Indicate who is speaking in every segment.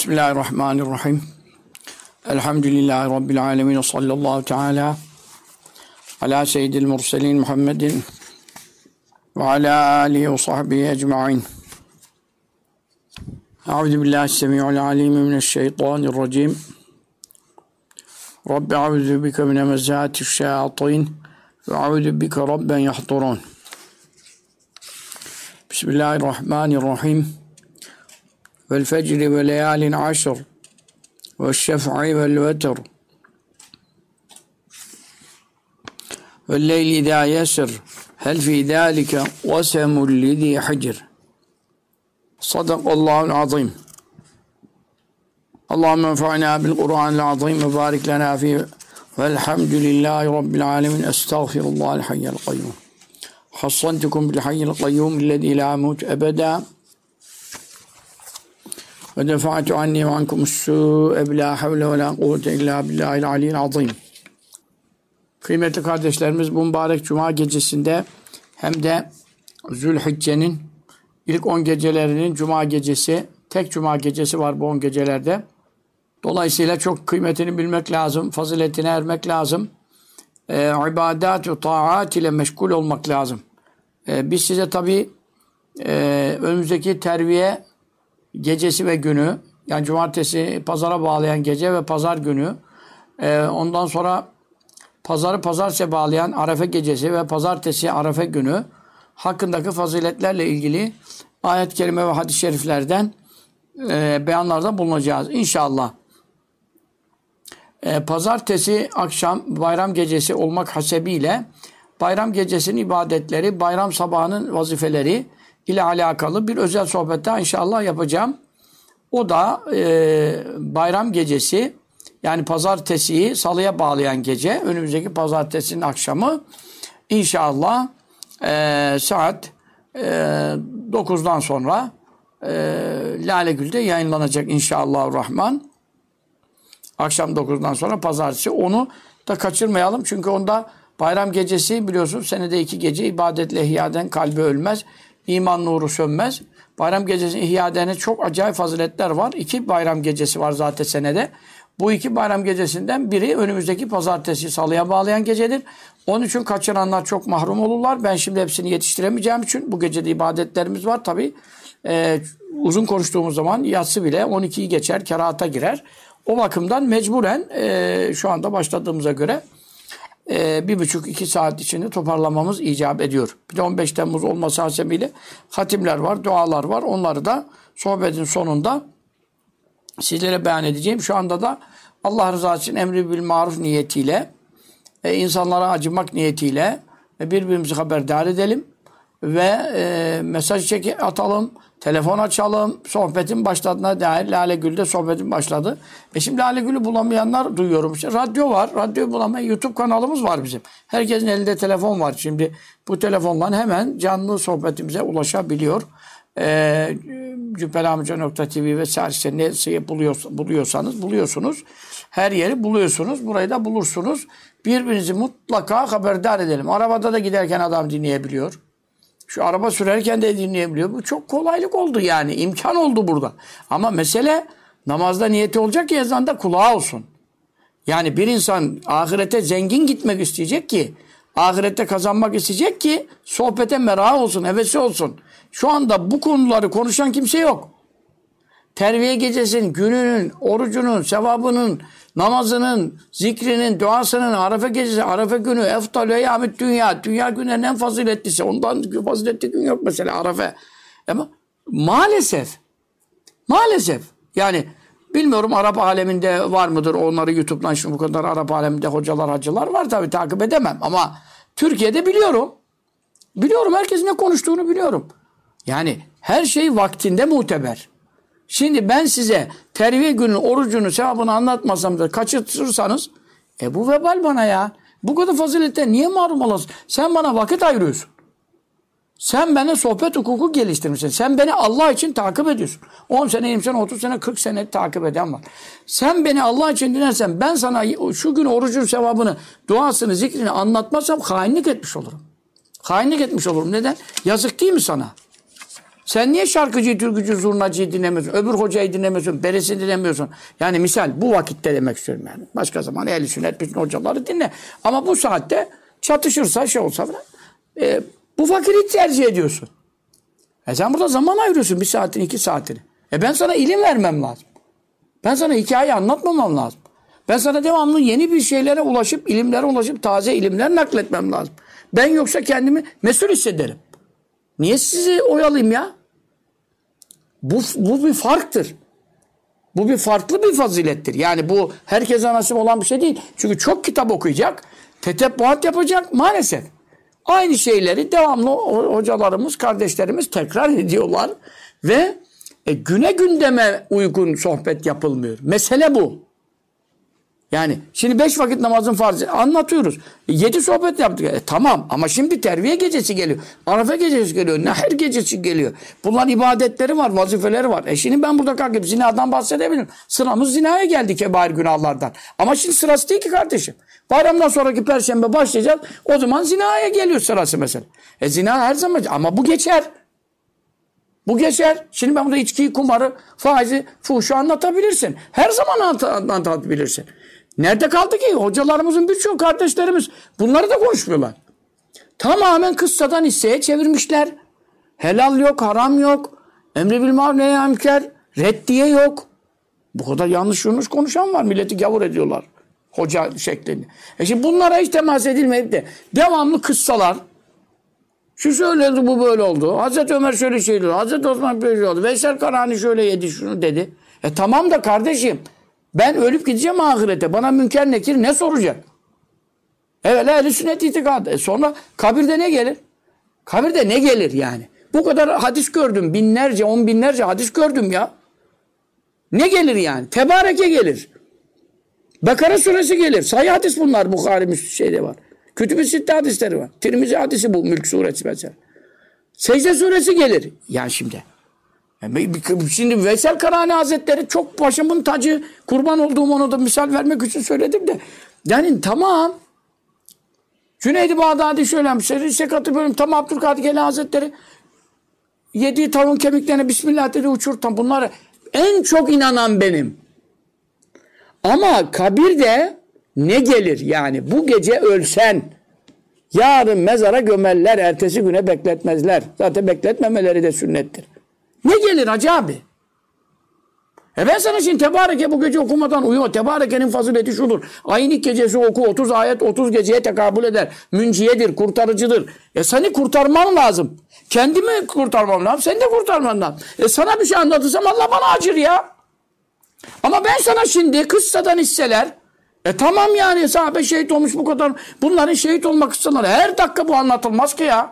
Speaker 1: Bismillahirrahmanirrahim. Elhamdülillahi Rabbil alemin. Sallallahu teala ala seyyidil murselin Muhammedin ve ala alihi ve sahbihi ecma'in. Euzu billahi semi'ul alim mineşşeytanirracim. Rabbi euzu bike min hemezati'ş-şeyatin ve euzu bike rabben yahdurun. Bismillahirrahmanirrahim. Vel fecri ve leyalin aşr ve şef'i vel vetr ve leyli idâ yesr hel fî zâlike qasemul lizî hicr. Sadakallahul azim. Allahümme enfa'na bil Kur'anil azim ve barik lena fî velhamdülillahi rabbil alemin. Estağfirullahal hayyel kayyum. Hassantukum bil hayyil kayyum illezî lâ yemût ebedâ. Ve defa'tu anni ve ankumus-sû'e bilâ havle ve lâ kuvvete illâ billâhil aliyyil azîm. Kıymetli kardeşlerimiz, bu mübarek cuma gecesinde hem de Zülhicce'nin ilk 10 gecelerinin cuma gecesi, tek cuma gecesi var bu 10 gecelerde. Dolayısıyla çok kıymetini bilmek lazım, faziletine ermek lazım. İbadet ve taat ile meşgul olmak lazım. Biz size tabii önümüzdeki terviye gecesi ve günü, yani cumartesi pazara bağlayan gece ve pazar günü, ondan sonra pazarı pazartesiye bağlayan Arefe gecesi ve pazartesi Arefe günü hakkındaki faziletlerle ilgili ayet-i kerime ve hadis-i şeriflerden beyanlarda bulunacağız İnşallah. Pazartesi akşam bayram gecesi olmak hasebiyle bayram gecesinin ibadetleri, bayram sabahının vazifeleri ile alakalı bir özel sohbette inşallah yapacağım. O da bayram gecesi, yani pazartesiyi salıya bağlayan gece, önümüzdeki pazartesinin akşamı inşallah saat 9'dan sonra Lale Gül'de yayınlanacak inşallahurrahman. Akşam 9'dan sonra pazartesi. Onu da kaçırmayalım. Çünkü onda bayram gecesi, biliyorsunuz, senede 2 gece ibadetle ihya eden kalbi ölmez. İman nuru sönmez. Bayram gecesinin ihya edene çok acayip faziletler var. 2 bayram gecesi var zaten senede. Bu 2 bayram gecesinden biri önümüzdeki pazartesi salıya bağlayan gecedir. Onun için kaçıranlar çok mahrum olurlar. Ben şimdi hepsini yetiştiremeyeceğim için bu gecede ibadetlerimiz var tabii. Uzun konuştuğumuz zaman yatsı bile 12'yi geçer, kerahata girer. O bakımdan mecburen şu anda başladığımıza göre 1,5-2 saat içinde toparlamamız icap ediyor. Bir de 15 Temmuz olması hasebiyle hatimler var, dualar var. Onları da sohbetin sonunda sizlere beyan edeceğim. Şu anda da Allah rızası için emri bil maruf niyetiyle, insanlara acımak niyetiyle birbirimizi haberdar edelim ve mesaj atalım, telefon açalım. Sohbetin başladığına dair Lale Gül'de sohbetin başladı. Şimdi Lale Gül'ü bulamayanlar duyuyorum. İşte radyo var. Radyoyu bulamayan YouTube kanalımız var bizim. Herkesin elinde telefon var. Şimdi bu telefonla hemen canlı sohbetimize ulaşabiliyor. Cübbelamica.tv vesaire, işte ne buluyorsanız buluyorsunuz. Her yeri buluyorsunuz. Burayı da bulursunuz. Birbirinizi mutlaka haberdar edelim. Arabada da giderken adam dinleyebiliyor. Şu araba sürerken de dinleyebiliyor. Bu çok kolaylık oldu yani. İmkan oldu burada. Ama mesele namazda niyeti olacak ki ezanda kulağı olsun. Yani bir insan ahirete zengin gitmek isteyecek ki, ahirette kazanmak isteyecek ki sohbete merakı olsun, hevesi olsun. Şu anda bu konuları konuşan kimse yok. Terviye gecesinin, gününün, orucunun, sevabının, namazının, zikrinin, duasının, Arefe gecesi, Arefe günü, eftalü eyyâmid dünya, dünya günlerinin en faziletlisi. Ondan faziletli gün yok mesela Arefe. Ama maalesef, yani bilmiyorum Arap aleminde var mıdır, onları YouTube'dan şimdi bu kadar Arap aleminde hocalar, hacılar var tabii, takip edemem ama Türkiye'de biliyorum. Biliyorum, herkesin ne konuştuğunu biliyorum. Yani her şey vaktinde muteber. Şimdi ben size terviye günün orucunu, sevabını anlatmasam da kaçırtırsanız bu vebal bana ya. Bu kadar faziletten niye mahrum olasın? Sen bana vakit ayırıyorsun. Sen bana sohbet hukuku geliştirmişsin. Sen beni Allah için takip ediyorsun. 10 sene, 20 sene, 30 sene, 40 sene takip eden var. Sen beni Allah için dinlersen, ben sana şu gün orucun sevabını, duasını, zikrini anlatmazsam hainlik etmiş olurum. Hainlik etmiş olurum. Neden? Yazık değil mi sana? Sen niye şarkıcıyı, türkücü, zurnacıyı dinlemiyorsun? Öbür hocayı dinlemiyorsun, beresini dinlemiyorsun. Yani misal bu vakitte demek istiyorum yani. Başka zaman ehl-i sünnet bütün hocaları dinle. Ama bu saatte çatışırsa şey olsa falan. Bu fakiri tercih ediyorsun. Sen burada zaman ayırıyorsun 1 saatini 2 saatini. Ben sana ilim vermem lazım. Ben sana hikaye anlatmamam lazım. Ben sana devamlı yeni bir şeylere ulaşıp, ilimlere ulaşıp taze ilimler nakletmem lazım. Ben yoksa kendimi mesul hissederim. Niye sizi oyalayayım ya? Bu bir farktır. Bu bir farklı bir fazilettir. Yani bu herkese nasip olan bir şey değil. Çünkü çok kitap okuyacak, tetebbuat yapacak maalesef. Aynı şeyleri devamlı hocalarımız, kardeşlerimiz tekrar ediyorlar. Ve gündeme uygun sohbet yapılmıyor. Mesele bu. Yani şimdi 5 vakit namazın farzı anlatıyoruz. 7 sohbet yaptık. Tamam ama şimdi terviye gecesi geliyor. Arafa gecesi geliyor. Neher gecesi geliyor. Bunların ibadetleri var, vazifeleri var. Şimdi ben burada kalkıp zinadan bahsedebilirim. Sıramız zinaya geldi kebair günahlardan. Ama şimdi sırası değil ki kardeşim. Bayramdan sonraki perşembe başlayacağız. O zaman zinaya geliyor sırası mesela. Zina her zaman ama bu geçer. Bu geçer. Şimdi ben burada içkiyi, kumarı, faizi, fuhuşu anlatabilirsin. Her zaman anlatabilirsin. Nerede kaldı ki? Hocalarımızın birçok kardeşlerimiz bunları da konuşmuyorlar. Tamamen kıssadan hisseye çevirmişler. Helal yok, haram yok. Emri bil maruf nehy anil münker, reddiye yok. Bu kadar yanlış konuşan var. Milleti gavur ediyorlar. Hoca şeklinde. Şimdi bunlara hiç temas edilmeyip de devamlı kıssalar. Şu şöyle oldu, bu böyle oldu. Hazreti Ömer şöyle şeydi. Hazreti Osman böyle oldu. Veysel Karani şöyle yedi, şunu dedi. Tamam da kardeşim, ben ölüp gideceğim ahirete. Bana münker nekir ne soracak? Evet, ehl-i sünnet itikadı. Sonra kabirde ne gelir? Kabirde ne gelir yani? Bu kadar hadis gördüm. Binlerce, 10 binlerce hadis gördüm ya. Ne gelir yani? Tebareke gelir. Bekara suresi gelir. Sayı hadis bunlar. Bukhari şeyde var. Kütüb-i Sitte hadisleri var. Tirmizi hadisi bu. Mülk suresi mesela. Secde suresi gelir. Yani şimdi. Şimdi Veysel Karani Hazretleri çok başımın tacı, kurban olduğum, onu da misal vermek için söyledim de. Yani tamam. Cüneyd-i Bağdadi söylemişler. Sekatı bölüm tam Abdülkadir Geylani Hazretleri yediği tavuğun kemiklerine Bismillah dedi uçurtan. Bunlara en çok inanan benim. Ama kabirde ne gelir yani? Bu gece ölsen yarın mezara gömerler, ertesi güne bekletmezler. Zaten bekletmemeleri de sünnettir. Ne gelir hacı abi? Ben sana şimdi Tebareke bu gece okumadan uyuma. Tebareke'nin fazileti şudur. Ayın ilk gecesi oku. 30 ayet 30 geceye tekabül eder. Münciyedir, kurtarıcıdır. Seni kurtarman lazım. Kendimi kurtarmam lazım. Seni de kurtarman lazım. Sana bir şey anlatırsam Allah bana acır ya. Ama ben sana şimdi kıssadan hisseler. Tamam yani sahabe şehit olmuş bu kadar. Bunların şehit olma kıssaları. Her dakika bu anlatılmaz ki ya.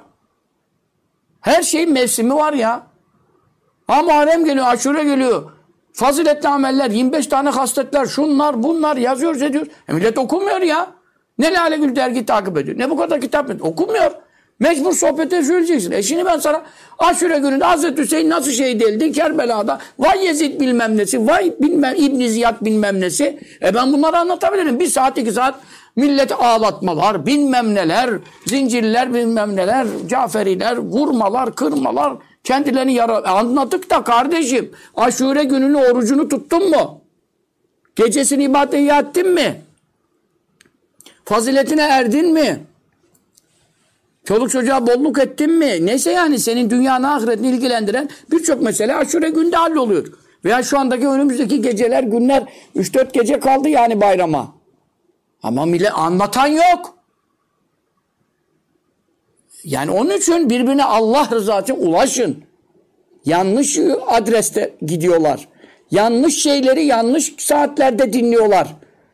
Speaker 1: Her şeyin mevsimi var ya. Muharrem geliyor, Aşure geliyor. Faziletli ameller, 25 tane hasletler, şunlar, bunlar yazıyoruz ediyoruz. Millet okumuyor ya. Ne Lale Gül dergi takip ediyor. Ne bu kadar kitap ediyor. Okumuyor. Mecbur sohbete söyleyeceksin. Şimdi ben sana Aşure gününde Hazreti Hüseyin nasıl şehit edildi Kerbela'da. Vay Yezid bilmem nesi. Vay bilmem İbn Ziyad bilmem nesi. Ben bunları anlatabilirim. 1 saat 2 saat milleti ağlatmalar, bilmem neler, zincirler bilmem neler, Caferiler, vurmalar, kırmalar, kendilerini anladık da kardeşim. Aşure gününün orucunu tuttun mu? Gecesini ibadete ettin mi? Faziletine erdin mi? Çoluk çocuğa bolluk ettin mi? Neyse yani senin dünyanı ahiretini ilgilendiren birçok mesele Aşure günde halloluyor. Veya şu andaki önümüzdeki geceler, günler 3-4 gece kaldı yani bayrama. Ama millet anlatan yok. Yani onun için birbirine Allah rızası için ulaşın. Yanlış adreste gidiyorlar. Yanlış şeyleri yanlış saatlerde dinliyorlar.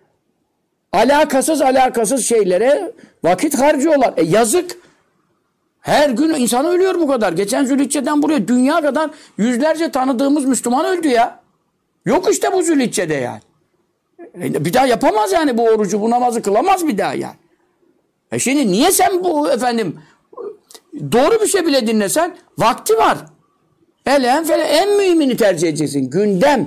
Speaker 1: Alakasız şeylere vakit harcıyorlar. Yazık. Her gün insan ölüyor bu kadar. Geçen Zülhicce'den buraya dünya kadar yüzlerce tanıdığımız Müslüman öldü ya. Yok işte bu Zülhicce'de yani. Bir daha yapamaz yani bu orucu, bu namazı kılamaz bir daha yani. Şimdi niye sen bu efendim doğru bir şey bile dinlesen vakti var. En mühimini tercih edeceksin. Gündem.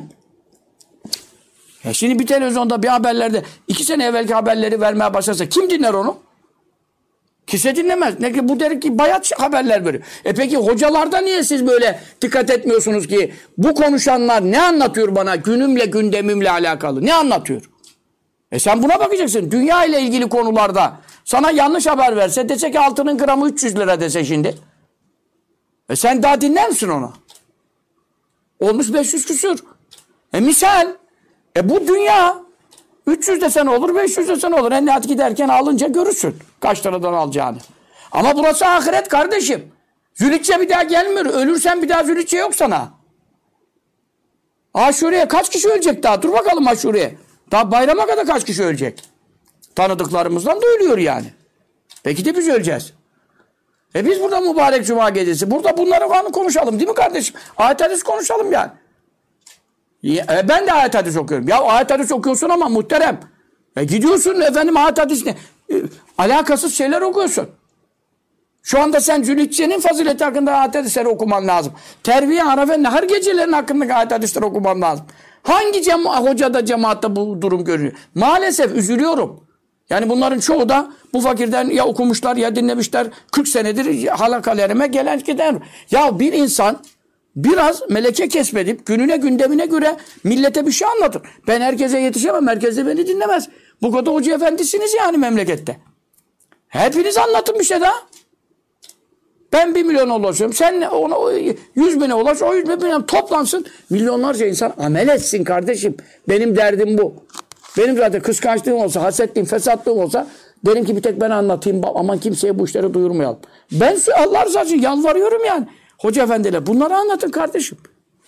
Speaker 1: Şimdi bir televizyonda bir haberlerde 2 sene evvelki haberleri vermeye başlarsa kim dinler onu? Kimse dinlemez. Ne ki bu der ki bayat haberler veriyor. Peki hocalarda niye siz böyle dikkat etmiyorsunuz ki bu konuşanlar ne anlatıyor bana günümle gündemimle alakalı? Ne anlatıyor? Sen buna bakacaksın. Dünya ile ilgili konularda sana yanlış haber verse dese ki altının gramı 300 lira dese şimdi. Sen daha dinler misin onu? Olmuş 500 küsür. Misal. Bu dünya 300 desen olur, 500 desen olur. En nihayet giderken alınca görürsün. Kaç liradan alacağını. Ama burası ahiret kardeşim. Zülhicce bir daha gelmiyor. Ölürsen bir daha Zülhicce yok sana. Aşure'ye kaç kişi ölecek daha? Dur bakalım Aşure'ye. Daha bayrama kadar kaç kişi ölecek? Tanıdıklarımızdan da ölüyor yani. Peki de biz öleceğiz. Biz burada mübarek cuma gecesi. Burada bunları konuşalım değil mi kardeşim? Ayet hadis konuşalım yani. Ben de ayet hadis okuyorum. Ya ayet hadis okuyorsun ama muhterem. Gidiyorsun efendim ayet hadisine. Alakasız şeyler okuyorsun. Şu anda sen Zülhicce'nin fazileti hakkında ayet hadisleri okuman lazım. Terviye, Arafa, Nahar gecelerinin hakkında ayet hadisleri okuman lazım. Hangi hocada cemaatte bu durum görünüyor? Maalesef üzülüyorum. Yani bunların çoğu da bu fakirden ya okumuşlar ya dinlemişler. 40 senedir halakalarıma gelen giden. Ya bir insan biraz meleke kesmedip gününe gündemine göre millete bir şey anlatır. Ben herkese yetişemem. Herkes de beni dinlemez. Bu kadar hoca efendisiniz yani memlekette. Hepiniz anlatın bir şey daha. Ben 1 milyon ulaşıyorum. Sen ona 100 bine ulaş. O 100 bin toplansın. Milyonlarca insan amel etsin kardeşim. Benim derdim bu. Benim zaten kıskançlığım olsa, hasetliğim, fesatlığım olsa derim ki bir tek ben anlatayım. Aman kimseye bu işleri duyurmayalım. Ben Allah rızası için yalvarıyorum yani. Hoca efendiler bunları anlatın kardeşim.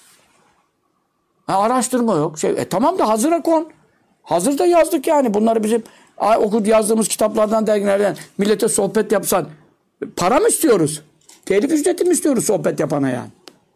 Speaker 1: Araştırma yok. Tamam da hazıra kon. Hazır da yazdık yani. Bunları bizim yazdığımız kitaplardan, dergilerden millete sohbet yapsan para mı istiyoruz? Telif ücreti mi istiyoruz sohbet yapana yani?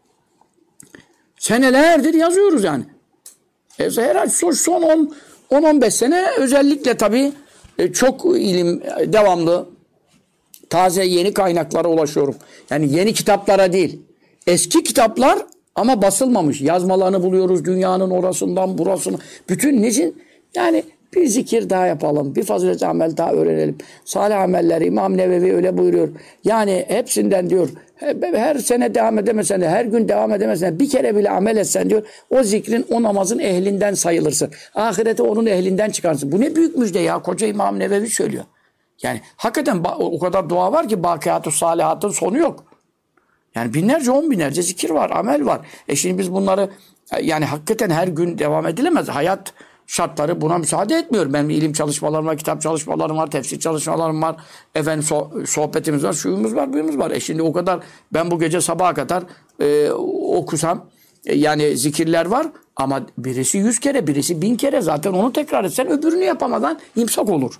Speaker 1: Senelerdir yazıyoruz yani. Herhalde son 10-15 sene özellikle tabii çok ilim devamlı taze yeni kaynaklara ulaşıyorum. Yani yeni kitaplara değil. Eski kitaplar ama basılmamış. Yazmalarını buluyoruz dünyanın orasından burasını. Bütün niçin? Yani bir zikir daha yapalım. Bir fazilet amel daha öğrenelim. Salih amelleri İmam Nevevi öyle buyuruyor. Yani hepsinden diyor her sene devam edemesen de her gün devam edemesen de bir kere bile amel etsen diyor o zikrin o namazın ehlinden sayılırsın. Ahirete onun ehlinden çıkarsın. Bu ne büyük müjde ya. Koca İmam Nevevi söylüyor. Yani hakikaten o kadar dua var ki bakiyat-ı salihatın sonu yok. Yani binlerce 10 binlerce zikir var, amel var. Şimdi biz bunları yani hakikaten her gün devam edilemez. Hayat şartları buna müsaade etmiyor. Benim ilim çalışmalarım var, kitap çalışmalarım var, tefsir çalışmalarım var. Efendim sohbetimiz var, şuyumuz var, buyumuz var. Şimdi o kadar ben bu gece sabaha kadar okusam yani zikirler var ama birisi 100 kere, birisi 1000 kere zaten onu tekrar etsen öbürünü yapamadan imsak olur.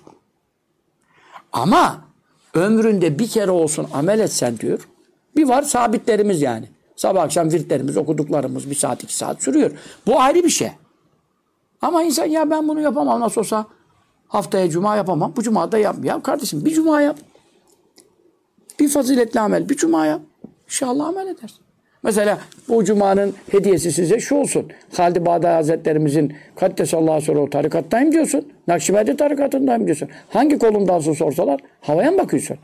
Speaker 1: Ama ömründe bir kere olsun amel etsen diyor. Bir var sabitlerimiz yani. Sabah akşam virtlerimiz, okuduklarımız 1 saat 2 saat sürüyor. Bu ayrı bir şey. Ama insan ya ben bunu yapamam nasıl olsa haftaya cuma yapamam. Bu cuma da yap. Ya kardeşim bir cuma yap. Bir faziletli amel bir cuma yap. İnşallah amel edersin. Mesela bu cumanın hediyesi size şu olsun. Halid-i Bağdadi Hazretlerimizin Kaddesallahu sürû tarikattayım diyorsun. Nakşibendi tarikatındayım diyorsun. Hangi kolundansın sorsalar havaya mı bakıyorsun?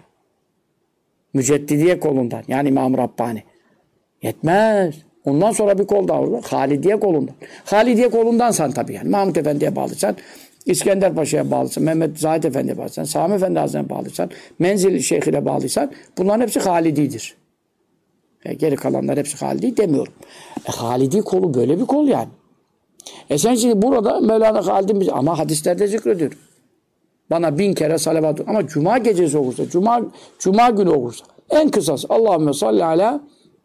Speaker 1: Müceddidiye kolundan. Yani İmam Rabbani. Yetmez. Ondan sonra bir kol daha var. Halidiye kolundan. Halidiye kolundansan tabii yani. Mahmut Efendi'ye bağlıysan, İskender Paşa'ya bağlıysan, Mehmet Zahid Efendi'ye bağlıysan, Sami Efendi Hazretleri'ne bağlıysan, Menzil Şeyh'ine bağlıysan bunların hepsi Halididir. Geri kalanlar hepsi Halidi demiyorum. Halidi kolu böyle bir kol yani. Sen şimdi burada Mevlana Halid'in ama hadislerde zikrediyor. Bana 1000 kere salavat ama cuma gecesi okursa, cuma günü okursa en kısası Allahümme salli ala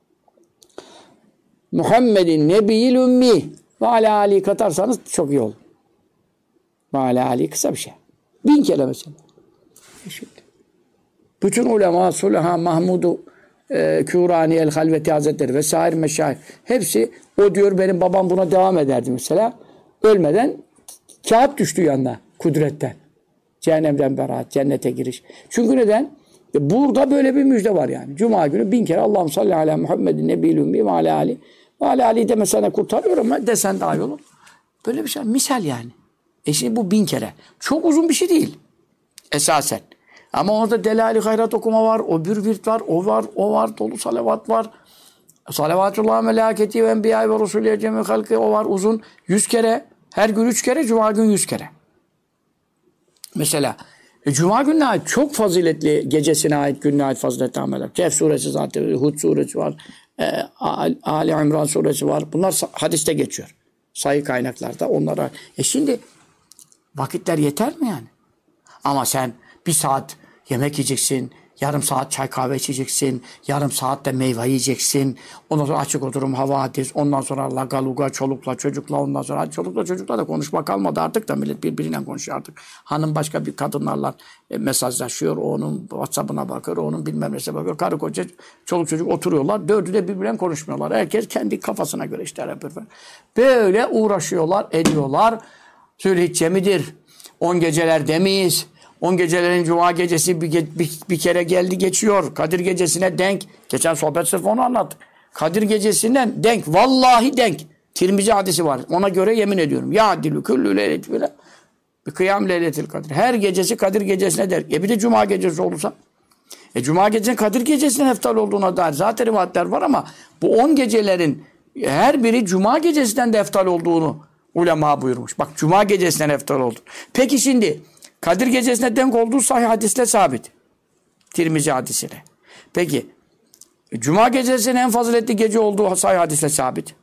Speaker 1: Muhammedin Nebiyil Ümmi ve ala Ali katarsanız çok iyi olur. Ve ala Ali kısa bir şey. 1000 kere mesela. Şimdi. Bütün ulema, Sulaha, Mahmudu, Kürani, El-Halveti Hazretleri vesaire meşayih. Hepsi o diyor benim babam buna devam ederdi mesela. Ölmeden kağıt düştü yanına kudretten. Cehennemden beraat, cennete giriş. Çünkü neden? Burada böyle bir müjde var yani. Cuma günü 1000 kere Allah'ım salli ala Muhammedin Nebiyil Ümmi ve ala Ali. Ve ala Ali demesene kurtarıyor ama desen daha iyi olur. Böyle bir şey. Misal yani. Şimdi bu 1000 kere. Çok uzun bir şey değil. Esasen. Ama orada delali hayrat okuma var, o bir virt var, o var, o var, dolu salavat var. Salavatullah melaketi ve enbiya ve rusulü cemi halkı o var uzun 100 kere. Her gün 3 kere, cuma gün 100 kere. Mesela cuma gününe ait çok faziletli gecesine ait gününe ait faziletli ameller. Kehf suresi zaten, Hud suresi var, Ali İmran suresi var. Bunlar hadiste geçiyor. Sayı kaynaklarda onlara. Şimdi vakitler yeter mi yani? Ama sen bir saat yemek yiyeceksin, yarım saat çay kahve içeceksin, yarım saatte meyve yiyeceksin. Ondan sonra açık oturum, havadis, ondan sonra lagaluga, çolukla, çocukla, ondan sonra çolukla, çocukla da konuşma kalmadı artık da millet birbiriyle konuşuyor artık. Hanım başka bir kadınlarla mesajlaşıyor, onun WhatsApp'ına bakıyor, onun bilmem nesine bakıyor. Karı koca, çoluk çocuk oturuyorlar, dördü de birbiriyle konuşmuyorlar. Herkes kendi kafasına göre işte yapıyor. Böyle uğraşıyorlar, ediyorlar. Zülhicce midir? 10 geceler demeyiz. 10 gecelerin cuma gecesi bir kere geldi geçiyor. Kadir gecesine denk. Geçen sohbet sırf onu anlattık. Kadir gecesinden denk. Vallahi denk. Tirmizi hadisi var. Ona göre yemin ediyorum. Ya dilü küllü leylet bile. Bir kıyam leyletil kadir. Her gecesi Kadir gecesine der. Bir de cuma gecesi olursa. Cuma gecesinin Kadir gecesinin eftal olduğuna dair zaten rivayetler var ama bu 10 gecelerin her biri cuma gecesinden de eftal olduğunu ulema buyurmuş. Bak cuma gecesinden eftal oldu. Peki şimdi Kadir gecesine denk olduğu sahih hadisle sabit. Tirmizi hadisiyle. Peki cuma gecesinin en faziletli gece olduğu sahih hadisle sabit.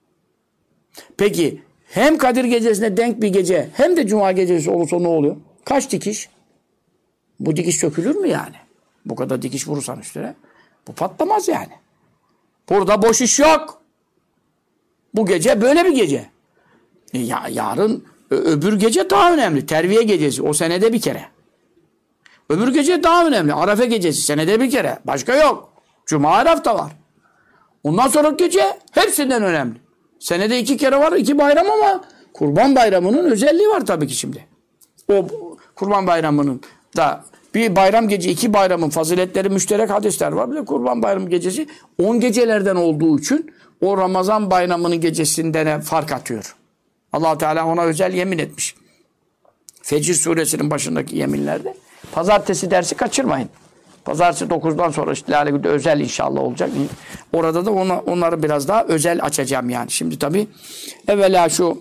Speaker 1: Peki hem Kadir gecesine denk bir gece hem de cuma gecesi olursa ne oluyor? Kaç dikiş? Bu dikiş sökülür mü yani? Bu kadar dikiş vurursan üstüne. Bu patlamaz yani. Burada boş iş yok. Bu gece böyle bir gece. Yarın öbür gece daha önemli. Terviye gecesi. O senede bir kere. Öbür gece daha önemli. Arefe gecesi. Senede bir kere. Başka yok. Cuma her hafta var. Ondan sonraki gece hepsinden önemli. Senede 2 kere var. 2 bayram ama Kurban Bayramı'nın özelliği var tabii ki şimdi. O Kurban Bayramı'nın da bir bayram gece 2 bayramın faziletleri müşterek hadisler var. Bir de Kurban Bayramı gecesi 10 gecelerden olduğu için o Ramazan Bayramı'nın gecesinden fark atıyor. Allah Teala ona özel yemin etmiş. Fecir suresinin başındaki yeminlerde. Pazartesi dersi kaçırmayın. Pazartesi 9'dan sonra işte Lale özel inşallah olacak. Orada da onları biraz daha özel açacağım yani. Şimdi tabii evvela şu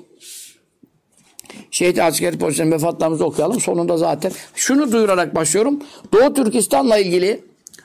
Speaker 1: Şehit Askeri Polis'in vefatlarımızı okuyalım. Sonunda zaten şunu duyurarak başlıyorum. Doğu Türkistan'la ilgili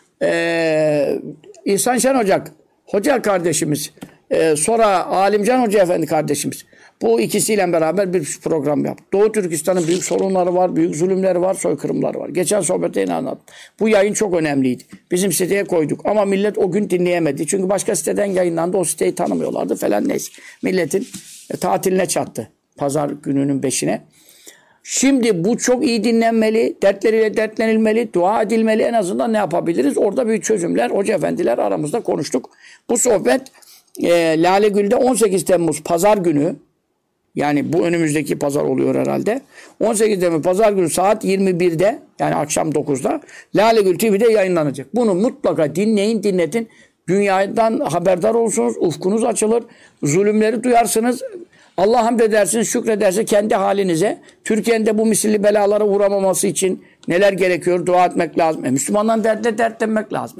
Speaker 1: İhsan Şen Hoca kardeşimiz, sonra Alimcan Hoca Efendi kardeşimiz. Bu ikisiyle beraber bir program yaptık. Doğu Türkistan'ın büyük sorunları var, büyük zulümleri var, soykırımları var. Geçen sohbette yine anlattım. Bu yayın çok önemliydi. Bizim siteye koyduk ama millet o gün dinleyemedi. Çünkü başka siteden yayınlandı, o siteyi tanımıyorlardı falan neyse. Milletin tatiline çattı. Pazar gününün 5'ine. Şimdi bu çok iyi dinlenmeli, dertleriyle dertlenilmeli, dua edilmeli. En azından ne yapabiliriz? Orada büyük çözümler, hoca efendiler aramızda konuştuk. Bu sohbet Lale Gül'de 18 Temmuz Pazar günü, yani bu önümüzdeki pazar oluyor herhalde. 18 Temmuz Pazar günü saat 21'de, yani akşam 9'da Lale Gül TV'de yayınlanacak. Bunu mutlaka dinleyin, dinletin. Dünyadan haberdar olursunuz, ufkunuz açılır, zulümleri duyarsınız. Allah hamd edersiniz, şükrederse kendi halinize. Türkiye'nin de bu misilli belalara uğramaması için neler gerekiyor? Dua etmek lazım. Müslümanların derdine dertlenmek lazım.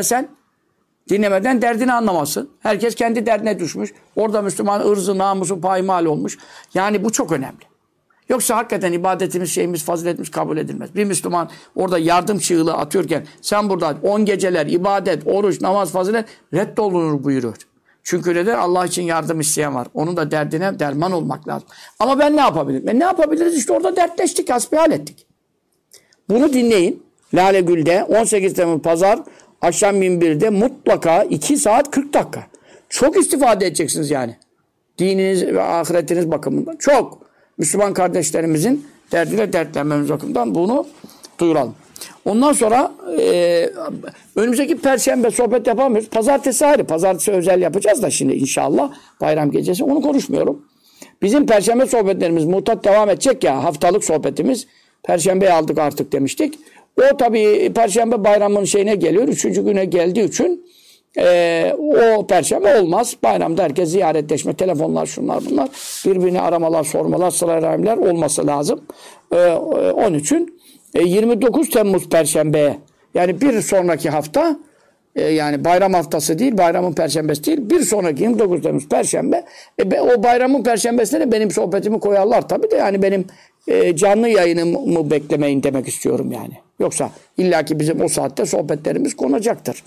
Speaker 1: Dinlemeden derdini anlamazsın. Herkes kendi derdine düşmüş. Orada Müslüman ırzı, namusu paymal olmuş. Yani bu çok önemli. Yoksa hakikaten ibadetimiz, şeyimiz, faziletimiz kabul edilmez. Bir Müslüman orada yardım çığlığı atıyorken sen burada 10 geceler ibadet, oruç, namaz, fazilet reddolunur buyuruyor. Çünkü neden? Allah için yardım isteyen var. Onun da derdine derman olmak lazım. Ama ben ne yapabilirim? Ne yapabiliriz? İşte orada dertleştik, hasbihal ettik. Bunu dinleyin. Lale Gül'de 18 Temmuz Pazar akşam 21'de mutlaka 2 saat 40 dakika. Çok istifade edeceksiniz yani. Dininiz ve ahiretiniz bakımından. Çok. Müslüman kardeşlerimizin derdiyle dertlenmemiz bakımından bunu duyuralım. Ondan sonra önümüzdeki Perşembe sohbet yapamıyoruz. Pazartesi ayrı. Pazartesi özel yapacağız da şimdi inşallah. Bayram gecesi. Onu konuşmuyorum. Bizim Perşembe sohbetlerimiz muhtat devam edecek ya. Haftalık sohbetimiz. Perşembe'ye aldık artık demiştik. O tabii Perşembe bayramının şeyine geliyor. 3. güne geldiği için o Perşembe olmaz. Bayramda herkes ziyaretleşme, telefonlar, şunlar bunlar. Birbirini aramalar, sormalar, sıla rahimler olması lazım. Onun için 29 Temmuz Perşembe, yani bir sonraki hafta, yani bayram haftası değil, bayramın perşembesi değil, bir sonraki 29 Temmuz Perşembe, o bayramın perşembesine de benim sohbetimi koyarlar tabii de, yani benim canlı yayınımı beklemeyin demek istiyorum yani. Yoksa illaki bizim o saatte sohbetlerimiz konacaktır.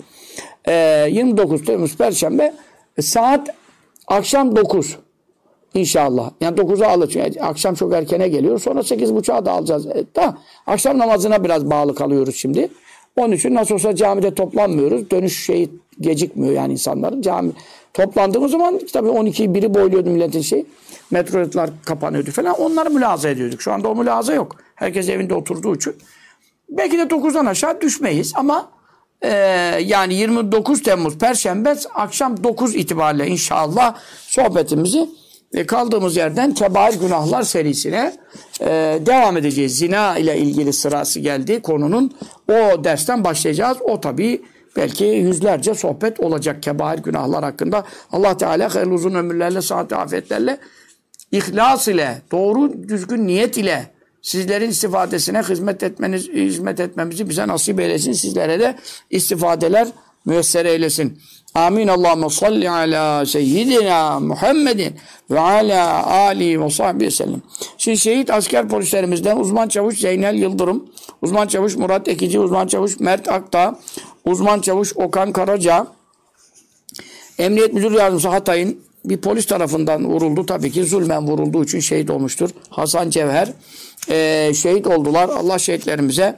Speaker 1: 29 Temmuz Perşembe saat akşam 9 İnşallah. Yani 9'a alacağız. Akşam çok erkene geliyor. Sonra 8.30'a da alacağız. Akşam namazına biraz bağlı kalıyoruz şimdi. Onun için nasıl olsa camide toplanmıyoruz. Dönüş gecikmiyor yani insanların. Cami toplandığımız zaman tabii 12'yi biri boyluyordu milletin metrolar kapanıyordu falan. Onları mülahaza ediyorduk. Şu anda o mülahaza yok. Herkes evinde oturduğu için. Belki de 9'dan aşağı düşmeyiz ama yani 29 Temmuz Perşembe akşam 9 itibariyle inşallah sohbetimizi kaldığımız yerden Kebair Günahlar serisine devam edeceğiz. Zina ile ilgili sırası geldi konunun. O dersten başlayacağız. O tabii belki yüzlerce sohbet olacak Kebair Günahlar hakkında. Allah Teala hayırlı uzun ömürlerle, sıhhat afiyetlerle, ihlas ile, doğru düzgün niyet ile sizlerin istifadesine hizmet etmemizi bize nasip eylesin. Sizlere de istifadeler müyesser eylesin. Amin. Allahumme salli ala seyyidina Muhammedin ve ala alihi ve sahbihi sellem. Şimdi şehit asker polislerimizden uzman çavuş Zeynel Yıldırım, uzman çavuş Murat Ekici, uzman çavuş Mert Akdağ, uzman çavuş Okan Karaca, Emniyet Müdür Yardımcısı Hatay'ın bir polis tarafından vuruldu. Tabii ki zulmen vurulduğu için şehit olmuştur. Hasan Cevher şehit oldular. Allah şehitlerimize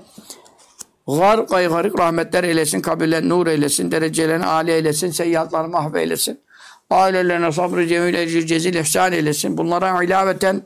Speaker 1: garik rahmetler eylesin, kabirlerini nur eylesin, derecelerini âli eylesin, seyyiatlarını mahve eylesin. Ailelerine sabrı cemil ecri cezil ihsan eylesin. Bunlara ilaveten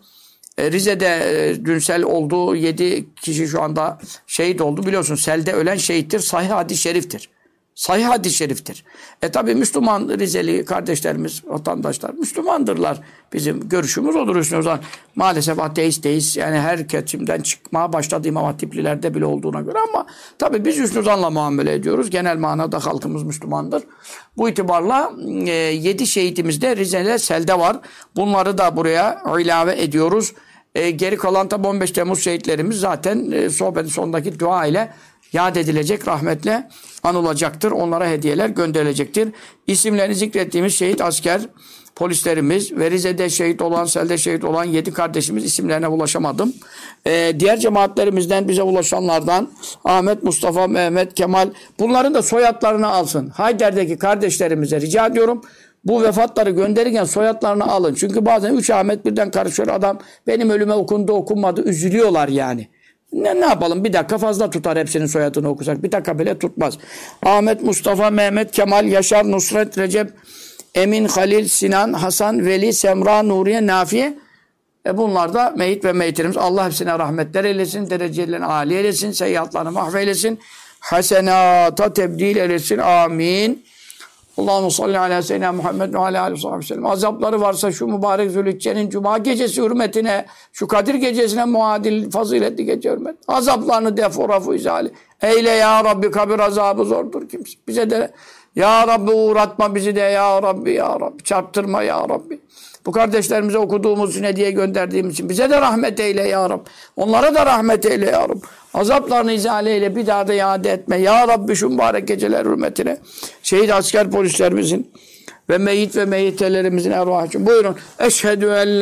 Speaker 1: Rize'de dün sel oldu. 7 kişi şu anda şehit oldu. Biliyorsun selde ölen şehittir. Sahih hadis-i şeriftir. Sahih hadis-i şeriftir. Tabi Müslüman Rizeli kardeşlerimiz, vatandaşlar Müslümandırlar. Bizim görüşümüz olur üstüne. O zaman maalesef ateist, yani her kesimden çıkmaya başladı İmam Hatiplilerde bile olduğuna göre, ama tabi biz hüsnü zanla muamele ediyoruz. Genel manada halkımız Müslümandır. Bu itibarla 7 şehitimiz de Rize'de selde var. Bunları da buraya ilave ediyoruz. Geri kalan tabi 15 Temmuz şehitlerimiz zaten sohbetin sonundaki dua ile yad edilecek, rahmetle anılacaktır. Onlara hediyeler gönderilecektir. İsimlerini zikrettiğimiz şehit asker polislerimiz ve Rize'de şehit olan, selde şehit olan 7 kardeşimiz, isimlerine ulaşamadım. Diğer cemaatlerimizden bize ulaşanlardan Ahmet, Mustafa, Mehmet, Kemal, bunların da soyadlarını alsın. Hayder'deki kardeşlerimize rica ediyorum. Bu vefatları gönderirken soyadlarını alın. Çünkü bazen 3 Ahmet birden karışıyor, adam benim ölüme okundu okunmadı üzülüyorlar yani. Ne yapalım? Bir dakika fazla tutar hepsinin soyadını okusak. Bir dakika bile tutmaz. Ahmet, Mustafa, Mehmet, Kemal, Yaşar, Nusret, Recep, Emin, Halil, Sinan, Hasan, Veli, Semra, Nuriye, Nafiye. Bunlar da meyit ve meyitlerimiz. Allah hepsine rahmetler eylesin. Derecelerini âli eylesin. Seyyiatlarını mahveylesin. Hasenata tebdil eylesin. Amin. Allahu salli ala seyyidina Muhammed ve ala aleyhi ve sellem. Azapları varsa şu mübarek Zülhicce'nin Cuma gecesi hürmetine, şu Kadir gecesine muadil faziletli gece hürmet. Azaplarını defu rafu izali. Eyle ya Rabbi, kabir azabı zordur kimse. Bize de ya Rabbi uğratma bizi de ya Rabbi, ya Rabbi. Çarptırma ya Rabbi. Bu kardeşlerimize okuduğumuz için, hediye gönderdiğimiz için bize de rahmet eyle ya Rabbi. Onlara da rahmet eyle ya Rabbi. Azaplarını izale eyle, bir daha da iade etme. Ya Rabbi şu mübarek geceler hürmetine. Şehit asker polislerimizin ve meyit ve meyitelerimizin ervahı için. Buyurun. Eşhedü en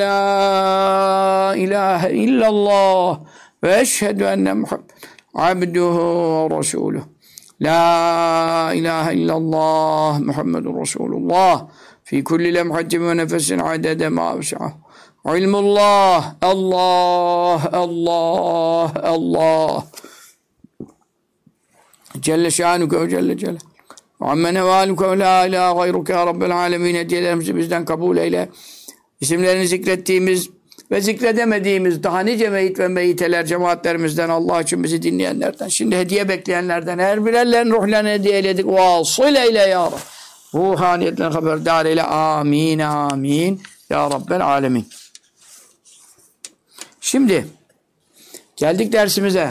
Speaker 1: la ilahe illallah ve eşhedü enne Muhammed abduhu ve resuluhu. La ilahe illallah Muhammedun Resulullah. Fi kulli lemhatin ve nefesin adede ma vesi'ah. İlmullah, Allah, Allah, Allah. Celle şanuke ve celle celal. Amme nevaluke ve la ilahe gayruke ya Rabbel alemin. Hediyelerimizi bizden kabul eyle. İsimlerini zikrettiğimiz ve zikredemediğimiz daha nice meyit ve meyiteler cemaatlerimizden, Allah için bizi dinleyenlerden, şimdi hediye bekleyenlerden her birerlerin ruhlarını hediye eyledik. Vasıl eyle ya Rabbi. Ruhaniyetten haberdar eyle. Amin, amin. Ya Rabbel alemin. Şimdi geldik dersimize.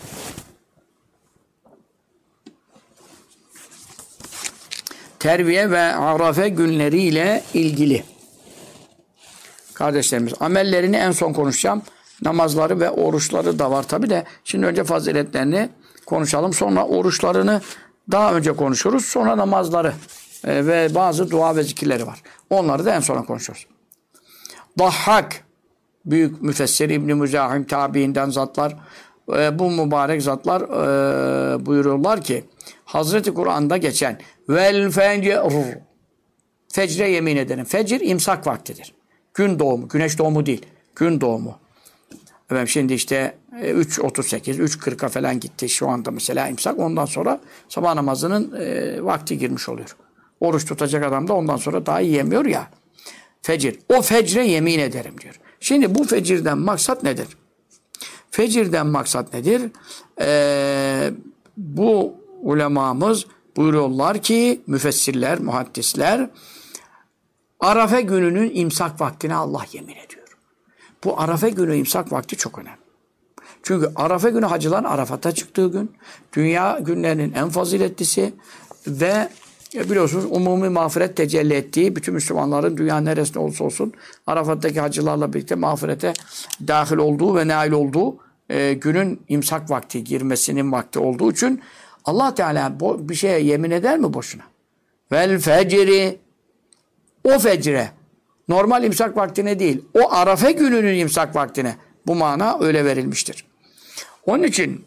Speaker 1: Terviye ve Arafe günleriyle ilgili. Kardeşlerimiz, amellerini en son konuşacağım. namazları ve oruçları da var tabi de. Şimdi önce faziletlerini konuşalım. Sonra oruçlarını daha önce konuşuruz. Sonra namazları ve bazı dua ve zikirleri var. Onları da en sona konuşuruz. Dahhak, büyük müfessir İbn-i Müzahim tabiinden zatlar, bu mübarek zatlar buyuruyorlar ki Hazreti Kur'an'da geçen vel fecr, fecre yemin ederim. Fecir imsak vaktidir. Gün doğumu, güneş doğumu değil. Gün doğumu. Efendim şimdi işte 3.38, 3.40'a falan gitti şu anda mesela imsak. Ondan sonra sabah namazının vakti girmiş oluyor. Oruç tutacak adam da ondan sonra daha yiyemiyor ya. Fecir. O fecre yemin ederim diyor. Şimdi bu fecirden maksat nedir? Fecirden maksat nedir? Bu ulemamız buyuruyorlar ki müfessirler, muhaddisler Arafe gününün imsak vaktine Allah yemin ediyor. Bu Arafe günü imsak vakti çok önemli. Çünkü Arafe günü hacıların Arafat'a çıktığı gün, dünya günlerinin en faziletlisi ve biliyorsunuz umumi mağfiret tecelli ettiği, bütün Müslümanların dünya neresinde olursa olsun Arafat'taki hacılarla birlikte mağfirete dahil olduğu ve nail olduğu günün imsak vakti, girmesinin vakti olduğu için Allah Teala bir şeye yemin eder mi boşuna? Vel fecri, o fecre, normal imsak vaktine değil, o Arafe gününün imsak vaktine bu mana öyle verilmiştir. Onun için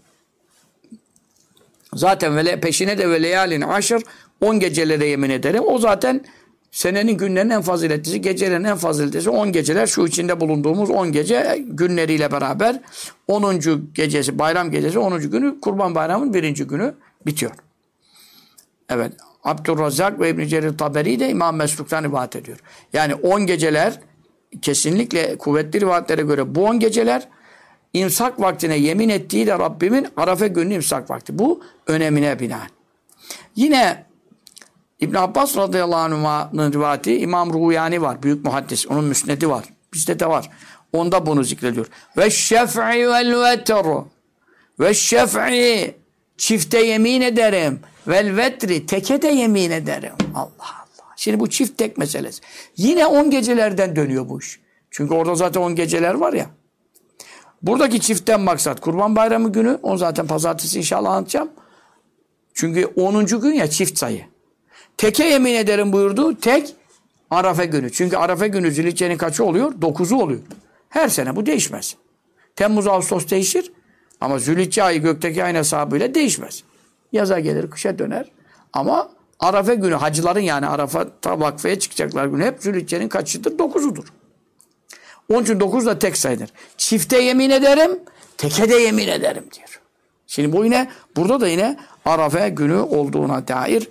Speaker 1: zaten peşine de ve leyalin aşır, 10 gecelere yemin ederim. O zaten senenin günlerinin en faziletlisi, gecelerin en faziletlisi 10 geceler. Şu içinde bulunduğumuz 10 gece günleriyle beraber 10. gecesi, bayram gecesi 10. günü, Kurban Bayramı'nın 1. günü bitiyor. Evet. Abdurrazzak ve İbn-i Cerir Taberi de İmam Mesruk'tan rivayet ediyor. Yani 10 geceler kesinlikle kuvvetli rivayetlere göre bu 10 geceler imsak vaktine yemin ettiği de Rabbimin Arafe günü imsak vakti. Bu önemine binaen. Yine İbn Abbas radıyallahu anh'ın rivayeti İmam Ruhuyani var. Büyük muhaddis. Onun müsnedi var. Bizde de var. Onda bunu zikrediyor. Ve şef'i vel vetru. Ve şef'i çifte yemin ederim. Vel vetri teke de yemin ederim. Allah Allah. Şimdi bu çift tek meselesi. Yine 10 gecelerden dönüyor bu iş. Çünkü orada zaten 10 geceler var ya. Buradaki çiftten maksat Kurban Bayramı günü. Onu zaten pazartesi inşallah anlatacağım. Çünkü 10. gün ya çift sayı. Teke yemin ederim buyurdu. Tek Arafe günü. Çünkü Arafe günü Zilhicce'nin kaçı oluyor? 9'u oluyor. Her sene bu değişmez. Temmuz, Ağustos değişir. Ama Zilhicce ayı gökteki ayın hesabıyla değişmez. Yaza gelir, kışa döner. Ama Arafe günü hacıların yani Arafat'a vakfeye çıkacaklar günü hep Zilhicce'nin kaçıdır? 9'udur. Onun için 9 da tek sayıdır. Çifte yemin ederim, teke de yemin ederim diyor. Şimdi bu yine burada da yine Arafe günü olduğuna dair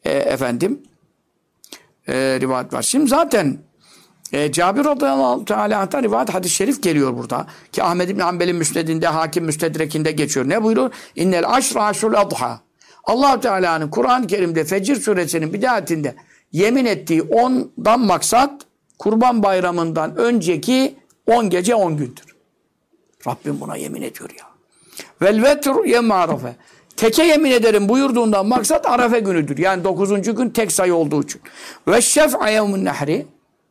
Speaker 1: rivayet var. Şimdi zaten Cabir radıyallahu teala'dan rivayet hadis-i şerif geliyor burada. Ki Ahmed İbni Hanbel'in müsnedinde, Hakim müstedrekinde geçiyor. Ne buyuruyor? İnnel aşra aşrul adha. Allah-u Teala'nın Kur'an-ı Kerim'de Fecir suresinin bidayetinde yemin ettiği 10'dan maksat Kurban Bayramı'ndan önceki 10 gece 10 gündür. Rabbim buna yemin ediyor ya. Vel vetr yevme arafe. Teke yemin ederim buyurduğundan maksat Arafe günüdür. Yani 9. gün tek sayı olduğu için. Ve şef'a yevmun nehri.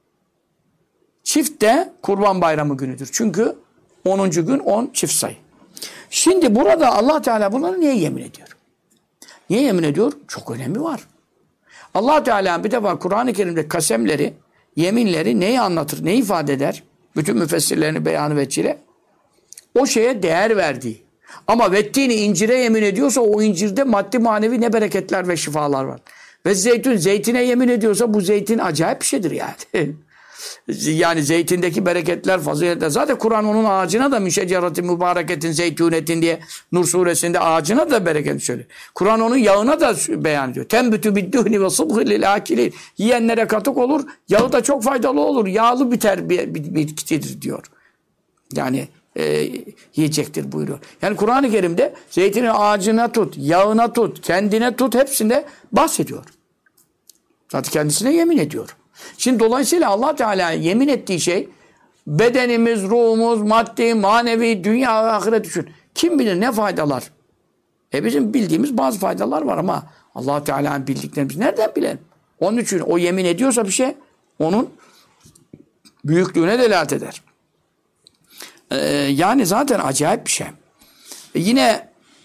Speaker 1: Çift de Kurban Bayramı günüdür. Çünkü 10. gün 10 çift sayı. Şimdi burada Allah Teala bunları niye yemin ediyor? Niye yemin ediyor? Çok önemi var. Allah Teala bir defa Kur'an-ı Kerim'de kasemleri, yeminleri neyi anlatır, neyi ifade eder? Bütün müfessirlerini beyanı veçile. O şeye değer verdiği. Ama vettiğini incire yemin ediyorsa o incirde maddi manevi ne bereketler ve şifalar var. Ve zeytine yemin ediyorsa bu zeytin acayip bir şeydir yani. Yani zeytindeki bereketler, faziletler. Zaten Kur'an onun ağacına da müşeceratin mübareketin zeytunetin diye Nur suresinde ağacına da bereket söylüyor. Kur'an onun yağına da beyan ediyor. Tembütü biddühni ve sıbhı lil akilin. Yiyenlere katık olur, yağı da çok faydalı olur. Yağlı biter bir bitkidir diyor. Yani yiyecektir buyuruyor. Yani Kur'an-ı Kerim'de zeytinin ağacına tut, yağına tut, kendine tut hepsinde bahsediyor. Zaten kendisine yemin ediyor. Şimdi dolayısıyla Allah Teala yemin ettiği şey bedenimiz, ruhumuz, maddi, manevi, dünya ve ahiret için. Kim bilir ne faydalar. Bizim bildiğimiz bazı faydalar var ama Allah Teala'nın bildiklerimiz nereden bilelim? Onun için o yemin ediyorsa bir şey onun büyüklüğüne delalet eder. Yani zaten acayip bir şey. Yine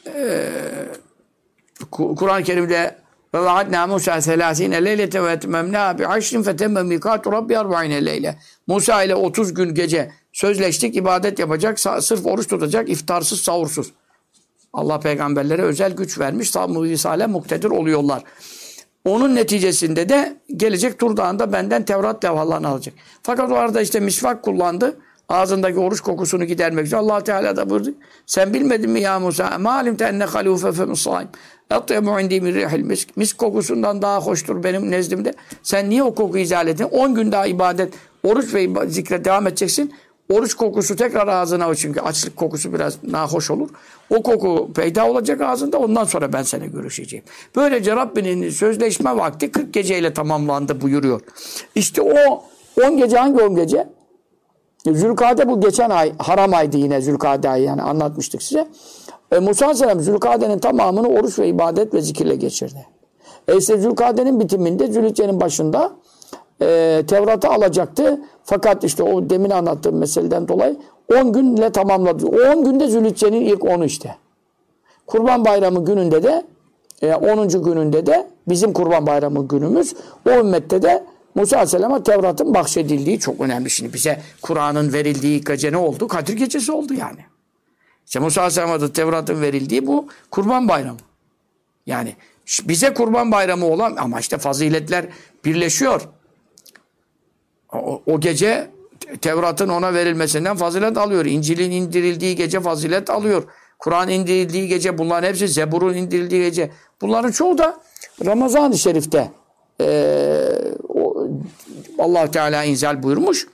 Speaker 1: Kur'an-ı Kerim'de ve vaadna Musa 30 leylete ve etmemna bi aşrin fetemme mikatu rabbi 40 leyle. Musa ile 30 gün gece sözleştik, ibadet yapacak, sırf oruç tutacak, iftarsız, sahursuz. Allah peygamberlere özel güç vermiş, risale muktedir oluyorlar. Onun neticesinde de gelecek Tur Dağı'nda benden Tevrat levhalarını alacak. Fakat o arada işte misvak kullandı. Ağzındaki oruç kokusunu gidermek için. Allah Teala da buyurdu. Sen bilmedin mi ya Musa? Malim te enne halufe fe musaim. Atyamu indi min rihil misk. Misk kokusundan daha hoştur benim nezdimde. Sen niye o kokuyu izale ettin? 10 gün daha ibadet, oruç ve zikre devam edeceksin. Oruç kokusu tekrar ağzına o, çünkü açlık kokusu biraz nahoş olur. O koku peyda olacak ağzında, ondan sonra ben seninle görüşeceğim. Böylece Rabbinin sözleşme vakti 40 geceyle tamamlandı buyuruyor. İşte o 10 gece hangi 10 gece? Zülkade bu geçen ay, haram aydı yine Zülkade ayı, yani anlatmıştık size. Musa Aleyhisselam Zülkade'nin tamamını oruç ve ibadet ve zikirle geçirdi. İşte Zülkade'nin bitiminde Zülhicce'nin başında Tevrat'ı alacaktı. Fakat işte o demin anlattığım meseleden dolayı 10 günle tamamladı. O 10 günde Zülhicce'nin ilk 10'u işte. Kurban Bayramı gününde de 10. gününde de bizim Kurban Bayramı günümüz, o ümmette de Musa Aleyhisselam'a Tevrat'ın bahşedildiği çok önemli. Şimdi bize Kur'an'ın verildiği gece ne oldu? Kadir Gecesi oldu yani. İşte Musa Aleyhisselam'a da Tevrat'ın verildiği bu Kurban Bayramı. Yani bize Kurban Bayramı olan, ama işte faziletler birleşiyor. O gece Tevrat'ın ona verilmesinden fazilet alıyor. İncil'in indirildiği gece fazilet alıyor. Kur'an indirildiği gece, bunların hepsi, Zebur'un indirildiği gece. Bunların çoğu da Ramazan-ı Şerif'te Allah Teala inzal buyurmuş.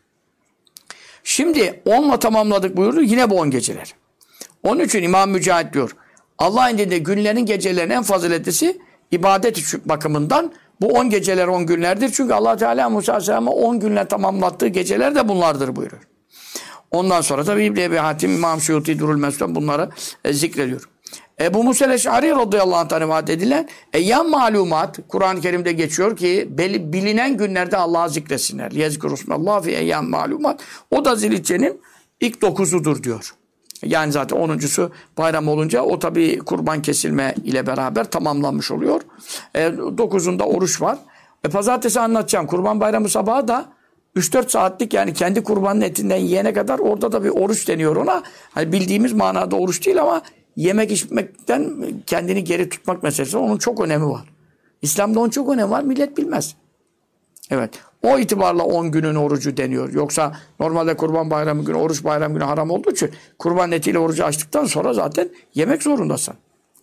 Speaker 1: Şimdi 10'la tamamladık buyurdu. Yine bu 10 geceler. Onun için İmam Mücahit diyor, Allah indinde günlerin, gecelerin en faziletlisi ibadet bakımından bu 10 geceler 10 günlerdir. Çünkü Allah Teala Musa Aleyhisselam'a 10 günle tamamlattığı geceler de bunlardır buyuruyor. Ondan sonra tabi İbn-i Ebi Hatim, İmam Suyuti, Durul Mesut bunları zikrediyor. Ebu Musa el-Eş'ari radıyallahu anh'tan rivayet edilen eyyam malumat, Kur'an-ı Kerim'de geçiyor ki bilinen günlerde Allah'ı zikresinler. Yezkurusmallah fi eyyam malumat. O da Zilhicce'nin ilk 9'udur diyor. Yani zaten 10'uncusu bayram olunca o tabi kurban kesilme ile beraber tamamlanmış oluyor. 9'unda oruç var. Pazartesi anlatacağım. Kurban bayramı sabahı da 3-4 saatlik, yani kendi kurbanın etinden yiyene kadar orada da bir oruç deniyor ona. Hani bildiğimiz manada oruç değil ama yemek içmekten kendini geri tutmak meselesi. Onun çok önemi var. İslam'da onun çok önemi var. Millet bilmez. Evet. O itibarla 10 günün orucu deniyor. Yoksa normalde Kurban Bayramı günü, oruç bayram günü haram olduğu için kurban etiyle orucu açtıktan sonra zaten yemek zorundasın.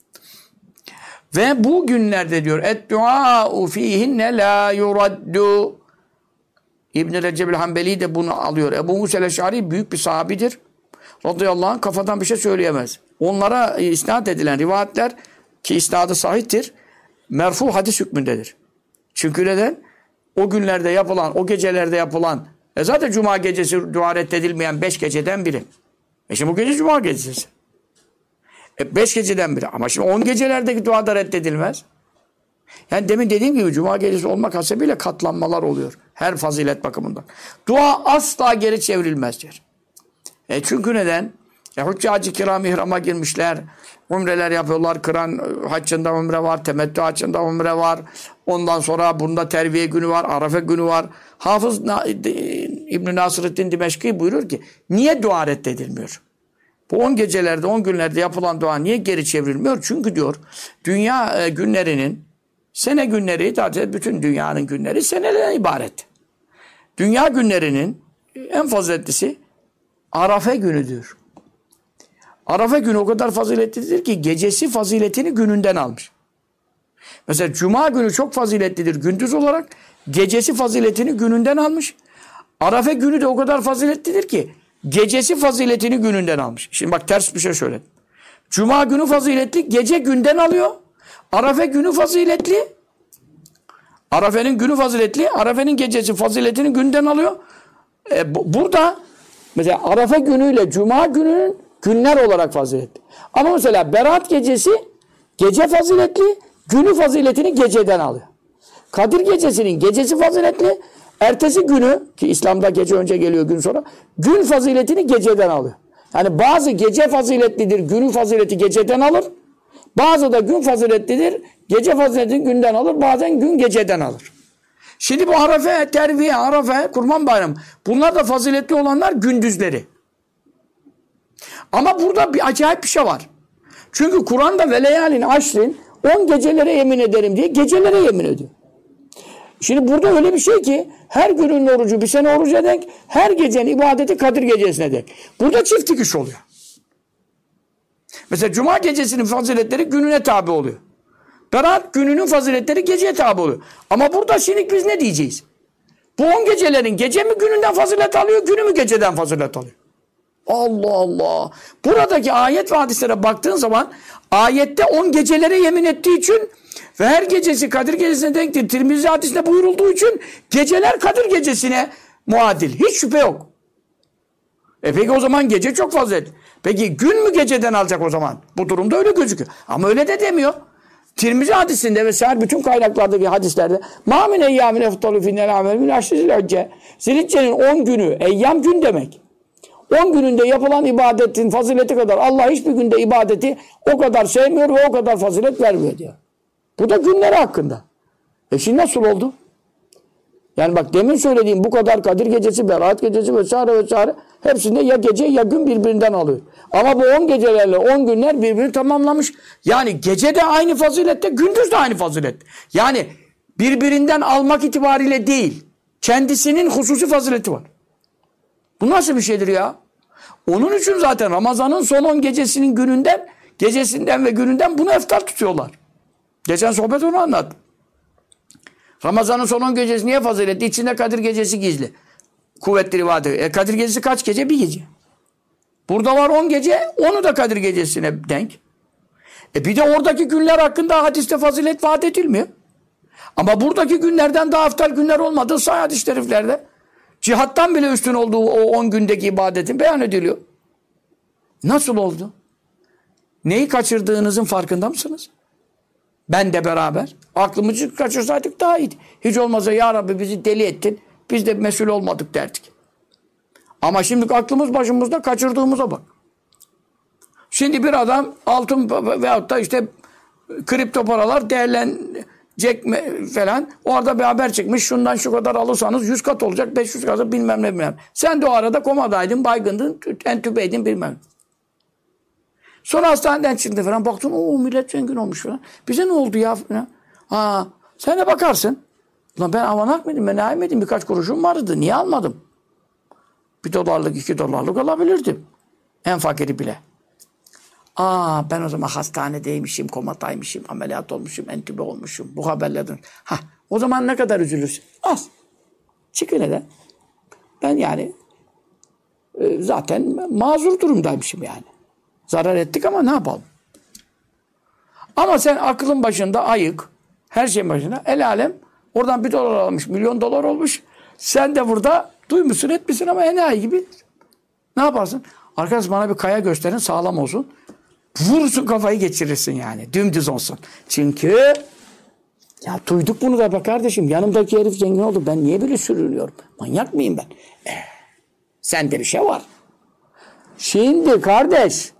Speaker 1: Ve bu günlerde diyor et-duâ'u fîhinne lâ yuraddu. İbn-i Recep el-Hanbeli de bunu alıyor. Ebu Musa el-Eş'ari büyük bir sahabidir. Radıyallahu anh kafadan bir şey söyleyemez. Onlara isnat edilen rivayetler, ki isnadı sahihtir, merfu hadis hükmündedir. Çünkü neden? O günlerde yapılan, o gecelerde yapılan, zaten Cuma gecesi dua reddedilmeyen 5 geceden biri. Şimdi bu gece Cuma gecesi. 5 geceden biri. Ama şimdi 10 gecelerdeki dua da reddedilmez. Yani demin dediğim gibi Cuma gecesi olmak hasebiyle katlanmalar oluyor. Her fazilet bakımından. Dua asla geri çevrilmez diyor. Çünkü neden? Hüccacı kiram ihrama girmişler. Umreler yapıyorlar. Kıran haccında umre var. Temettü haccında umre var. Ondan sonra bunda terviye günü var. Arafe günü var. Hafız İbn-i Nasırıddin Dimeşki buyuruyor ki niye dua reddedilmiyor? Bu 10 gecelerde 10 günlerde yapılan dua niye geri çevrilmiyor? Çünkü diyor dünya günlerinin, sene günleri, zaten bütün dünyanın günleri senelerden ibaret. Dünya günlerinin en faziletlisi Arafe günüdür. Arafe günü o kadar faziletlidir ki gecesi faziletini gününden almış. Mesela Cuma günü çok faziletlidir gündüz olarak, gecesi faziletini gününden almış. Arafe günü de o kadar faziletlidir ki gecesi faziletini gününden almış. Şimdi bak ters bir şey söyledim. Cuma günü faziletli, gece günden alıyor. Arafe günü faziletli. Arafe'nin günü faziletli, Arafe'nin gecesi faziletini günden alıyor. Burada mesela Arafe günüyle Cuma gününün günler olarak faziletli. Ama mesela Berat gecesi gece faziletli, günü faziletini geceden alıyor. Kadir gecesinin gecesi faziletli, Ertesi günü ki İslam'da gece önce geliyor gün sonra gün faziletini geceden alıyor. Yani bazı gece faziletlidir, günün fazileti geceden alır. Bazı da gün faziletlidir, gece faziletini günden alır. Bazen gün geceden alır. Şimdi bu Arafe, Terviye, Arafe, Kurban Bayramı. Bunlar da faziletli olanlar gündüzleri. Ama burada bir acayip bir şey var. Çünkü Kur'an'da ve leyalin aşrin 10 gecelere yemin ederim diye gecelere yemin ediyor. Şimdi burada öyle bir şey ki her günün orucu bir sene oruca denk, her gecenin ibadeti Kadir gecesine denk. Burada çift dikiş oluyor. Mesela Cuma gecesinin faziletleri gününe tabi oluyor. Berat gününün faziletleri geceye tabi oluyor. Ama burada şimdi biz ne diyeceğiz? Bu 10 gecelerin gece mi gününden fazilet alıyor, günü mü geceden fazilet alıyor? Allah Allah. Buradaki ayet ve hadislere baktığın zaman ayette 10 gecelere yemin ettiği için ve her gecesi Kadir gecesine denktir. Tirmizi hadisinde buyurulduğu için geceler Kadir gecesine muadil. Hiç şüphe yok. Peki o zaman gece çok faziletli. Peki gün mü geceden alacak o zaman? Bu durumda öyle gözüküyor. Ama öyle de demiyor. Tirmizi hadisinde vesaire bütün kaynaklardaki hadislerde مَا مِنْ اَيَّامٍ اَفْطَلُ فِي النَّلَامَلِ مِنْ عَشْرِ زِلْحِجَّةِ Zilhicce'nin 10 günü, eyyam gün demek. 10 gününde yapılan ibadetin fazileti kadar Allah hiçbir günde ibadeti o kadar sevmiyor ve o kadar fazilet vermiyor diyor. Bu da günleri hakkında. Şimdi nasıl oldu? Yani bak demin söylediğim bu kadar Kadir gecesi, Berat gecesi vesaire vesaire hepsinde ya gece ya gün birbirinden alıyor. Ama bu 10 gecelerle 10 günler birbirini tamamlamış. Yani gece de aynı fazilette, gündüz de aynı fazilet. Yani birbirinden almak itibariyle değil, kendisinin hususi fazileti var. Bu nasıl bir şeydir ya? Onun için zaten Ramazan'ın son 10 gecesinin gününden, gecesinden ve gününden bunu eftal tutuyorlar. Geçen sohbet onu anlattım. Ramazan'ın son 10 gecesi niye faziletli? İçinde Kadir gecesi gizli. Kuvvetli rivayet. Kadir gecesi kaç gece? Bir gece. Burada var 10 gece, onu da Kadir gecesine denk. Bir de oradaki günler hakkında hadiste fazilet vaat edilmiyor. Ama buradaki günlerden daha eftal günler olmadığı sahih hadis-i şeriflerde cihattan bile üstün olduğu o 10 gündeki ibadetin beyan ediliyor. Nasıl oldu? Neyi kaçırdığınızın farkında mısınız? Ben de beraber. Aklımızı kaçırsaydık daha iyiydi. Hiç olmazsa ya Rabbi bizi deli ettin. Biz de mesul olmadık derdik. Ama şimdi aklımız başımızda kaçırdığımıza bak. Şimdi bir adam altın veyahut da işte kripto paralar değerlenecek falan. Orada bir haber çıkmış. Şundan şu kadar alırsanız 100 kat olacak. 500 kat bilmem ne bilmem. Sen de o arada komadaydın, baygındın, entübeydin bilmem. Sonra hastaneden çıktı falan. Baktın o millet zengin olmuş falan. Bize ne oldu ya falan. Sen de bakarsın. Ulan ben avanak mıydım? Ben enayi miydim? Birkaç kuruşum vardı. Niye almadım? $1, $2 alabilirdim. En fakiri bile. Ben o zaman hastanedeymişim, komadaymışım, ameliyat olmuşum, entübe olmuşum. Bu haberlerden. O zaman ne kadar üzülürsün? Az. Çıkın neden? Ben yani zaten mazur durumdaymışım yani. Zarar ettik ama ne yapalım? Ama sen aklın başında ayık, her şeyin başında, el alem oradan $1 almış, $1.000.000 olmuş. Sen de burada duymuşsun etmişsin ama enayi gibi. Ne yaparsın? Arkadaş bana bir kaya gösterin sağlam olsun. Vurursun kafayı geçirirsin yani. Dümdüz olsun. Çünkü ya duyduk bunu da be kardeşim. Yanımdaki herif zengin oldu. Ben niye böyle sürünüyorum? Manyak mıyım ben? Sende bir şey var. Şimdi kardeş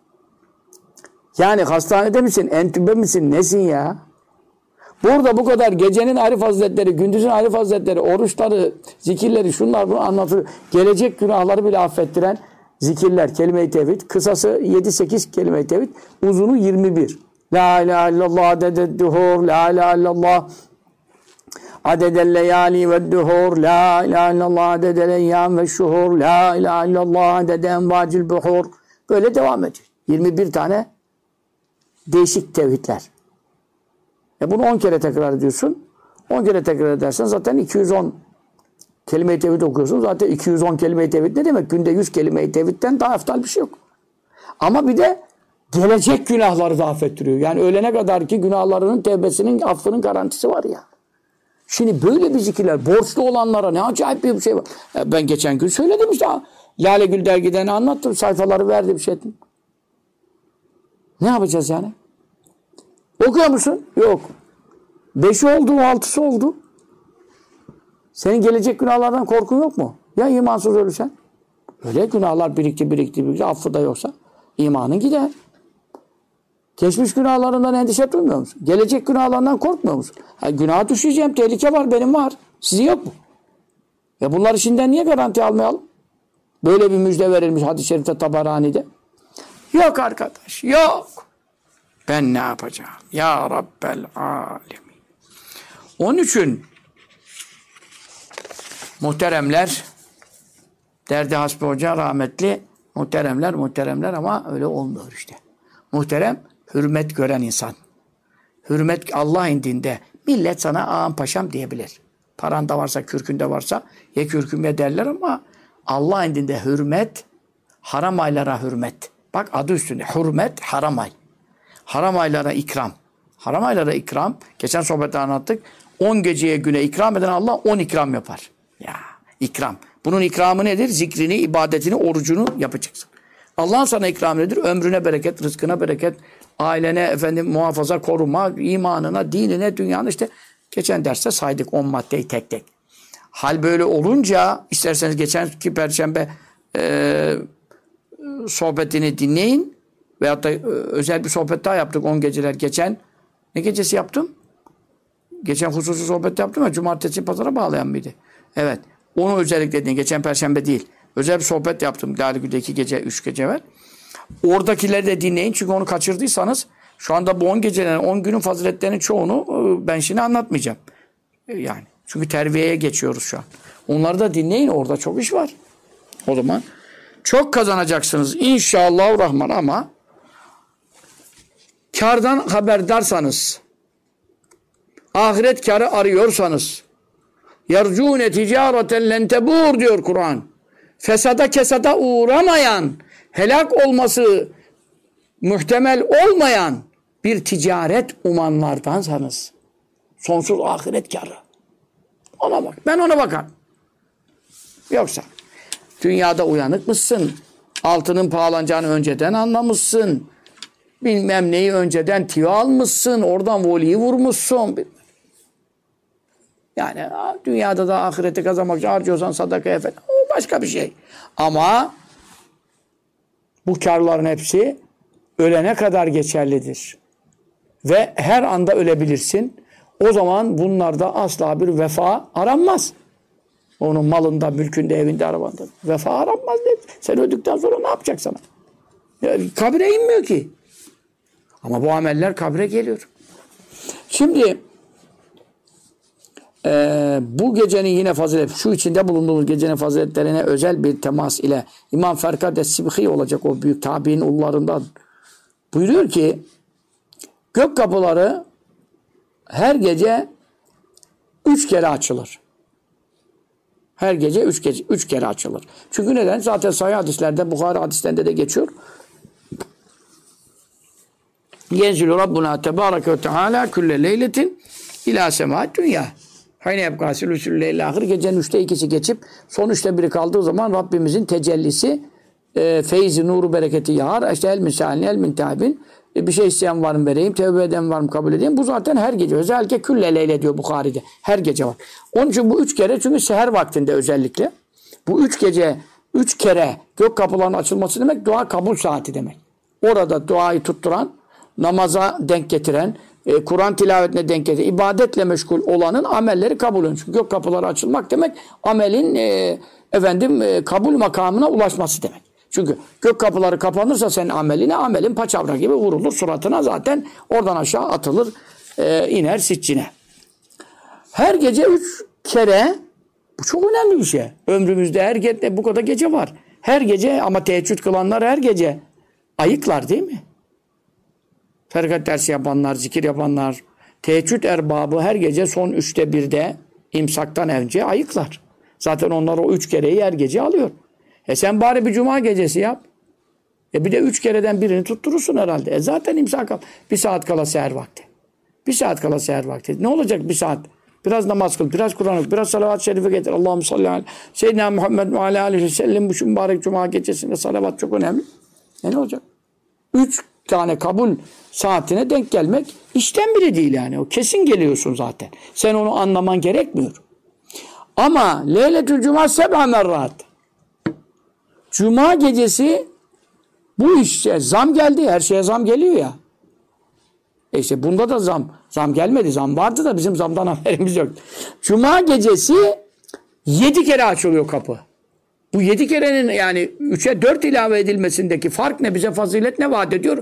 Speaker 1: yani hastanede misin? Entübe misin? Nesin ya? Burada bu kadar gecenin ayrı faziletleri, gündüzün ayrı faziletleri, oruçları, zikirleri, şunlar bunu anlatır. Gelecek günahları bile affettiren zikirler, kelime-i tevhid. Kısası 7-8 kelime-i tevhid. Uzunu 21. La ilahe illallah adeded duhur, la ilahe illallah adedel leyali ve duhur, la ilahe illallah adedel eyyam ve şuhur, la ilahe illallah adeden vacil buhur. Böyle devam ediyor. 21 tane değişik tevhidler. Bunu 10 kere tekrar ediyorsun. 10 kere tekrar edersen zaten 210 kelime-i tevhid okuyorsun. Zaten 210 kelime-i tevhid ne demek? Günde 100 kelime-i tevhidden daha eftal bir şey yok. Ama bir de gelecek günahları da affettiriyor. Yani ölene kadar ki günahlarının tevbesinin, affının garantisi var ya. Şimdi böyle bir zikirler, borçlu olanlara ne acayip bir şey var. Ben geçen gün söyledim işte. Lale Gül dergiden anlattım. Sayfaları verdim, şey ettim. Ne yapacağız yani? Okuyor musun? Yok. 5'i oldu, 6'sı oldu. Senin gelecek günahlardan korkun yok mu? Ya imansız ölürsen? Öyle günahlar birikti. Affı da yoksa imanın gider. Geçmiş günahlarından endişe duymuyor musun? Gelecek günahlarından korkmuyor musun? Günaha düşeceğim, tehlike var, benim var. Sizin yok mu? Bunları şimdiden niye garanti almayalım? Böyle bir müjde verilmiş hadis-i şerifte Tabarani'de. Yok arkadaş, yok. Ben ne yapacağım? Ya Rabbel Alemin. Onun için muhteremler, derdi Hasbi Hoca rahmetli, muhteremler ama öyle olmuyor işte. Muhterem, hürmet gören insan. Hürmet Allah indinde. Millet sana ağam paşam diyebilir. Paran da varsa, kürkünde varsa ye kürküm ye derler ama Allah indinde hürmet, haram aylara hürmet. Bak adı üstünde. Hürmet, haram ay. Haram aylara ikram. Haram aylara ikram. Geçen sohbette anlattık. 10 geceye güne ikram eden Allah 10 ikram yapar. Ya ikram. Bunun ikramı nedir? Zikrini, ibadetini, orucunu yapacaksın. Allah'ın sana ikram nedir? Ömrüne bereket, rızkına bereket, ailene muhafaza, koruma, imanına, dinine, dünyanın işte geçen derste saydık 10 maddeyi tek tek. Hal böyle olunca isterseniz geçenki Perşembe sohbetini dinleyin. Veyahut da özel bir sohbet daha yaptık 10 geceler. Geçen ne gecesi yaptım? Geçen hususi sohbet yaptım ya. Cumartesi pazara bağlayan mıydı? Evet. Onu özellikle dinleyin. Geçen Perşembe değil. Özel bir sohbet yaptım. Lale 2 gece, 3 gece evvel. Oradakileri de dinleyin. Çünkü onu kaçırdıysanız şu anda bu 10 gecelerin, 10 günün faziletlerinin çoğunu ben şimdi anlatmayacağım. Yani. Çünkü terbiyeye geçiyoruz şu an. Onları da dinleyin. Orada çok iş var. O zaman çok kazanacaksınız. İnşallah Rahman ama kârdan haberdarsanız, ahiret kârı arıyorsanız, yercûne ticâreten len tebûr diyor Kur'an. Fesada kesada uğramayan, helak olması muhtemel olmayan bir ticaret umanlardansanız, sonsuz ahiret kârı. Ona bak. Ben ona bakarım. Yoksa dünyada uyanık mısın? Altının pahalanacağını önceden anlamışsın. Bilmem neyi önceden tüyo almışsın. Oradan voliyi vurmuşsun. Yani dünyada da ahireti kazanmak için harcıyorsan sadakaya falan. O başka bir şey. Ama bu karların hepsi ölene kadar geçerlidir. Ve her anda ölebilirsin. O zaman bunlarda asla bir vefa aranmaz. Onun malında, mülkünde, evinde, arabanda. Vefa aranmaz dedi. Sen öldükten sonra ne yapacak sana? Kabire inmiyor ki. Ama bu ameller kabre geliyor. Şimdi bu gecenin yine fazilet, şu içinde bulunduğumuz gecenin faziletlerine özel bir temas ile İmam Ferkad Es-Sibhi olacak o büyük tabi'in ullarından buyuruyor ki gök kapıları her gece 3 kere açılır. Her gece 3 kere açılır. Çünkü neden? Zaten sahih hadislerde, Bukhari hadislerinde de geçiyor. Yenzilü Rabbuna Tebareke ve Teala külle leyletin ila sema dünya. Hayne ebkâsil usulü ahir. Gecenin 3'te 2'si geçip son 3'te 1'i kaldığı zaman Rabbimizin tecellisi feyzi, nuru, bereketi yağar. İşte el misalini, el mintabin. Bir şey isteyen var mı vereyim, tevbe eden var mı kabul edeyim. Bu zaten her gece. Özellikle külle leyle diyor Bukhari'de. Her gece var. Onun için bu 3 kere, çünkü seher vaktinde özellikle. Bu 3 gece, 3 kere gök kapılarının açılması demek dua kabul saati demek. Orada duayı tutturan, namaza denk getiren, Kur'an tilavetine denk getiren, ibadetle meşgul olanın amelleri kabul olur. Çünkü gök kapıları açılmak demek amelin kabul makamına ulaşması demek. Çünkü gök kapıları kapanırsa senin amelin paçavra gibi vurulur suratına, zaten oradan aşağı atılır, iner siccine. Her gece 3 kere, bu çok önemli bir şey. Ömrümüzde her gece bu kadar gece var. Her gece, ama teheccüd kılanlar her gece ayıklar değil mi? Ferikat dersi yapanlar, zikir yapanlar, teheccüd erbabı her gece son 3'te 1'de imsaktan önce ayıklar. Zaten onlar o 3 kereyi her gece alıyor. Sen bari bir cuma gecesi yap. Bir de 3 kereden birini tutturursun herhalde. Zaten imsak al. 1 saat kala seher vakti. 1 saat kala seher vakti. Ne olacak 1 saat? Biraz namaz kıl, biraz Kur'an oku, biraz salavat-ı şerife getir. Allahümme salli aleyhi Seyyidina Muhammed ve aleyhi ve sellem. Bu mübarek cuma gecesinde salavat çok önemli. Ne olacak? 3 tane kabul saatine denk gelmek işten bile değil yani. O kesin geliyorsun zaten. Sen onu anlaman gerekmiyor. Ama Leyletül Cuma seb'a merrat. Cuma gecesi bu işte zam geldi. Her şeye zam geliyor ya. İşte bunda da zam gelmedi. Zam vardı da bizim zamdan haberimiz yok. Cuma gecesi 7 kere açılıyor kapı. Bu 7 kerenin yani 3'e 4 ilave edilmesindeki fark ne? Bize fazilet ne vaat ediyor?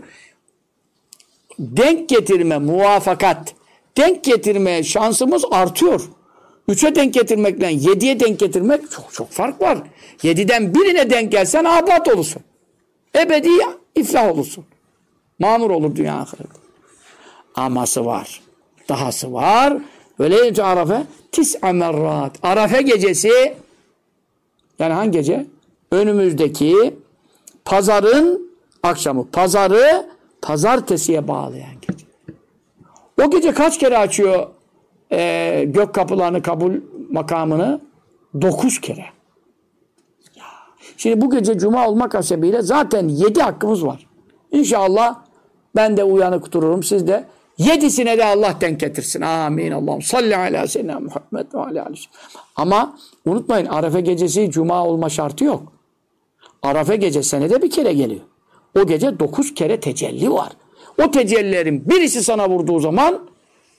Speaker 1: Denk getirme, muvafakat. Denk getirme şansımız artıyor. 3'e denk getirmekle 7'ye denk getirmek çok fark var. 7'den birine denk gelsen abat olursun. Ebedi iflah olursun. Mamur olur dünya ahiret. Aması var. Dahası var. Ve leyleti Arafe tis'a merrat. Arafe gecesi yani hangi gece? Önümüzdeki pazarın akşamı. Pazarı pazartesiye bağlayan gece. O gece kaç kere açıyor gök kapılarını, kabul makamını? 9 kere. Ya. Şimdi bu gece cuma olmak hasebiyle zaten 7 hakkımız var. İnşallah ben de uyanık dururum. Siz de 7'sine de Allah denk getirsin. Amin. Allah'ım salli ala seyyidina Muhammed ve ala aleyhi. Ama unutmayın Arefe gecesi cuma olma şartı yok. Arefe gecesi senede bir kere geliyor. O gece 9 kere tecelli var. O tecellilerin birisi sana vurduğu zaman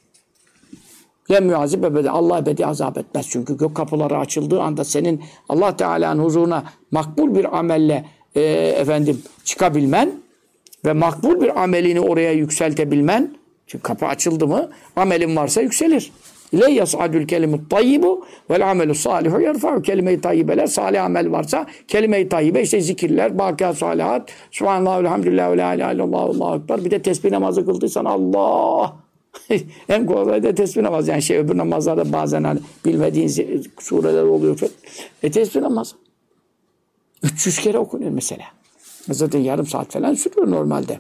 Speaker 1: lem yuazib ebedi. Allah ebedi azap etmez. Çünkü gök kapıları açıldığı anda senin Allah Teala'nın huzuruna makbul bir amelle çıkabilmen ve makbul bir amelini oraya yükseltebilmen. Çünkü kapı açıldı mı amelin varsa yükselir. İle yas'adul kelimut tayyibu vel amelu salihu yerfa'u. Kelime-i tayyibeler, salih amel varsa kelime-i tayyibe işte zikirler, bakiyat salihat, subhanallah, elhamdülillah, ve la ilahe illallah, Allahu ekber. Bir de tesbih namazı kıldıysan Allah. En kolay da tesbih namazı. Yani öbür namazlarda bazen hani bilmediğin sureler oluyor. Tesbih namazı. 300 kere okunuyor mesela. Zaten yarım saat falan sürüyor normalde.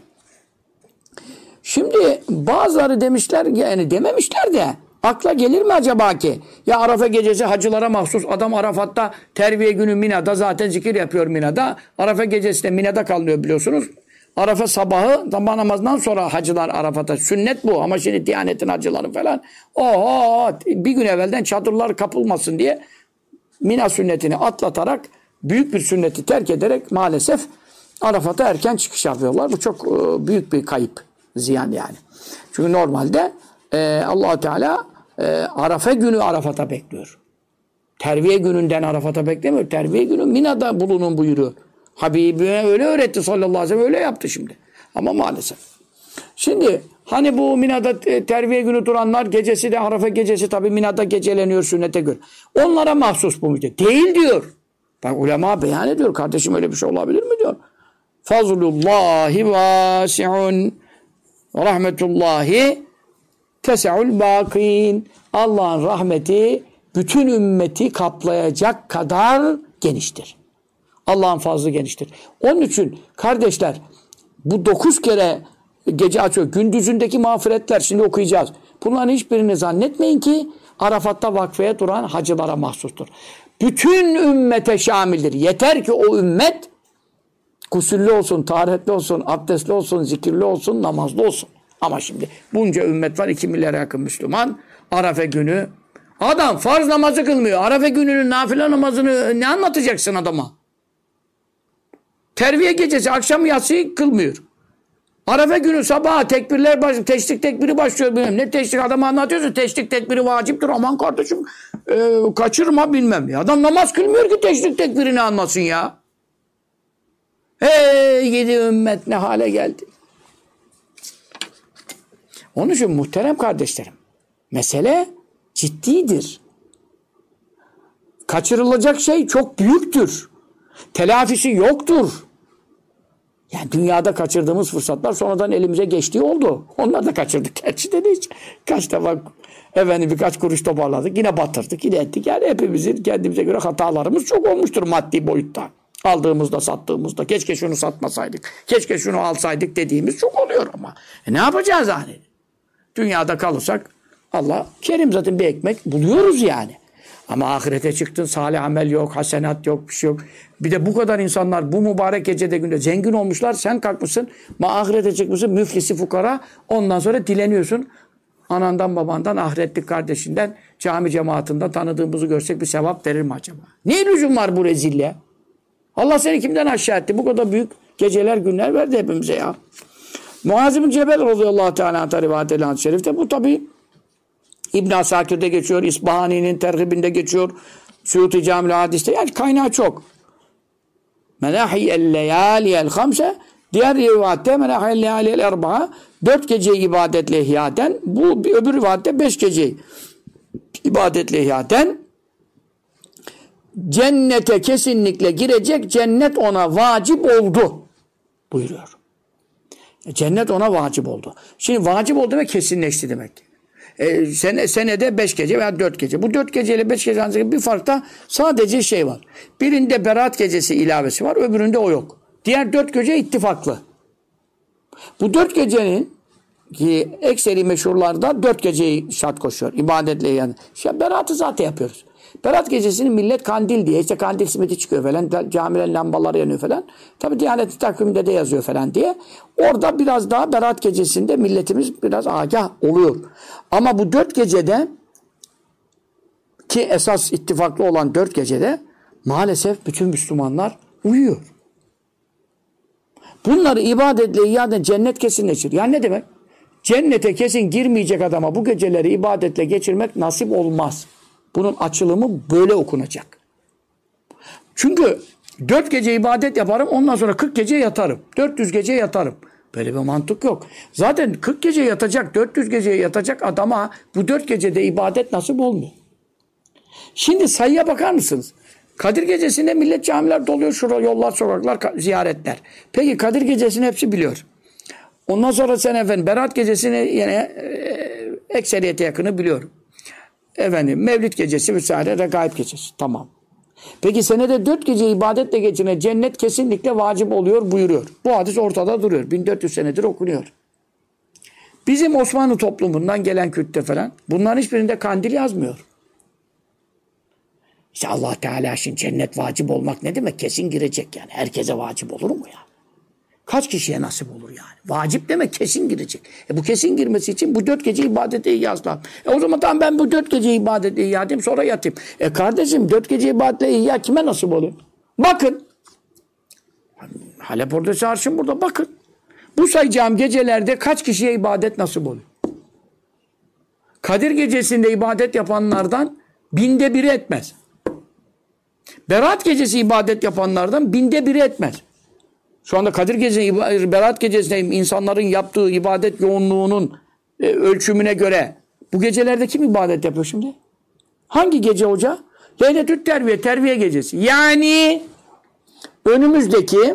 Speaker 1: Şimdi bazıları demişler yani dememişler de akla gelir mi acaba ki? Ya Arafa gecesi hacılara mahsus. Adam Arafat'ta terviye günü Mina'da zaten zikir yapıyor Mina'da. Arafa gecesi de Mina'da kalınıyor biliyorsunuz. Arafa sabahı sabah namazından sonra hacılar Arafat'a. Sünnet bu ama şimdi Diyanet'in hacıları falan. Bir gün evvelden çadırlar kapılmasın diye Mina sünnetini atlatarak büyük bir sünneti terk ederek maalesef Arafat'a erken çıkış yapıyorlar. Bu çok büyük bir kayıp. Ziyan yani. Çünkü normalde Allah Teala Arafa günü Arafat'a bekliyor. Terviye gününden Arafat'a beklemiyor. Terviye günü Mina'da bulunun buyuruyor. Habibine öyle öğretti sallallahu aleyhi ve sellem. Öyle yaptı şimdi. Ama maalesef. Şimdi hani bu Mina'da terviye günü duranlar gecesi de Arafa gecesi tabii Mina'da geceleniyor sünnete göre. Onlara mahsus bu müjde. Değil diyor. Bak ulema beyan ediyor. Kardeşim öyle bir şey olabilir mi diyor. Fazlullahi vasi'un rahmetullahi tese'ul bakin. Allah'ın rahmeti bütün ümmeti kaplayacak kadar geniştir. Allah'ın fazlı geniştir. Onun için kardeşler bu 9 kere gece açıyor. Gündüzündeki mağfiretler şimdi okuyacağız. Bunların hiçbirini zannetmeyin ki Arafat'ta vakfeye duran hacılara mahsustur. Bütün ümmete şamildir. Yeter ki o ümmet gusüllü olsun, taharetli olsun, abdestli olsun, zikirli olsun, namazlı olsun. Ama şimdi bunca ümmet var, 2 milyara yakın Müslüman. Arafa günü. Adam farz namazı kılmıyor. Arafa gününün nafile namazını ne anlatacaksın adama? Terviye gecesi akşam yatsıyı kılmıyor. Arafa günü sabaha tekbirler başlıyor. Teşrik tekbiri başlıyor. Bilmem ne teşrik adamı anlatıyorsun. Teşrik tekbiri vaciptir. Aman kardeşim kaçırma bilmem. Ya. Adam namaz kılmıyor ki teşrik tekbirini anlasın ya. Hey gidi ümmet ne hale geldi. Onun için muhterem kardeşlerim mesele ciddidir. Kaçırılacak şey çok büyüktür. Telafisi yoktur. Yani dünyada kaçırdığımız fırsatlar sonradan elimize geçtiği oldu. Onlar da kaçırdık. Gerçi de hiç. Kaç defa birkaç kuruş toparladık. Yine batırdık. Yine ettik. Yani hepimizin kendimize göre hatalarımız çok olmuştur maddi boyutta. Aldığımızda, sattığımızda. Keşke şunu satmasaydık. Keşke şunu alsaydık dediğimiz çok oluyor ama. Ne yapacağız hani? Dünyada kalırsak Allah kerim zaten bir ekmek buluyoruz yani. Ama ahirete çıktın salih amel yok, hasenat yok, bir şey yok. Bir de bu kadar insanlar bu mübarek gecede günde zengin olmuşlar. Sen kalkmışsın, ahirete çıkmışsın, müflisi fukara. Ondan sonra dileniyorsun. Anandan babandan, ahiretlik kardeşinden cami cemaatinde tanıdığımızı görsek bir sevap verir mi acaba? Ne lüzum var bu rezilliğe? Allah seni kimden aşağı etti? Bu kadar büyük geceler, günler verdi hepimize ya. Muaz bin Cebel radıyallahu teala anh'a rivayet edilen hadis-i şerifte bu tabi İbn Asakir'de geçiyor, İsbahani'nin terhibinde geçiyor, Suyuti Camil Hadis'te, yani kaynağı çok. Menahiyel leyaliyel hamse, diğer rivayette menahiyel leyaliyel erba'a, 4 geceyi ibadetle ihyaden, bu bir öbür rivayette 5 geceyi ibadetle ihyaden, cennete kesinlikle girecek, cennet ona vacip oldu buyuruyor. Cennet ona vacip oldu. Şimdi vacip oldu ve kesinleşti demek. Senede 5 gece veya 4 gece. Bu 4 gece ile 5 gece arasında bir farkta sadece şey var. Birinde Berat gecesi ilavesi var, öbüründe o yok. Diğer 4 gece ittifaklı. Bu 4 gecenin ki ekseri meşhurlarda 4 geceyi şart koşuyor. İbadetle yani. İşte Berat'ı zaten yapıyoruz. Berat gecesini millet kandil diye, işte kandil simidi çıkıyor falan, camilerin lambaları yanıyor falan. Tabi Diyanet takviminde de yazıyor falan diye. Orada biraz daha Berat gecesinde milletimiz biraz agah oluyor. Ama bu 4 gecede ki esas ittifaklı olan 4 gecede maalesef bütün Müslümanlar uyuyor. Bunları ibadetle iade cennet kesinleşir. Yani ne demek? Cennete kesin girmeyecek adama bu geceleri ibadetle geçirmek nasip olmaz. Bunun açılımı böyle okunacak. Çünkü 4 gece ibadet yaparım, ondan sonra 40 gece yatarım. 400 gece yatarım. Böyle bir mantık yok. Zaten 40 gece yatacak, 400 gece yatacak adama bu 4 gecede ibadet nasip olmuyor. Şimdi sayıya bakar mısınız? Kadir gecesinde millet camiler doluyor, şurada yollar, sokaklar, ziyaretler. Peki Kadir gecesini hepsi biliyor. Ondan sonra sen efendim Berat gecesini yine ekseriyete yakını biliyorum. Efendim Mevlid gecesi vesaire, Regaib gecesi. Tamam. Peki senede 4 gece ibadetle geçine cennet kesinlikle vacip oluyor buyuruyor. Bu hadis ortada duruyor. 1400 senedir okunuyor. Bizim Osmanlı toplumundan gelen kütle falan bunların hiçbirinde kandil yazmıyor. İşte Allah Teala şimdi cennet vacip olmak ne demek? Kesin girecek yani. Herkese vacip olur mu ya? Kaç kişiye nasip olur yani? Vacip demek kesin girecek. Bu kesin girmesi için bu 4 gece ibadete ihya lazım. O zaman tamam ben bu 4 gece ibadete ihya edeyim sonra yatayım. Kardeşim 4 gece ibadete ihya kime nasip oluyor? Bakın. Halep orada çarşım burada bakın. Bu sayacağım gecelerde kaç kişiye ibadet nasip oluyor? Kadir gecesinde ibadet yapanlardan 1/1000'i etmez. Berat gecesi ibadet yapanlardan 1/1000'i etmez. Şu anda Kadir Gecesi, Berat Gecesi'nde insanların yaptığı ibadet yoğunluğunun ölçümüne göre bu gecelerde kim ibadet yapıyor şimdi? Hangi gece hoca? Leyletü't Terviye, Terviye Gecesi. Yani önümüzdeki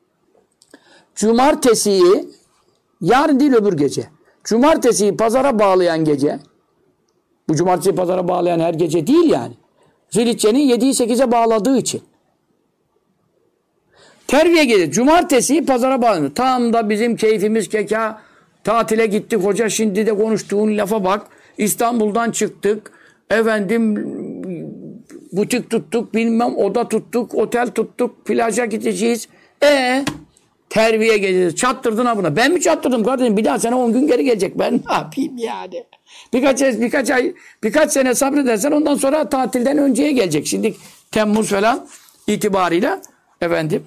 Speaker 1: cumartesiyi, yarın değil öbür gece. Cumartesiyi pazara bağlayan gece, bu cumartesiyi pazara bağlayan her gece değil yani. Zilhicce'nin 7'yi 8'e bağladığı için. Terviye gecesi. Cumartesiyi pazara bağlanıyor. Tam da bizim keyfimiz keka. Tatile gittik hoca, şimdi de konuştuğun lafa bak. İstanbul'dan çıktık. Efendim butik tuttuk, bilmem oda tuttuk, otel tuttuk, plaja gideceğiz. Terviye gecesi. Çattırdın ha buna. Ben mi çattırdım kardeşim? Bir daha sana 10 gün geri gelecek. Ben ne yapayım yani? Birkaç sene sabredersen ondan sonra tatilden önceye gelecek. Şimdi Temmuz falan itibarıyla efendim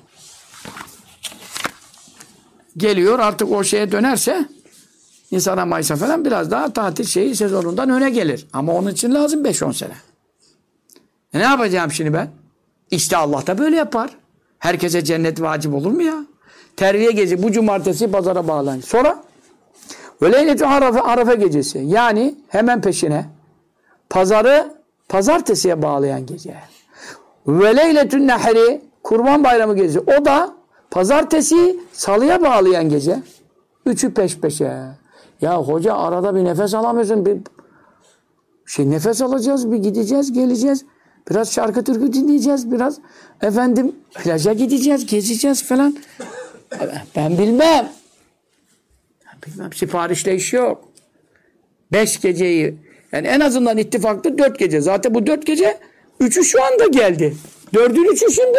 Speaker 1: geliyor, artık o şeye dönerse Nisan'a Mayıs'a falan biraz daha tatil sezonundan öne gelir. Ama onun için lazım 5-10 sene. Ne yapacağım şimdi ben? İşte Allah da böyle yapar. Herkese cennet vacip olur mu ya? Terviye gecesi bu cumartesi pazara bağlanıyor. Sonra ve Leyletü Arafa gecesi. Yani hemen peşine pazarı pazartesiye bağlayan gece. Ve Leyletün Nehri Kurban Bayramı gecesi. O da pazartesi salıya bağlayan gece. 3'ü peş peşe. Ya hoca arada bir nefes alamıyorsun. Nefes alacağız, bir gideceğiz, geleceğiz. Biraz şarkı türkü dinleyeceğiz. Biraz efendim plaja gideceğiz, gezeceğiz falan. Ben bilmem. Siparişle iş yok. 5 geceyi yani en azından ittifaklı 4 gece. Zaten bu 4 gece 3'ü şu anda geldi. 4'ün 3'ü şimdi.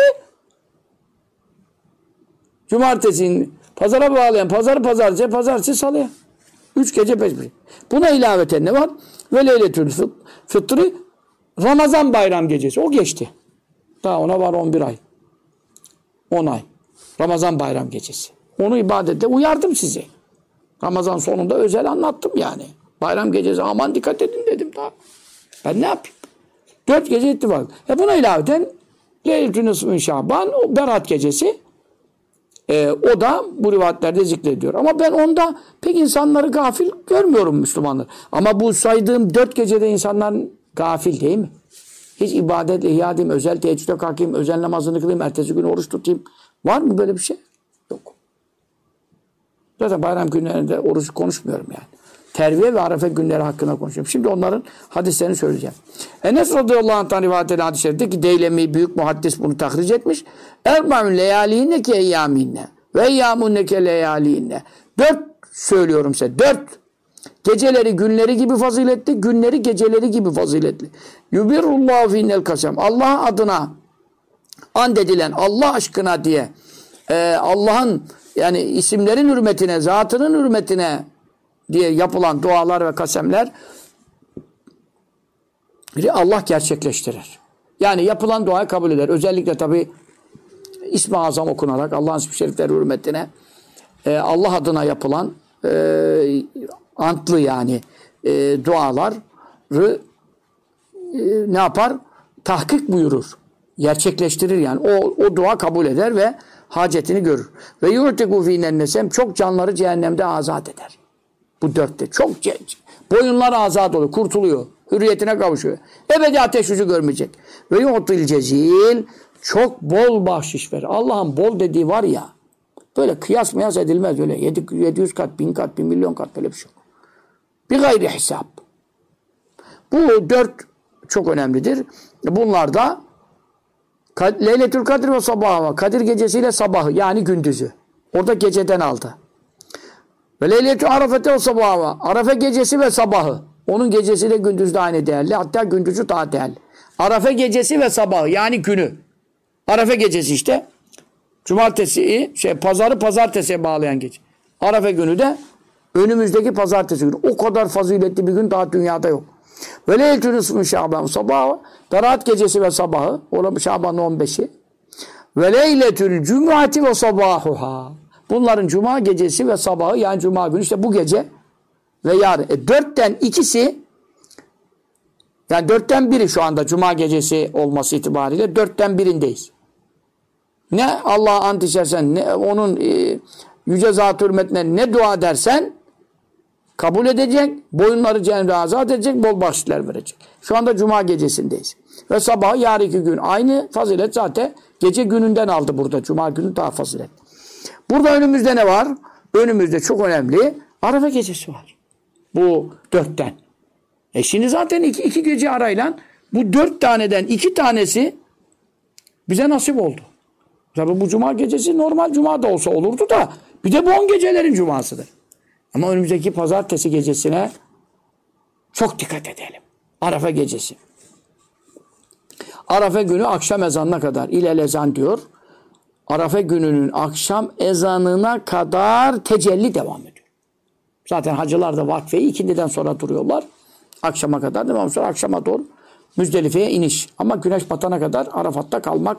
Speaker 1: Cumartesinin pazara bağlayan pazartesi salıya. 3 gece peş peşe. Buna ilaveten ne var? Ve leyletül fıtrı Ramazan bayram gecesi. O geçti. Daha ona var 11 ay. 10 ay. Ramazan bayram gecesi. Onu ibadette uyardım sizi. Ramazan sonunda özel anlattım yani. Bayram gecesi aman dikkat edin dedim daha. Ben ne yapayım? 4 gece ittifak. Buna ilaveten Leyletün Nisfin Şaban, o Berat gecesi. O da bu rivayetlerde zikrediyor. Ama ben onda pek insanları gafil görmüyorum Müslümanlar. Ama bu saydığım 4 gecede insanlar gafil değil mi? Hiç ibadetle ihya edeyim, özel teheccüde kalkayım, özel namazını kılayım, ertesi gün oruç tutayım. Var mı böyle bir şey? Yok. Zaten bayram günlerinde oruç konuşmuyorum yani. Terviye ve Arefe günleri hakkında konuşuyorum. Şimdi onların hadislerini söyleyeceğim. Enes radıyallahu anh'tan rivayet edilen hadis-i şerifte ki Deylemi büyük muhaddis bunu tahric etmiş. Erba'ün leyalihinne ke eyyaminne ve eyyamunne ke leyalihinne. 4 söylüyorum size. 4 geceleri günleri gibi faziletli, günleri geceleri gibi faziletli. Yubirullahu finnel kasem. Allah adına and edilen, Allah aşkına diye Allah'ın yani isimlerin hürmetine, zatının hürmetine diye yapılan dualar ve kasemler Allah gerçekleştirir. Yani yapılan duayı kabul eder. Özellikle tabi İsmi Azam okunarak Allah'ın ismi şerifleri hürmetine Allah adına yapılan antlı yani duaları ne yapar? Tahkik buyurur. Gerçekleştirir yani. O dua kabul eder ve hacetini görür. Ve yu'tiku fînen nesem çok canları cehennemde azat eder. Bu 4'te. Çok boyunlar azat olur. Kurtuluyor. Hürriyetine kavuşuyor. Ebedi ateş yüzü görmeyecek. Ve yu'til cezil çok bol bahşiş verir. Allah'ın bol dediği var ya böyle kıyas mıyas edilmez. Öyle 700 kat, 1000 kat, 1 milyon kat böyle bir şey. Bir gayri hesap. Bu 4 çok önemlidir. Bunlar da Leyletül Kadir ve sabahı. Kadir gecesiyle sabahı yani gündüzü. Orada geceden aldı. Ve Leyletül Arafete ve sabahı. Arafe gecesi ve sabahı. Onun gecesiyle gündüzde aynı değerli. Hatta gündüzü daha değerli. Arafe gecesi ve sabahı yani günü. Arafe gecesi işte. Cumartesi, pazarı pazartesiye bağlayan gece. Arafe günü de önümüzdeki pazartesi günü. O kadar faziletli bir gün daha dünyada yok. Ve Leyletül Nisfin Şaban sabahı. Berat gecesi ve sabahı. Orada Şaban'ın 15'i. Ve Leyletül Cum'ati ve sabahuha. Bunların cuma gecesi ve sabahı yani cuma günü işte bu gece ve yarın. 4'ten ikisi yani 4'ten biri şu anda cuma gecesi olması itibariyle 4'ten birindeyiz. Ne Allah'a ant içersen, ne onun yüce zat-ı hürmetine ne dua dersen kabul edecek, boyunları cehennemde azat edecek, bol bahşişler verecek. Şu anda cuma gecesindeyiz. Ve sabahı yarınki gün. Aynı fazilet zaten gece gününden aldı burada. Cuma günü daha fazilet. Burada önümüzde ne var? Önümüzde çok önemli Arafa gecesi var. Bu 4'ten. Şimdi zaten iki gece arayla bu 4 taneden 2 tanesi bize nasip oldu. Tabi bu cuma gecesi normal cuma da olsa olurdu da bir de bu 10 gecelerin cumasıdır. Ama önümüzdeki pazartesi gecesine çok dikkat edelim. Arafa gecesi. Arafa günü akşam ezanına kadar ilel ezan diyor. Arafa gününün akşam ezanına kadar tecelli devam ediyor. Zaten hacılar da vakfeyi ikindiden sonra duruyorlar. Akşama kadar devam sonra akşama doğru Müzdelife'ye iniş. Ama güneş batana kadar Arafat'ta kalmak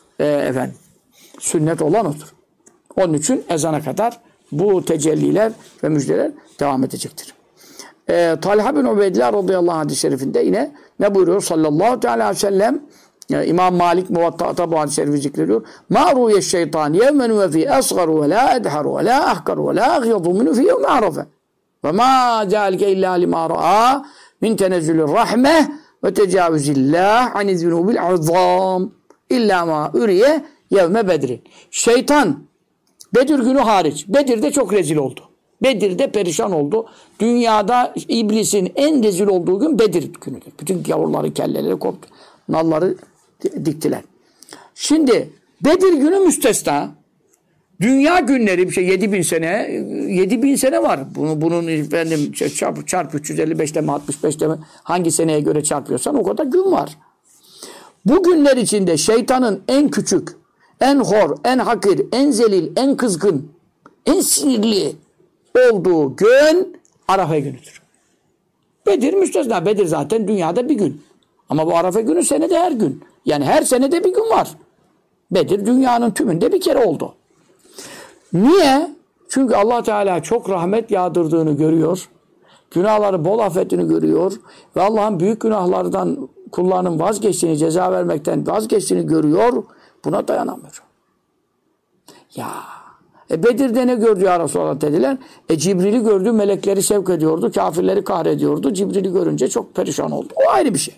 Speaker 1: sünnet olan odur. Onun için ezana kadar bu tecelliler ve müjdeler devam edecektir. Talha bin Ubeydillah radıyallahu anh hadis-i şerifinde yine ne buyuruyor? Sallallahu aleyhi ve sellem İmam Malik Muvatta'ta bu hadis-i şerifi zikrediyor. مَا رُوْيَ الشَّيْطَانِ يَوْمَنُ وَفِي أَصْغَرُ وَلَا أَدْحَرُ وَلَا أَحْكَرُ وَلَا أَغْيَضُ مِنُ فِي يَوْمَ عَرَفَةٍ وَمَا ذَلِكَ إِلَّا لِمَا رَأَى مِنْ تَنَزُّلِ الرَّحْمَةِ وَتَجَاوُزِ اللّٰهِ عَنِ الذُّنُوبِ الْعَظَامِ إِلَّا مَا أُرِيَ يَوْمَ بَدْرٍ Şeytan Bedir günü hariç. Bedir'de çok rezil oldu. Bedir'de perişan oldu. Dünyada iblisin en rezil olduğu gün Bedir günüdür. Bütün yavruları, kelleleri koptu. Nalları diktiler. Şimdi Bedir günü müstesna. Dünya günleri bir şey 7000 sene 7000 sene var. Bunun efendim çarp 355'te mi 65'te mi hangi seneye göre çarpıyorsan o kadar gün var. Bu günler içinde şeytanın en küçük, en hor, en hakir, en zelil, en kızgın, en sinirli olduğu gün Arafa günüdür. Bedir müstesna. Bedir zaten dünyada bir gün. Ama bu Arafa günü senede her gün. Yani her senede bir gün var. Bedir dünyanın tümünde bir kere oldu. Niye? Çünkü Allah Teala çok rahmet yağdırdığını görüyor. Günahları bol affettiğini görüyor. Ve Allah'ın büyük günahlardan kullarının vazgeçtiğini, ceza vermekten vazgeçtiğini görüyor. Buna dayanamıyor. Ya Bedir'de ne gördü ya Resulallah dediler. Cibril'i gördü, melekleri sevk ediyordu, kafirleri kahrediyordu. Cibril'i görünce çok perişan oldu. O ayrı bir şey.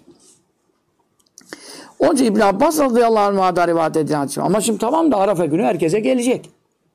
Speaker 1: Onun için İbn Abbas radıyallahu anh'a rivayet edilen. Ama şimdi tamam da Arafa günü herkese gelecek.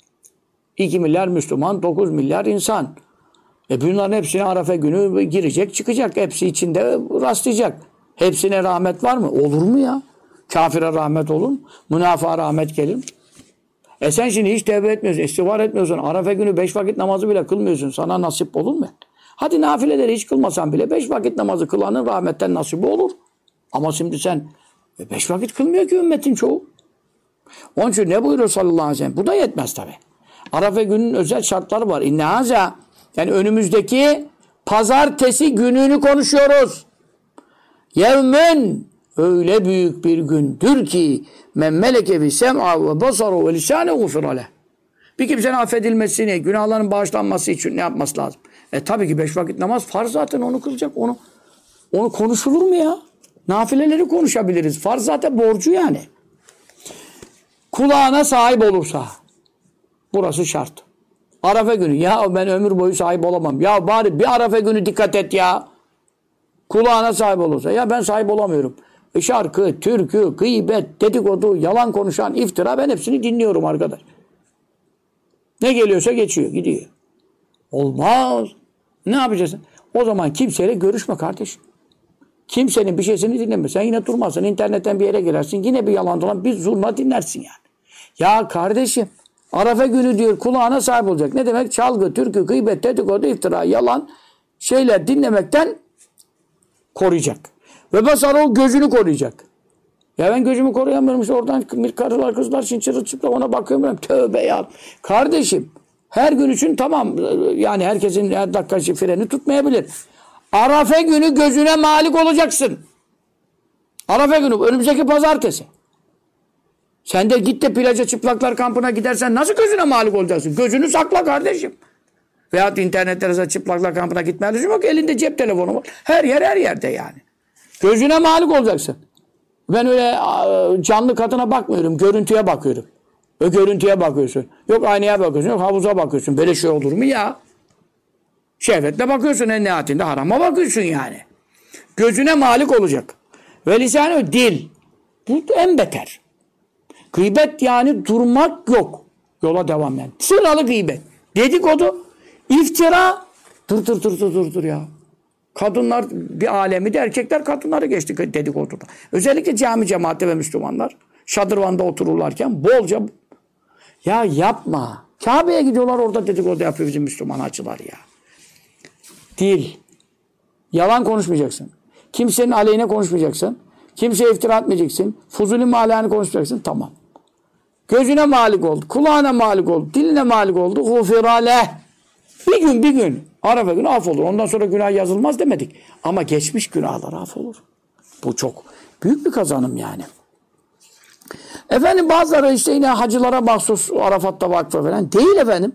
Speaker 1: 2 milyar Müslüman, 9 milyar insan. Bunların hepsine Arafa günü girecek, çıkacak. Hepsi içinde rastlayacak. Hepsine rahmet var mı? Olur mu ya? Kafire rahmet olur mu? Münafığa rahmet gelir mi? Sen şimdi hiç tevbe etmiyorsun, istiğfar etmiyorsun. Arafa günü 5 vakit namazı bile kılmıyorsun. Sana nasip olur mu? Hadi nafileleri hiç kılmasan bile 5 vakit namazı kılanın rahmetten nasibi olur. Ama şimdi sen 5 vakit kılmıyor ki ümmetin çoğu. Onun için ne buyuruyor sallallahu aleyhi ve sellem? Bu da yetmez tabi. Arafa gününün özel şartları var. İnne haza, yani önümüzdeki pazartesi gününü konuşuyoruz. Yevmen, öyle büyük bir gündür ki men meleke bi sem'a ve basaru ve lisane gufira leh. Bir kimsenin affedilmesini, günahların bağışlanması için ne yapması lazım? Tabii ki 5 vakit namaz farz zaten, onu kılacak. Onu konuşulur mu ya? Nafileleri konuşabiliriz. Farz zaten borcu yani. Kulağına sahip olursa. Burası şart. Arafa günü. Ya ben ömür boyu sahip olamam. Ya bari bir Arafa günü dikkat et ya. Kulağına sahip olursa. Ya ben sahip olamıyorum. Şarkı, türkü, gıybet, dedikodu, yalan konuşan, iftira, ben hepsini dinliyorum arkadaş. Ne geliyorsa geçiyor, gidiyor. Olmaz. Ne yapacaksın? O zaman kimseyle görüşme kardeşim. Kimsenin bir şeysini dinleme. Sen yine durmazsın. İnternetten bir yere girersin. Yine bir yalan dolan bir zurna dinlersin yani. Ya kardeşim, Arafa günü diyor, kulağına sahip olacak. Ne demek? Çalgı, türkü, gıybet, dedikodu, iftira, yalan şeyler dinlemekten koruyacak. Ve basar o gözünü koruyacak. Ya ben gözümü koruyamıyorum. İşte oradan karılar kızlar çırılçıplak ona bakıyorum. Tövbe ya. Kardeşim, her gün için tamam. Yani herkesin her dakika freni tutmayabilir. Arafa günü gözüne malik olacaksın. Arafa günü önümüzdeki pazartesi. Sen de git de plaja çıplaklar kampına gidersen nasıl gözüne malik olacaksın? Gözünü sakla kardeşim. Veyahut internetlere çıplaklar kampına gitmelisin. Yok, elinde cep telefonu var. Her yerde yani. Gözüne malik olacaksın. Ben öyle canlı kadına bakmıyorum. Görüntüye bakıyorum. Görüntüye bakıyorsun. Yok aynaya bakıyorsun. Yok havuza bakıyorsun. Böyle şey olur mu ya? Şehvetle bakıyorsun, en nihayetinde harama bakıyorsun yani. Gözüne malik olacak. Ve lisanı dil. Bu en beter. Gıybet yani durmak yok. Yola devam yani. Sıralı gıybet. Dedikodu, iftira. Dur ya. Kadınlar bir alemi de erkekler kadınları geçti dedikoduda. Özellikle cami cemaatte ve Müslümanlar şadırvanda otururlarken bolca ya yapma. Kabe'ye gidiyorlar, orada dedikodu yapıyor bizim Müslüman hacılar ya. Dil. Yalan konuşmayacaksın. Kimsenin aleyhine konuşmayacaksın. Kimseye iftira etmeyeceksin. Fuzuli malani konuşmayacaksın. Tamam. Gözüne malik oldu. Kulağına malik oldu. Diline malik oldu. Gufiraleh. Bir gün. Arafa günü af olur. Ondan sonra günah yazılmaz demedik. Ama geçmiş günahlar af olur. Bu çok büyük bir kazanım yani. Efendim bazıları işte yine hacılara mahsus Arafat'ta vakfı falan. Değil efendim.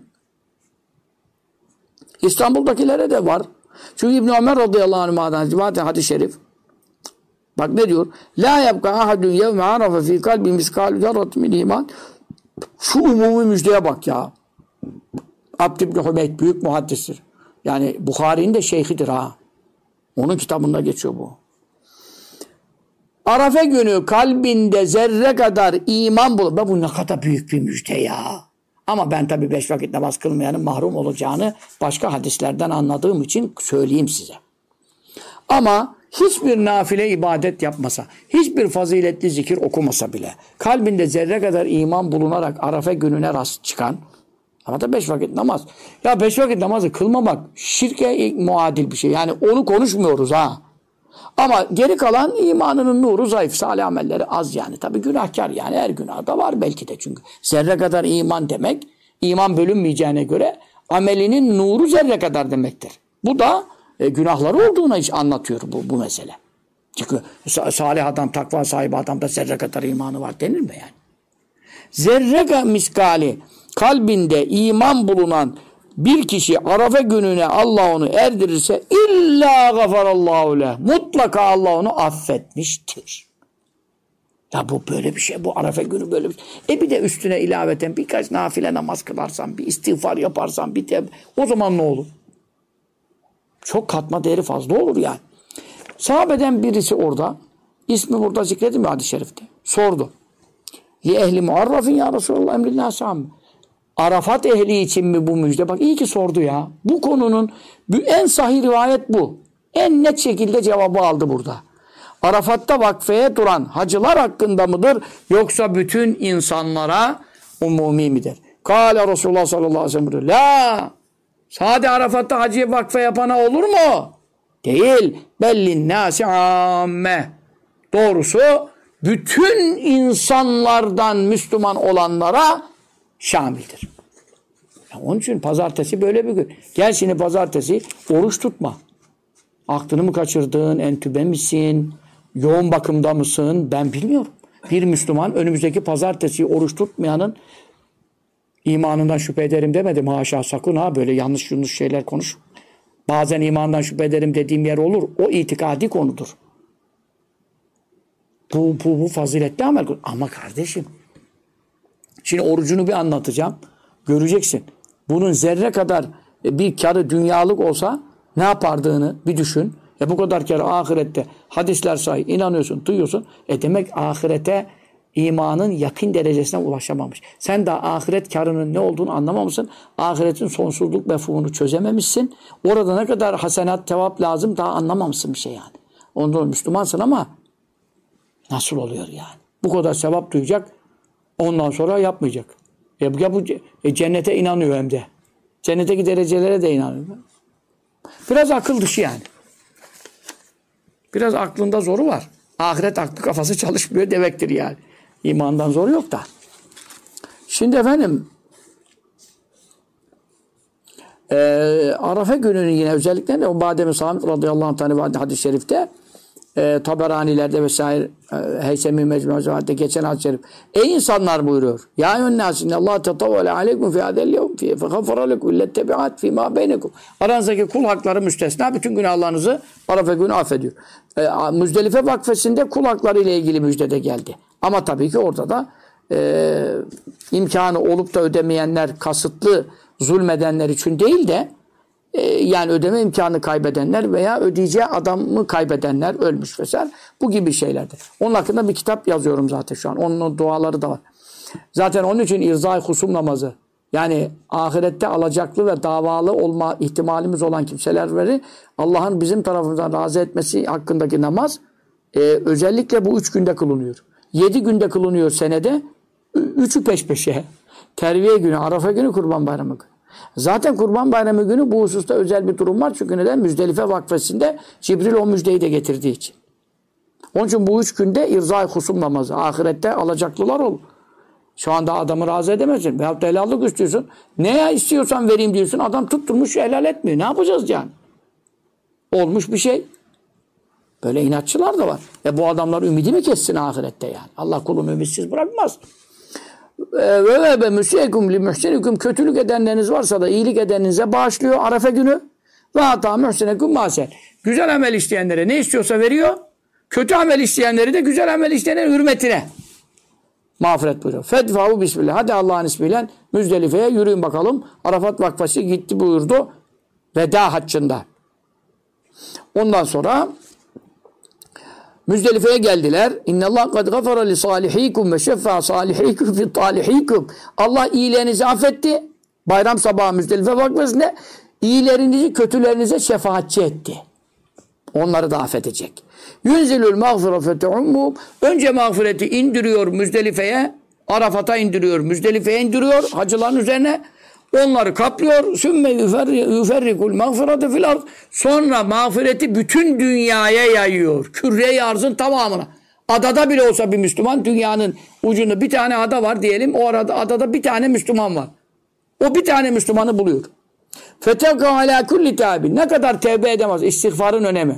Speaker 1: İstanbul'dakilere de var. Çünkü İbn Ömer radıyallahu anh'dan rivayet hadis-i şerif. Bak ne diyor? La yabqa ahadun yevme arafa fi kalbi miskal zarrat min iman. Şu umumi müjdeye bak ya. Abd ibn Hümeyd büyük muhaddistir. Yani Bukhari'nin de şeyhidir ha. Onun kitabında geçiyor bu. Arafa günü kalbinde zerre kadar iman bulur. Bu ne kadar büyük bir müjde ya. Ama ben tabii 5 vakit namaz kılmayanın mahrum olacağını başka hadislerden anladığım için söyleyeyim size. Ama hiçbir nafile ibadet yapmasa, hiçbir faziletli zikir okumasa bile, kalbinde zerre kadar iman bulunarak Arafa gününe rast çıkan, ama da 5 vakit namaz. Ya 5 vakit namazı kılmamak şirke muadil bir şey. Yani onu konuşmuyoruz ha. Ama geri kalan imanının nuru zayıf, salih amelleri az yani. Tabii günahkar yani, her günahda var belki de çünkü. Zerre kadar iman demek, iman bölünmeyeceğine göre amelinin nuru zerre kadar demektir. Bu da günahları olduğuna anlatıyor bu mesele. Çünkü salih adam, takva sahibi adamda zerre kadar imanı var denir mi yani? Zerre miskali kalbinde iman bulunan bir kişi Arafa gününe Allah onu erdirirse illa gafarallahu leh. Mutlaka Allah onu affetmiştir. Ya bu böyle bir şey. Bu Arafa günü böyle bir şey. Bir de üstüne ilaveten birkaç nafile namaz kılarsan, bir istiğfar yaparsan, o zaman ne olur? Çok katma değeri fazla olur yani. Sahabeden birisi orada, ismi burada zikredilmiyor hadis-i şerifte. Sordu. Li ehli muarrafin ya Resulallah emrillah saham. Arafat ehli için mi bu müjde? Bak iyi ki sordu ya. Bu konunun en sahih rivayet bu. En net şekilde cevabı aldı burada. Arafat'ta vakfeye duran hacılar hakkında mıdır? Yoksa bütün insanlara umumi midir? Kâle Resulullah sallallahu aleyhi ve sellem. La! Sade Arafat'ta hacıya vakfe yapana olur mu? Değil. Bellin nâsi âmme. Doğrusu bütün insanlardan Müslüman olanlara şamildir. Onun için pazartesi böyle bir gün. Gel şimdi pazartesi oruç tutma. Aklını mı kaçırdın? Entübe misin? Yoğun bakımda mısın? Ben bilmiyorum. Bir Müslüman önümüzdeki pazartesi oruç tutmayanın imanından şüphe ederim demedim. Haşa sakın ha böyle yanlış şeyler konuş. Bazen imandan şüphe ederim dediğim yer olur. O itikadi konudur. Bu faziletli amel. Ama kardeşim şimdi orucunu bir anlatacağım. Göreceksin. Bunun zerre kadar bir karı dünyalık olsa ne yapardığını bir düşün. Bu kadar kere ahirette hadisler sahih, inanıyorsun, duyuyorsun. Demek ahirete imanın yakın derecesine ulaşamamış. Sen daha ahiret karının ne olduğunu anlamamışsın. Ahiretin sonsuzluk mefhumunu çözememişsin. Orada ne kadar hasenat, tevap lazım daha anlamamışsın bir şey yani. Ondan Müslümansın ama nasıl oluyor yani? Bu kadar sevap duyacak, ondan sonra yapmayacak. Cennete inanıyor hem de. Cennetteki derecelere de inanıyor. Biraz akıl dışı yani. Biraz aklında zoru var. Ahiret aklı kafası çalışmıyor demektir yani. İmandan zoru yok da. Şimdi efendim Arafa gününün yine özellikle de o Badem-i Samit radıyallahu anh hadis-i şerifte Taberanilerde vesaire Heysemi Mecmu'da geçen hadis-i şerif. Ey insanlar buyuruyor. Ya eyyühennâs Allah tetavvale aleykum fi hadel yevm fi fegafara lekum lettebi'at fi ma beynekum. Aranızdaki kul hakları müstesna bütün günahlarınızı Arafa günü affediyor. Müzdelife vakfesinde kul hakları ile ilgili müjde geldi. Ama tabii ki orada da imkanı olup da ödemeyenler kasıtlı zulmedenler için değil de yani ödeme imkanı kaybedenler veya ödeyeceği adamı kaybedenler ölmüş vesaire. Bu gibi şeylerdir. Onun hakkında bir kitap yazıyorum zaten şu an. Onun duaları da var. Zaten onun için irzai husum namazı yani ahirette alacaklı ve davalı olma ihtimalimiz olan kimseleri Allah'ın bizim tarafımızdan razı etmesi hakkındaki namaz özellikle bu 3 günde kılınıyor. 7 günde kılınıyor senede. 3'ü peş peşe. Terviye günü, Arafa günü, Kurban Bayramı günü. Zaten Kurban Bayramı günü bu hususta özel bir durum var. Çünkü neden? Müzdelife vakfesinde Cibril o müjdeyi de getirdiği için. Onun için bu 3 günde irzai husum namazı. Ahirette alacaklılar olur. Şu anda adamı razı edemezsin. Veyahut da helallık istiyorsun. Ne istiyorsan vereyim diyorsun. Adam tutturmuş helal etmiyor. Ne yapacağız yani? Olmuş bir şey. Böyle inatçılar da var. Bu adamlar ümidi mi kessin ahirette yani? Allah kulunu ümitsiz bırakmaz. Ve müsyekum li muhsinikum kötülük edenleriniz varsa da iyilik edeninize bağışlıyor Arafa günü. Ve hata muhsinekum masel. Güzel amel isteyenlere ne istiyorsa veriyor. Kötü amel isteyenleri de güzel amel isteyenlerin hürmetine mağfiret buyuruyor. Fedfahu bismillah. Hadi Allah'ın ismiyle Müzdelife'ye yürüyün bakalım. Arafat vakfesi gitti buyurdu. Veda haccında. Ondan sonra Müzdelife'ye geldiler. İnnallâh kad gafara li salihikum ve şeffa salihikum fi talihikum. Allah iyilerinizi affetti. Bayram sabahı Müzdelife vakfesinde iyilerinizi kötülerinize şefaatçi etti. Onları da affedecek. Yunzilul mağfirete ummum. Önce mağfireti indiriyor Müzdelife'ye. Arafat'a indiriyor. Müzdelife'ye indiriyor. Hacıların üzerine. Onları kaplıyor. Sümme yuferrikul mağfirete fil ard. Sonra mağfireti bütün dünyaya yayıyor. Küre-i arzın tamamına. Adada bile olsa bir Müslüman dünyanın ucunda bir tane ada var diyelim. O arada adada bir tane Müslüman var. O bir tane Müslümanı buluyor. Fetevka ala kulli tâbin. Ne kadar tevbe edemez. İstiğfarın önemi.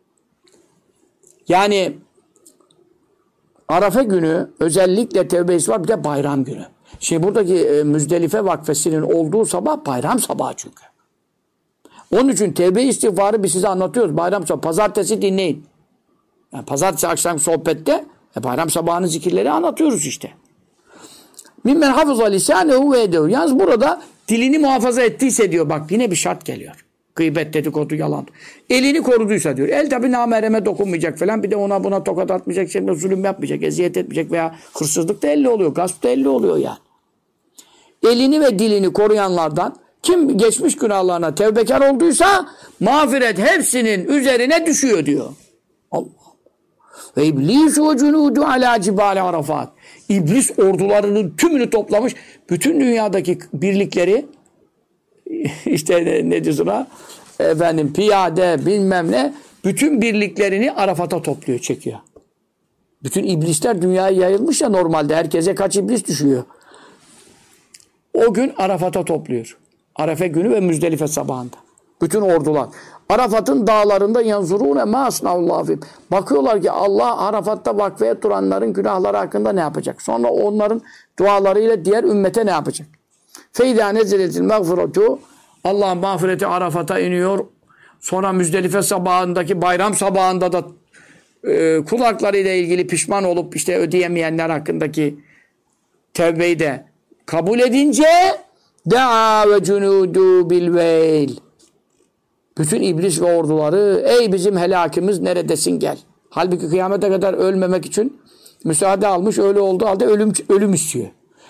Speaker 1: Yani Arafa günü özellikle tevbe var, bir de bayram günü. Şimdi buradaki Müzdelife vakfesinin olduğu sabah bayram sabahı çünkü. Onun için tevbe istiğfarı biz size anlatıyoruz. Bayram sabahı. Pazartesi dinleyin. Yani pazartesi akşam sohbette bayram sabahının zikirleri anlatıyoruz işte. Mimmen hafıza lisanehu ve edehu. Yalnız burada dilini muhafaza ettiyse diyor. Bak yine bir şart geliyor. Gıybet, dedikodu, yalan. Elini koruduysa diyor. El tabi namereme dokunmayacak falan. Bir de ona buna tokat atmayacak, şeklinde zulüm yapmayacak, eziyet etmeyecek veya hırsızlık da elle oluyor. Gasp da elle oluyor yani. Elini ve dilini koruyanlardan kim geçmiş günahlarına tevbekar olduysa mağfiret hepsinin üzerine düşüyor diyor. Allah. Ve iblis ve cunudu ala cibali Arafat. İblis ordularının tümünü toplamış. Bütün dünyadaki birlikleri işte ne diyorsun ha? Efendim piyade bilmem ne bütün birliklerini Arafat'a topluyor, çekiyor. Bütün iblisler dünyaya yayılmış ya normalde. Herkese kaç iblis düşüyor. O gün Arafat'a topluyor. Arefe günü ve Müzdelife sabahında. Bütün ordular. Arafat'ın dağlarında yanzurune ma asnaullahu fihim. Bakıyorlar ki Allah Arafat'ta vakfeye duranların günahları hakkında ne yapacak? Sonra onların dualarıyla diğer ümmete ne yapacak? Feyda neziletil mağfiretu. Allah'ın mağfireti Arafat'a iniyor. Sonra Müzdelife sabahındaki bayram sabahında da kulaklarıyla ilgili pişman olup işte ödeyemeyenler hakkındaki tevbeyi de kabul edince da'a ve cunudu bil veil. Bütün iblis ve orduları ey bizim helakimiz neredesin gel. Halbuki kıyamete kadar ölmemek için müsaade almış, öyle olduğu halde ölüm istiyor.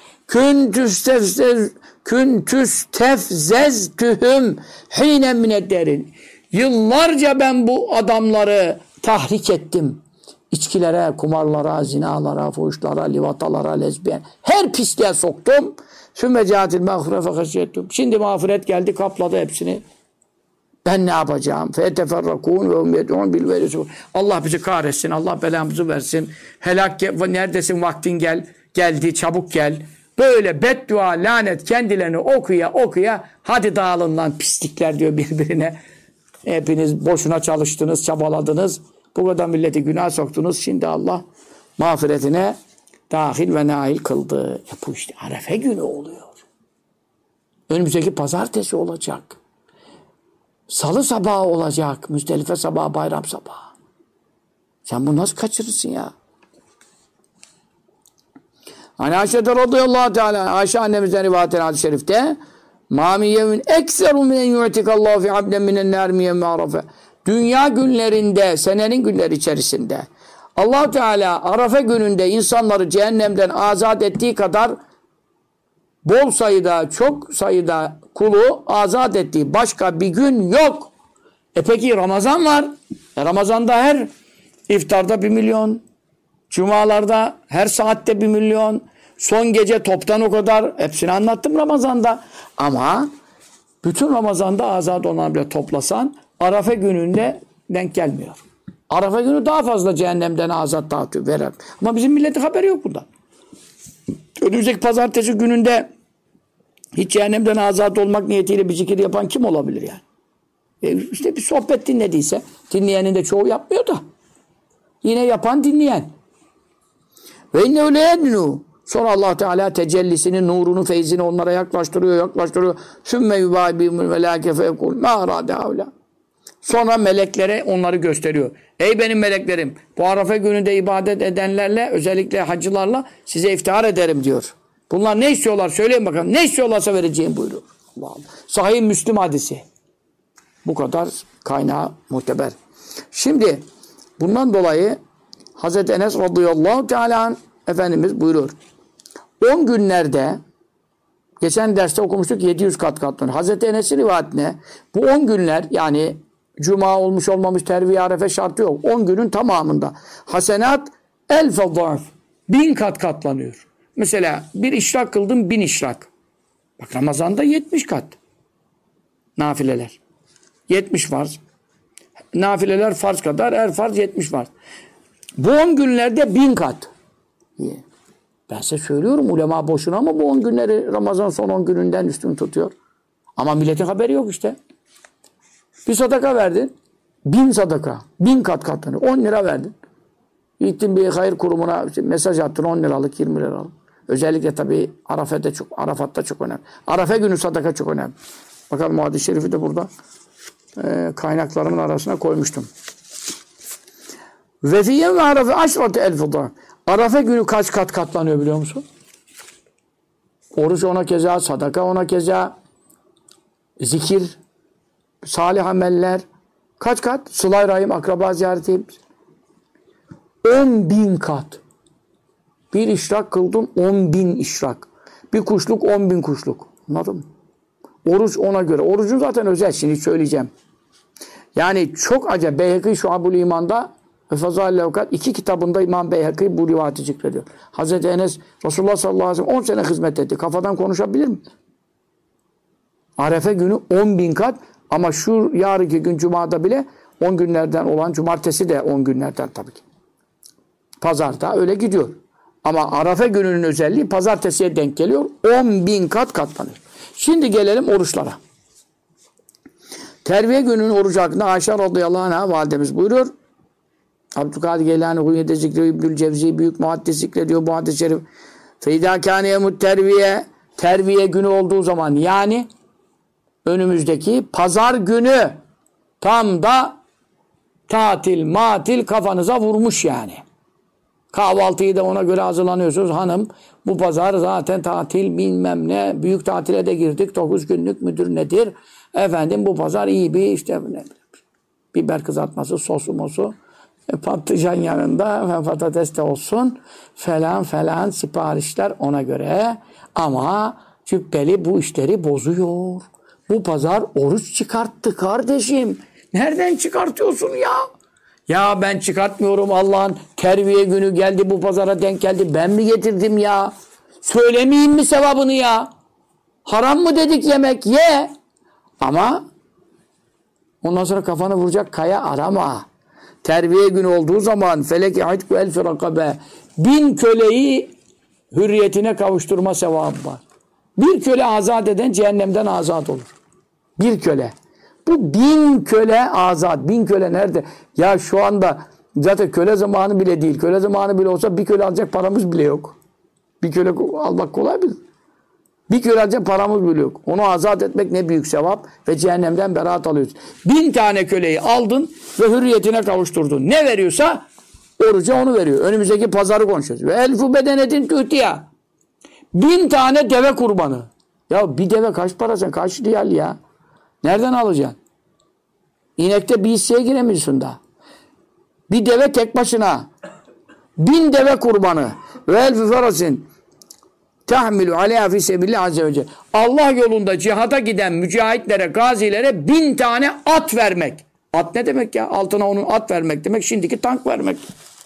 Speaker 1: Küntüs tefzeztühüm hinen minedderin. Yıllarca ben bu adamları tahrik ettim. İçkilere, kumarlara, zinalara, fuhuşlara, livatalara, lezbiyen. Her pisliğe soktum. Sümmecaatil mağfire fekasiyettum. Şimdi mağfiret geldi, kapladı hepsini. Ben ne yapacağım? Feteferrakûn ve hum yed'ûn bil velisûn. Allah bizi kahretsin. Allah belamızı versin. Helak neredesin? Vaktin geldi. Çabuk gel. Böyle beddua, lanet kendilerini okuya hadi dağılın lan pislikler diyor birbirine. Hepiniz boşuna çalıştınız, çabaladınız. Bu kadar milleti günah soktunuz. Şimdi Allah mağfiretine dahil ve nail kıldı. Bu işte Arefe günü oluyor. Önümüzdeki pazartesi olacak. Salı sabahı olacak. Müzdelife sabahı, bayram sabahı. Sen bunu nasıl kaçırırsın ya? Hani Ayşe'de radıyallahu teala, Ayşe annemizden rivayet eden hadis-i şerifte مَا مِنْ يَوْمٍ اَكْسَرُ مِنْ يُعْتِكَ اللّٰهُ فِي عَبْدًا مِنَ النَّارِ مِيَمْ مَعْرَفَ. Dünya günlerinde, senenin günleri içerisinde Allah Teala Arafa gününde insanları cehennemden azat ettiği kadar bol sayıda, çok sayıda kulu azat ettiği başka bir gün yok. Peki Ramazan var. Ramazan'da her iftarda 1 milyon, cumalarda her saatte 1 milyon, son gece toptan o kadar. Hepsini anlattım Ramazan'da. Ama bütün Ramazan'da azat olan bile toplasan Arafa gününde denk gelmiyor. Arafa günü daha fazla cehennemden azat dağıtıyor, verir. Ama bizim milletin haberi yok bundan. Önümüzdeki pazartesi gününde hiç cehennemden azat olmak niyetiyle bir zikir yapan kim olabilir yani? İşte bir sohbet dinlediyse, dinleyenin de çoğu yapmıyor da. Yine yapan dinleyen. Ve inne öyle yednu. Sonra Allah Teala tecellisinin nurunu, feyzini onlara yaklaştırıyor. Sümme yubâibîmül melâke fevkul mâ râde havlâ. Sonra meleklere onları gösteriyor. Ey benim meleklerim, bu Arafa gününde ibadet edenlerle, özellikle hacılarla size iftihar ederim diyor. Bunlar ne istiyorlar? Söyleyin bakalım. Ne istiyorlarsa vereceğim buyuruyor. Allah Allah. Sahih Müslim hadisi. Bu kadar kaynağı muhteber. Şimdi bundan dolayı Hazreti Enes radıyallahu teala Efendimiz buyuruyor. 10 günlerde geçen derste okumuştuk 700 kat katlanır. Hazreti Enes'in rivayetine bu 10 günler yani cuma olmuş olmamış terviye arefe şartı yok. 10 günün tamamında hasenat el-fadhaf 1000 kat katlanıyor. Mesela bir işrak kıldım 1000 işrak. Bak Ramazan'da 70 kat. Nafileler. 70 farz. Nafileler farz kadar. Her farz 70 farz. Bu 10 günlerde 1000 kat. Ben size söylüyorum ulema boşuna ama bu 10 günleri Ramazan son 10 gününden üstün tutuyor. Ama milletin haberi yok işte. Bir sadaka verdin. 1000 sadaka. 1000 kat katlanıyor. 10 lira verdin. Gittin bir hayır kurumuna mesaj attın 10 liralık 20 liralık. Özellikle tabii Arafat'ta çok önemli. Arafa günü sadaka çok önemli. Bakalım hadis-i şerifi de burada kaynaklarımın arasına koymuştum. Ve fiyye ve Arafa aşratı elfıda. Arafa günü kaç kat katlanıyor biliyor musun? Oruç ona keza, sadaka ona keza, zikir, salih ameller. Kaç kat? Sıla-i Rahim, akraba ziyareti. 10.000 kat. Bir işrak kıldın 10.000 işrak. Bir kuşluk 10.000 kuşluk. Anladın mı? Oruç ona göre. Orucun zaten özel. Şimdi söyleyeceğim. Yani çok acayip. Beyhekî Şuab-ül İman'da ve Fazâil Levkat 2 kitabında İmam Beyhekî bu rivayeti zikrediyor. Hazreti Enes Resulullah sallallahu aleyhi ve sellem 10 sene hizmet etti. Kafadan konuşabilir mi? Arefe günü 10.000 kat ama şu yarınki gün Cuma'da bile 10 günlerden olan cumartesi de 10 günlerden tabii ki. Pazarda öyle gidiyor. Ama Arafa gününün özelliği pazartesiye denk geliyor. 10.000 kat katlanıyor. Şimdi gelelim oruçlara. Terviye gününün orucu hakkında Ayşe radıyallahu anh'a validemiz buyuruyor. Abdülkadir Geylani Huyye'de zikrediyor. İbnül Cevzi büyük muhaddis zikrediyor bu hadis-i şerif. Feydâ kâne yemut terviye. Terviye günü olduğu zaman yani önümüzdeki pazar günü tam da tatil kafanıza vurmuş yani. Kahvaltıyı da ona göre hazırlanıyorsunuz. Hanım bu pazar zaten tatil bilmem ne. Büyük tatile de girdik. 9 günlük müdür nedir? Efendim bu pazar iyi bir işte biber kızartması, sosu mosu, patlıcan yanında patates de olsun. Falan siparişler ona göre. Ama Cübbeli bu işleri bozuyor. Bu pazar oruç çıkarttı kardeşim. Nereden çıkartıyorsun ya? Ya ben çıkartmıyorum Allah'ın terviye günü geldi bu pazara denk geldi. Ben mi getirdim ya? Söylemeyeyim mi sevabını ya? Haram mı dedik yemek? Ye. Ama ondan sonra kafanı vuracak kaya arama. Terviye günü olduğu zaman felek-i itku elfi rakabe 1000 köleyi hürriyetine kavuşturma sevabı var. Bir köle azat eden cehennemden azat olur. Bir köle. Bu 1000 köle azat. 1000 köle nerede? Ya şu anda zaten köle zamanı bile değil. Köle zamanı bile olsa bir köle alacak paramız bile yok. Bir köle almak kolay mı? Bir köle alacak paramız bile yok. Onu azat etmek ne büyük sevap ve cehennemden beraat alıyoruz. 1000 tane köleyi aldın ve hürriyetine kavuşturdun. Ne veriyorsa oruca onu veriyor. Önümüzdeki pazarı konuşuyoruz. Ve elfu bedenetin tühtiya. 1000 tane deve kurbanı. Ya bir deve kaç para sen? Kaç riyal ya? Nereden alacaksın? İnekte bir hisseye giremiyorsun da. Bir deve tek başına. 1000 deve kurbanı. Ve elfi ferasin tahmilu aleyha fi sebillah azze ve celle. Allah yolunda cihada giden mücahitlere, gazilere 1000 tane at vermek. At ne demek ya? Altına onun at vermek demek. Şimdiki tank vermek.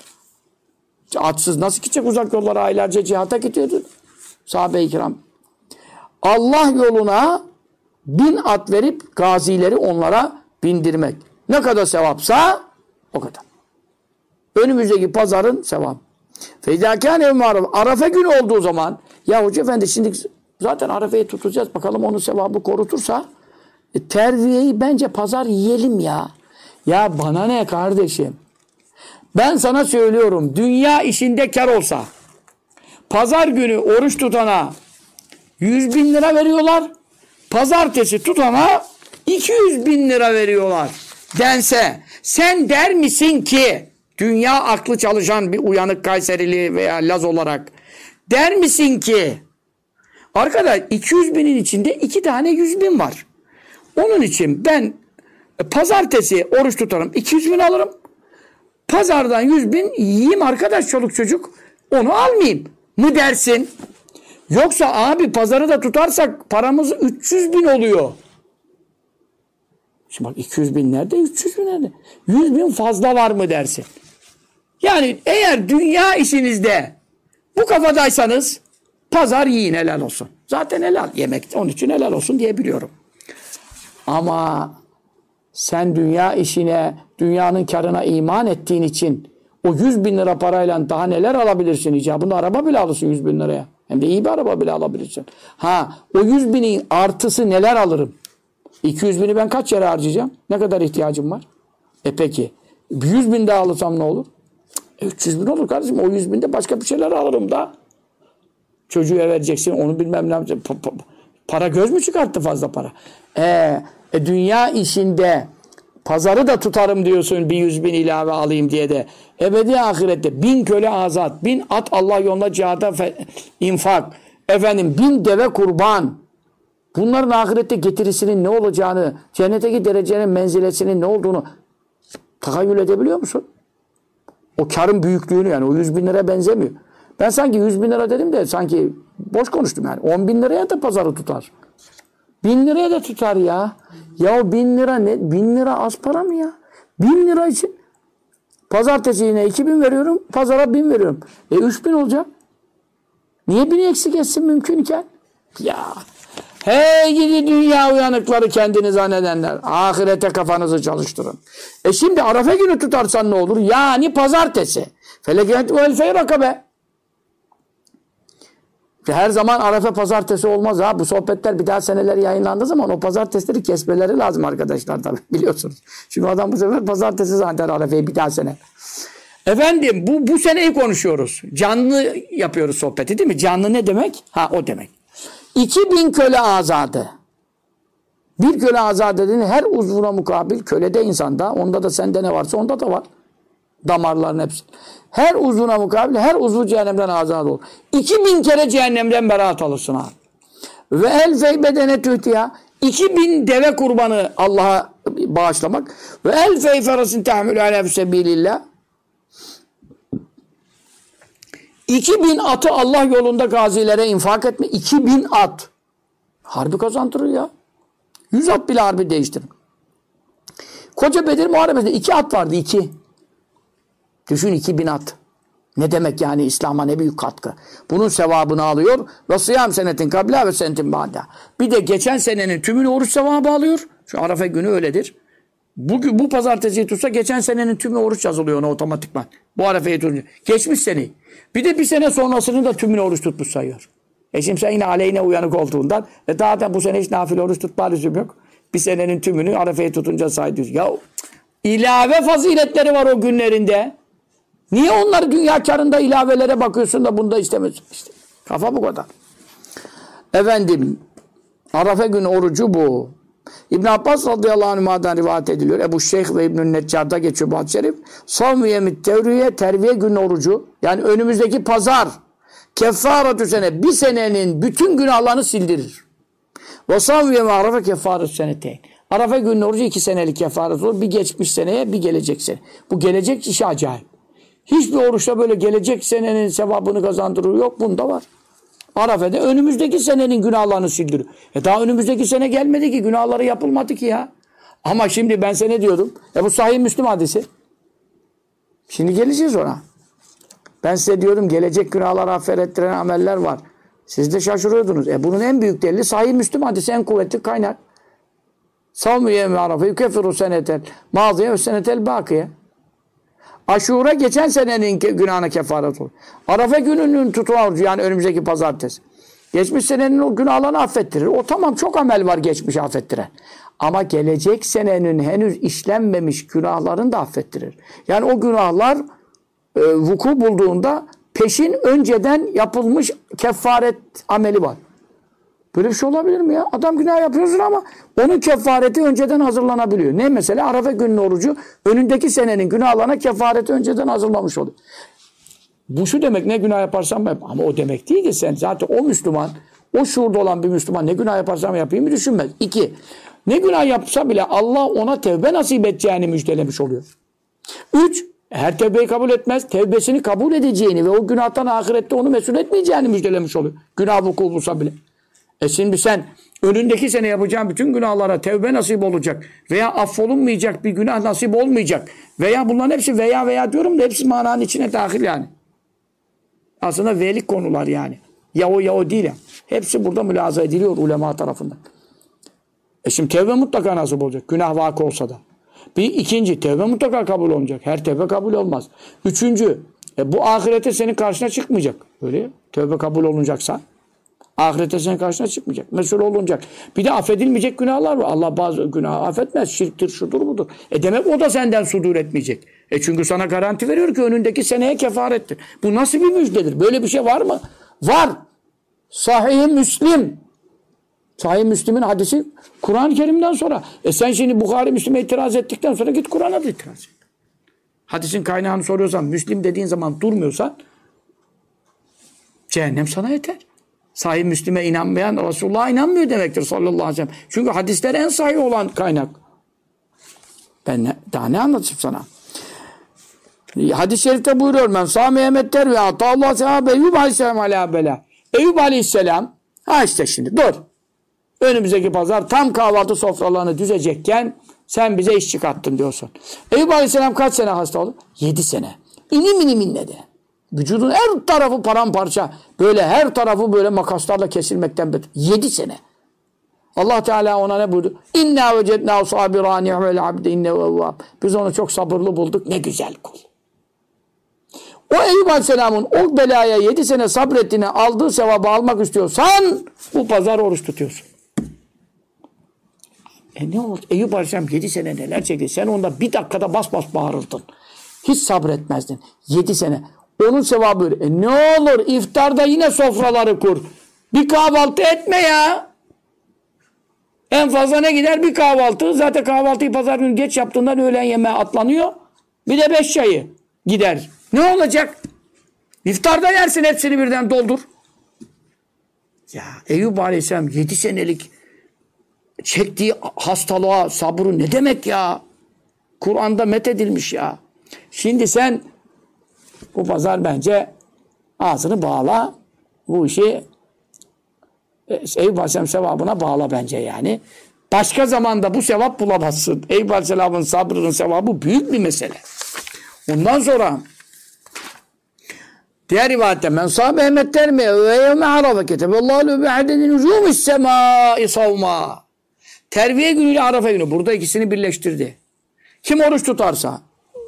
Speaker 1: Atsız nasıl gidecek uzak yollara aylarca cihada gidiyordu? Sahabe-i kiram. Allah yoluna 1000 at verip gazileri onlara bindirmek. Ne kadar sevapsa o kadar. Önümüzdeki pazarın sevabı. Feydâkâne ma'ruf. Arafa günü olduğu zaman ya Hoca Efendi şimdi zaten Arafa'yı tutacağız. Bakalım onun sevabı korutursa terviyeyi bence pazar yiyelim ya. Ya bana ne kardeşim? Ben sana söylüyorum. Dünya işinde kar olsa pazar günü oruç tutana 100.000 lira veriyorlar. Pazartesi tutana 200.000 lira veriyorlar dense sen der misin ki dünya aklı çalışan bir uyanık Kayserili veya Laz olarak der misin ki arkadaş 200.000'in içinde 2 tane 100.000 var. Onun için ben pazartesi oruç tutarım 200.000 alırım. Pazardan 100.000 yiyeyim arkadaş çoluk çocuk onu almayayım mı dersin? Yoksa abi pazarı da tutarsak paramız 300.000 oluyor. Şimdi bak 200.000 nerede 300.000 nerede? 100.000 fazla var mı dersin? Yani eğer dünya işinizde bu kafadaysanız pazar yiyin helal olsun. Zaten helal yemek onun için helal olsun diyebiliyorum. Ama sen dünya işine, dünyanın karına iman ettiğin için o 100.000 lira parayla daha neler alabilirsin? İcabında araba bile alırsın 100.000 liraya. Hem de iyi bir araba bile alabilirsin. Ha o 100.000'in artısı neler alırım? 200 bini ben kaç yere harcayacağım? Ne kadar ihtiyacım var? Peki 100 bin daha alırsam ne olur? 300 bin olur kardeşim. O 100 binde başka bir şeyler alırım da. Çocuğa vereceksin, onu bilmem ne yapacaksın. Para göz mü çıkarttı fazla para? Dünya işinde pazarı da tutarım diyorsun, bir 100 bin ilave alayım diye de. Ebedi ahirette 1000 köle azat, 1000 at Allah yolunda cihada infak, 1000 deve kurban. Bunların ahirette getirisinin ne olacağını, cennetteki derecenin menzilesinin ne olduğunu tahayyül edebiliyor musun? O karın büyüklüğünü, yani o 100 bin liraya benzemiyor. Ben sanki 100 bin lira dedim de sanki boş konuştum yani. 10 bin liraya da pazarı tutar. 1000 liraya da tutar ya. Ya o 1000 lira ne? 1000 lira az para mı ya? 1000 lira için pazartesi yine 2000 veriyorum, pazara 1000 veriyorum. 3000 olacak. Niye 1000 eksik etsin mümkünken? Ya hey gidi dünya uyanıkları, kendini zannedenler. Ahirete kafanızı çalıştırın. Şimdi Arafa günü tutarsan ne olur? Yani pazartesi. Feleket vel feyrakabe. Her zaman Arafa pazartesi olmaz ha. Bu sohbetler bir daha seneler yayınlandığı zaman o pazartesileri kesmeleri lazım arkadaşlar tabii, biliyorsunuz. Şimdi adam bu sefer pazartesi zaten Arafa'yı bir daha sene. Efendim bu seneyi konuşuyoruz. Canlı yapıyoruz sohbeti değil mi? Canlı ne demek? Ha o demek. 2000 köle azadı. Bir köle azadı dediğin her uzvuna mukabil, kölede insanda, onda da sende ne varsa onda da var. Damarların hepsi. Her uzvuna mukabil, her uzvu cehennemden azad olur. 2000 kere cehennemden beraat alırsın abi. Ve el feybedene tühtiya, 2000 deve kurbanı Allah'a bağışlamak. Ve el feyferasin tahmülü ala sebilillah. 2000 atı Allah yolunda gazilere infak etme. 2000 at. Harbi kazandırır ya. 100 at bile harbi değiştirir. Koca Bedir Muharebesi'nde 2 at vardı, 2. Düşün 2000 at. Ne demek yani, İslam'a ne büyük katkı. Bunun sevabını alıyor. Ve sıyam senetin kabla ve senetin ba'da. Bir de geçen senenin tümünü oruç sevabı alıyor. Şu Arafa günü öyledir. Bu pazartesiyi tutsa geçen senenin tümü oruç yazılıyor ona otomatikman. Bu Arafa'yı tutunca. Geçmiş seneyi. Bir de bir sene sonrasını da tümünü oruç tutmuş sayıyor. Şimdi sen yine aleyhine uyanık olduğundan daha da bu sene hiç nafile oruç tutma lüzum yok. Bir senenin tümünü Arafa'yı tutunca say diyorsun. Ya ilave faziletleri var o günlerinde. Niye onları dünya karında ilavelere bakıyorsun da bunda istemiyorsun? İşte kafa bu kadar. Efendim Arafa günü orucu bu. İbn Abbas radıyallahu anh'dan rivayet ediliyor. Ebu Şeyh ve İbn-i Neccar'da geçiyor bu hadis-i şerif. Savm yemit tevriye, terviye günü orucu. Yani önümüzdeki pazar. Keffaretü sene. Bir senenin bütün günahlarını sildirir. Ve savm yemi arafa keffaretü seneteyn. Arafa günü orucu 2 senelik kefaret olur. Bir geçmiş seneye, bir gelecek sene. Bu gelecek işi acayip. Hiçbir oruçta böyle gelecek senenin sevabını kazandırır yok. Bunda var. Arafa'da önümüzdeki senenin günahlarını sildiriyor. Daha önümüzdeki sene gelmedi ki, günahları yapılmadı ki ya. Ama şimdi ben sana diyordum. Bu Sahih Müslim hadisi. Şimdi geleceğiz ona. Ben size diyordum gelecek günahları affettiren ameller var. Siz de şaşırıyordunuz. Bunun en büyük delili Sahih Müslim hadisi, en kuvvetli kaynak. Savmü yevmi Arafa yukeffiru senetel maziye ve senetel bakiye. Aşura geçen senenin günahına kefaret olur. Arafa gününün tutma orucu, yani önümüzdeki pazartesi. Geçmiş senenin o günahlarını affettirir. O tamam, çok amel var geçmiş affettiren. Ama gelecek senenin henüz işlenmemiş günahlarını da affettirir. Yani o günahlar vuku bulduğunda peşin önceden yapılmış kefaret ameli var. Böyle bir şey olabilir mi ya? Adam günah yapıyorsun ama onun kefareti önceden hazırlanabiliyor. Ne mesela? Arafa gününün orucu önündeki senenin günahlarına kefareti önceden hazırlamış oluyor. Bu şu demek, ne günah yaparsam yap. Ama o demek değil ki, sen zaten o Müslüman, o şuurda olan bir Müslüman ne günah yaparsam yapayım mı düşünmez. 2. Ne günah yapsa bile Allah ona tevbe nasip edeceğini müjdelemiş oluyor. 3. Her tevbeyi kabul etmez, tevbesini kabul edeceğini ve o günahtan ahirette onu mesul etmeyeceğini müjdelemiş oluyor. Günah vuku bulsa bile. Şimdi sen önündeki sene yapacağın bütün günahlara tevbe nasip olacak veya affolunmayacak bir günah nasip olmayacak veya bunların hepsi veya diyorum da hepsi mananın içine dahil yani. Aslında velik konular yani. Ya o değil ya. Hepsi burada mülaza ediliyor ulema tarafından. Şimdi tevbe mutlaka nasip olacak. Günah vakı olsa da. İkinci, tevbe mutlaka kabul olacak. Her tevbe kabul olmaz. Üçüncü, bu ahirete senin karşına çıkmayacak. Öyle ya. Tevbe kabul olunacaksa. Ahirette senin karşına çıkmayacak. Mesul olunacak. Bir de affedilmeyecek günahlar var. Allah bazı günahı affetmez. Şirktir, şudur budur. Demek o da senden sudur etmeyecek. Çünkü sana garanti veriyor ki önündeki seneye kefarettir. Bu nasıl bir müjdedir? Böyle bir şey var mı? Var. Sahih-i Müslim. Sahih-i Müslim'in hadisi Kur'an-ı Kerim'den sonra. Sen şimdi Bukhari Müslim'e itiraz ettikten sonra git Kur'an'a da itiraz et. Hadisin kaynağını soruyorsan, Müslim dediğin zaman durmuyorsan cehennem sana yeter. Sahih Müslim'e inanmayan Resulullah'a inanmıyor demektir sallallahu aleyhi ve sellem. Çünkü hadisler en sahih olan kaynak. Daha ne anlatayım sana? Hadis-i şerifte buyuruyor men sâme yemetler ve atâllâh sehâbe Eyyub aleyhisselam alâ belâ. Eyyub aleyhisselam işte şimdi dur. Önümüzdeki pazar tam kahvaltı sofralarını düzecekken sen bize iş çıkarttın diyorsun. Eyyub aleyhisselam kaç sene hasta oldu? 7 sene. İnim inim inledi. Vücudun her tarafı paramparça. Böyle her tarafı böyle makaslarla kesilmekten beter. 7 sene. Allah Teala ona ne buyurdu? İnna vecednâhu sabirâ ni'mel abdi innehu evvâb. Biz onu çok sabırlı bulduk. Ne güzel kul. O Eyyub Aleyhisselam'ın o belaya 7 sene sabrettiğini aldığı sevabı almak istiyorsan bu pazar oruç tutuyorsun. Ne oldu? Eyyub Aleyhisselam 7 sene neler çekti. Sen onda bir dakikada bas bas bağırırdın. Hiç sabretmezdin. 7 sene. Onun sevabı öyle. Ne olur iftarda yine sofraları kur. Bir kahvaltı etme ya. En fazla ne gider? Bir kahvaltı. Zaten kahvaltıyı pazar günü geç yaptığından öğlen yemeğe atlanıyor. Bir de 5 çayı gider. Ne olacak? İftarda yersin hepsini birden doldur. Ya Eyyub Aleyhisselam 7 senelik çektiği hastalığa sabrı ne demek ya? Kur'an'da methedilmiş ya. Şimdi sen bu pazar bence ağzını bağla. Bu işi Eyyub Aleyhisselam sevabına bağla bence yani. Başka zamanda bu sevap bulamazsın. Eyyub Aleyhisselam'ın sabrının sevabı büyük bir mesele. Ondan sonra diğer rivayette men sâbe emmetler mi ve yevme arafa keteballâhu lehu bi'adedin nücûmis semâi savmâ. Terviye günüyle Arafa günü. Burada ikisini birleştirdi. Kim oruç tutarsa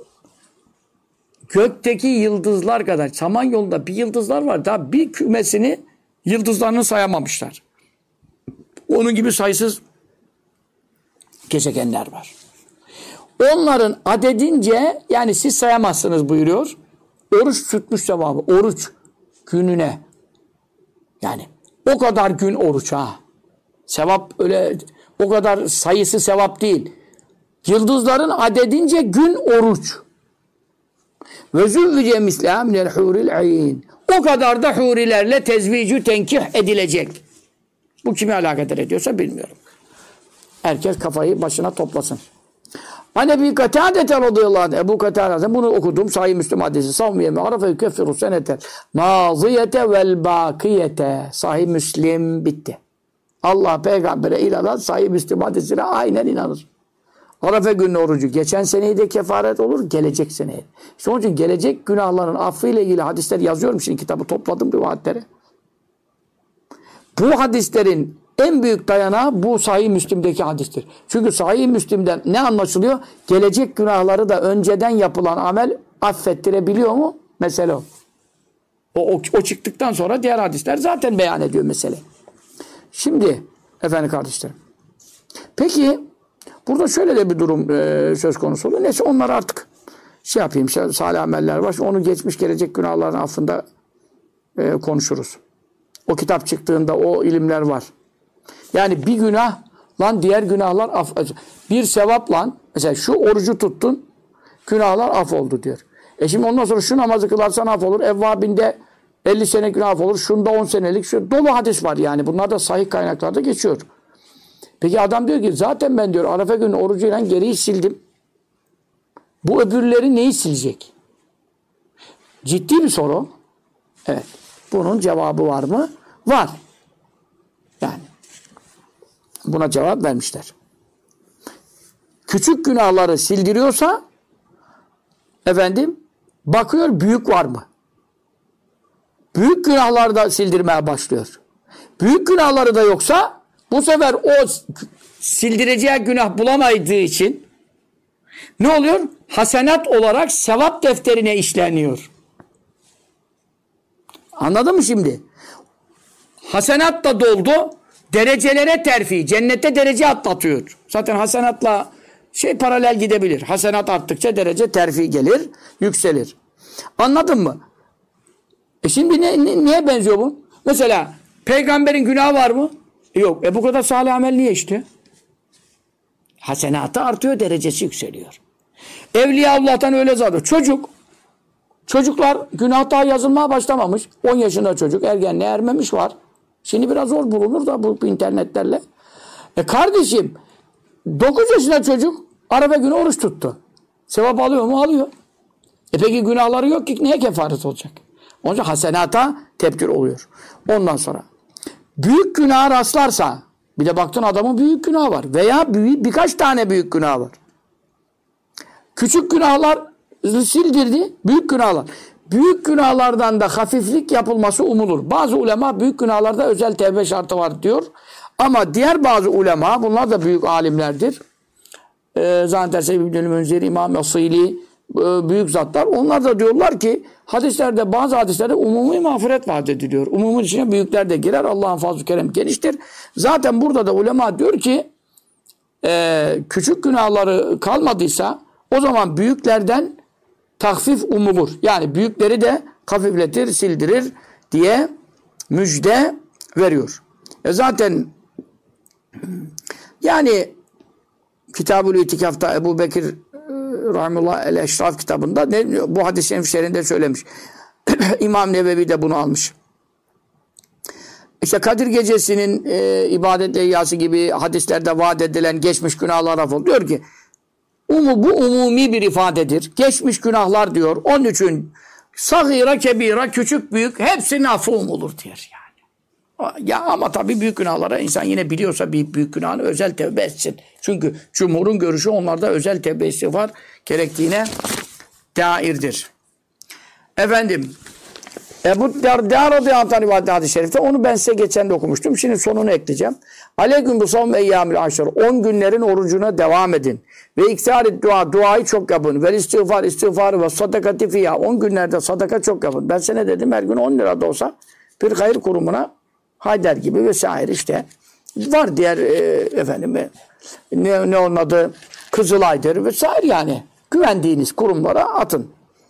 Speaker 1: gökteki yıldızlar kadar Samanyolu'da bir yıldızlar var. Daha bir kümesini yıldızlarını sayamamışlar. Onun gibi sayısız gezegenler var. Onların adedince yani siz sayamazsınız buyuruyor. Oruç tutmuş sevabı. Oruç gününe. Yani o kadar gün oruç ha. Sevap öyle o kadar sayısı sevap değil. Yıldızların adedince gün oruç. Ve züvvice mislâ minel hûril ayn. O kadar da hurilerle tezvicü tenkih edilecek. Bu kimi alakadar ediyorsa bilmiyorum. Herkes kafayı başına toplasın. Ebu Katâde radıyallahu anh. Ebu Katâde bunu okudum. Sahih Müslim hadisi. Savmiyeme arafa yukeffiru senetel maziyete vel bakiyete. Sahih Müslim bitti. Allah peygambere iladan Sahih Müslim hadisine aynen inanır. Arafa günü orucu geçen seneyi de kefaret olur, gelecek seneye. İşte onun için gelecek günahların affıyla ilgili hadisler yazıyorum şimdi kitabı topladım rivayetleri. Bu hadislerin en büyük dayanağı bu Sahih Müslim'deki hadistir. Çünkü Sahih Müslim'den ne anlaşılıyor? Gelecek günahları da önceden yapılan amel affettirebiliyor mu? Mesele o. O çıktıktan sonra diğer hadisler zaten beyan ediyor mesele. Şimdi efendim kardeşlerim. Peki burada şöyle de bir durum söz konusu oluyor. Neyse onları artık yapayım. Salih ameller var. Onu geçmiş gelecek günahların affında konuşuruz. O kitap çıktığında o ilimler var. Yani bir günah lan diğer günahlar af. Bir sevap lan mesela şu orucu tuttun günahlar af oldu diyor. Şimdi ondan sonra şu namazı kılarsan af olur. Evvabinde 50 sene günah af olur. Şunda 10 senelik şu dolu hadis var yani. Bunlar da sahih kaynaklarda geçiyor. Peki adam diyor ki zaten ben diyor Arafa günü orucuyla geriyi sildim. Bu öbürleri neyi silecek? Ciddi bir soru. Evet. Bunun cevabı var mı? Var. Yani buna cevap vermişler. Küçük günahları sildiriyorsa efendim bakıyor büyük var mı? Büyük günahları da sildirmeye başlıyor. Büyük günahları da yoksa bu sefer o sildireceği günah bulamadığı için ne oluyor? Hasenat olarak sevap defterine işleniyor. Anladın mı şimdi? Hasenat da doldu. Derecelere terfi. Cennette derece atlatıyor. Zaten hasenatla paralel gidebilir. Hasenat arttıkça derece terfi gelir. Yükselir. Anladın mı? Şimdi niye benziyor bu? Mesela peygamberin günahı var mı? Yok. Bu kadar salih amel niye işte? Hasenatı artıyor, derecesi yükseliyor. Evliya Allah'tan öyle zaten. Çocuklar günah daha yazılmaya başlamamış. 10 yaşında çocuk ergenliğe ermemiş var. Şimdi biraz zor bulunur da bu internetlerle. Kardeşim 9 yaşında çocuk Arefe günü oruç tuttu. Sevap alıyor mu? Alıyor. Peki günahları yok ki niye kefaret olacak? Onun için hasenata tebdil oluyor. Ondan sonra büyük günaha rastlarsa, bir de baktın adamın büyük günahı var veya birkaç tane büyük günahı var. Küçük günahlar sildirdi, büyük günahlar. Büyük günahlardan da hafiflik yapılması umulur. Bazı ulema büyük günahlarda özel tevbe şartı var diyor. Ama diğer bazı ulema, bunlar da büyük alimlerdir. Zanterse İbnül Münzir, İmam Asili, büyük zatlar. Onlar da diyorlar ki hadislerde, bazı hadislerde umumi mağfiret vaat ediliyor. Umumun içine büyükler de girer. Allah'ın fazl-ı kerem geniştir. Zaten burada da ulema diyor ki küçük günahları kalmadıysa o zaman büyüklerden tahfif umulur. Yani büyükleri de hafifletir, sildirir diye müjde veriyor. Zaten yani Kitab-ül İtikaf'ta Ebu Bekir Rahimullah el-Eşraf kitabında bu hadis-i şeriflerinde söylemiş. İmam Nevevi de bunu almış. İşte Kadir Gecesi'nin ibadet eyyası gibi hadislerde vaat edilen geçmiş günahlar affol. Diyor ki bu umumi bir ifadedir. Geçmiş günahlar diyor. Onun için sagira kebira, küçük büyük hepsinin affı umulur diyor yani. Ya ama tabii büyük günahlara insan yine biliyorsa büyük günahını özel tevbe etsin. Çünkü cumhurun görüşü onlarda özel tevbe istiğfar gerektiğine dairdir. Efendim Ebu Derda radıyallahu anh rivayet hadis-i şerifte, onu ben size geçen de okumuştum. Şimdi sonunu ekleyeceğim. Aleyküm bu savm eyyamil aşır. 10 günlerin orucuna devam edin. Ve iksar duayı çok yapın. Ve istiğfarı ve sadakati fiyâ. 10 günlerde sadaka çok yapın. Ben sana dedim her gün 10 lira da olsa bir hayır kurumuna Haydar gibi vesaire işte. Var diğer ne onun adı, Kızılay'dır vesaire yani. Güvendiğiniz kurumlara atın.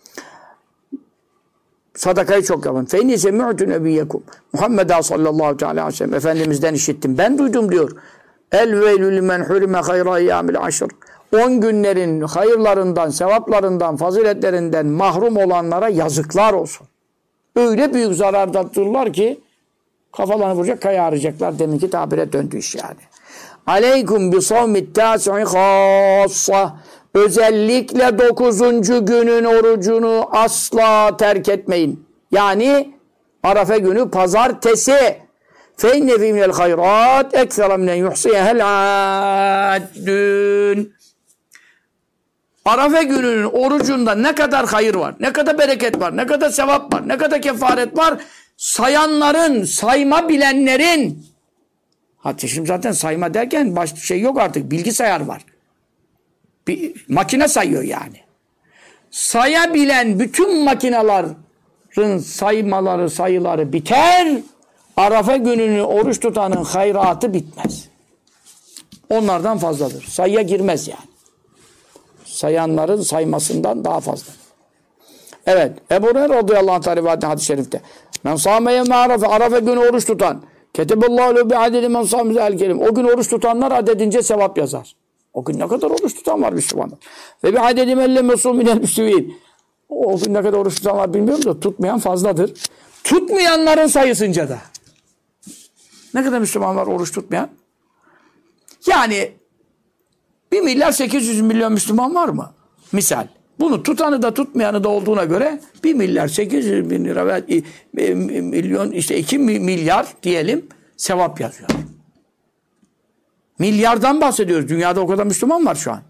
Speaker 1: Sadakayı çok yapın. Feyni semi'tu nebiyyekum. Muhammed sallallahu aleyhi ve sellem Efendimiz'den işittim. Ben duydum diyor. El veylü limen hurime hayra eyyamil aşr. 10 günlerin hayırlarından, sevaplarından, faziletlerinden mahrum olanlara yazıklar olsun. Öyle büyük zarardadırlar ki kafalarını vuracak, kaya arayacaklar. Deminki tabire döndü iş yani. Aleykum bi savmit tâsi'i khâssah. Özellikle 9. günün orucunu asla terk etmeyin. Yani Arafe günü pazartesi. فَاِنَّ فِي مِنَ الْخَيْرَاتِ اَكْثَرَ مِنَنْ يُحْصِيَهَا الْعَادُّونَ. Arafe gününün orucunda ne kadar hayır var, ne kadar bereket var, ne kadar sevap var, ne kadar kefaret var, sayanların, sayma bilenlerin, hatta şimdi zaten sayma derken başka şey yok artık, bilgisayar var. Bir makine sayıyor yani. Sayabilen bütün makinelerin sayıları biter. Arafa gününü oruç tutanın hayratı bitmez. Onlardan fazladır. Sayıya girmez yani. Sayanların saymasından daha fazla. Evet. Ebu Hureyre radıyallahu anh rivayet hadis-i şerifte. Men sâmeye ma'arafe, Arafa günü oruç tutan. Keteballâhu lehu bi'adedi men sâmize el-kerim. O gün oruç tutanlar adedince sevap yazar. O gün ne kadar oruç tutan var Müslümanlar. Ve bir adedim elle mesul minel müslümin. O gün ne kadar oruç tutan var bilmiyorum da tutmayan fazladır. Tutmayanların sayısınca da. Ne kadar Müslüman var oruç tutmayan? Yani 1.800.000.000 Müslüman var mı? Misal. Bunu tutanı da tutmayanı da olduğuna göre 1.800.000 lira ve milyon işte 2 milyar diyelim sevap yazıyor. Milyardan bahsediyoruz. Dünyada o kadar Müslüman var şu an.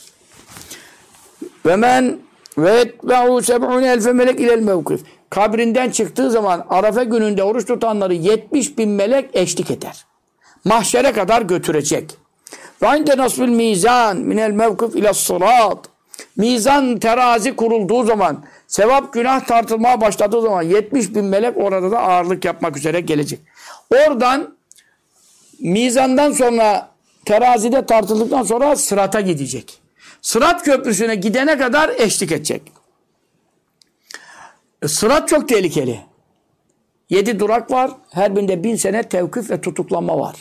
Speaker 1: Ve men ve'etbe'u 70.000 melek ilel mevkif. Kabrinden çıktığı zaman Arafa gününde oruç tutanları 70.000 melek eşlik eder. Mahşere kadar götürecek. Ve inde nasbil mizan minel mevkif ile sırat. Mizan terazi kurulduğu zaman, sevap günah tartılmaya başladığı zaman 70.000 melek orada da ağırlık yapmak üzere gelecek. Oradan mizandan sonra terazide tartıldıktan sonra Sırat'a gidecek. Sırat köprüsüne gidene kadar eşlik edecek. Sırat çok tehlikeli. 7 durak var. Her birinde 1000 sene tevkif ve tutuklanma var.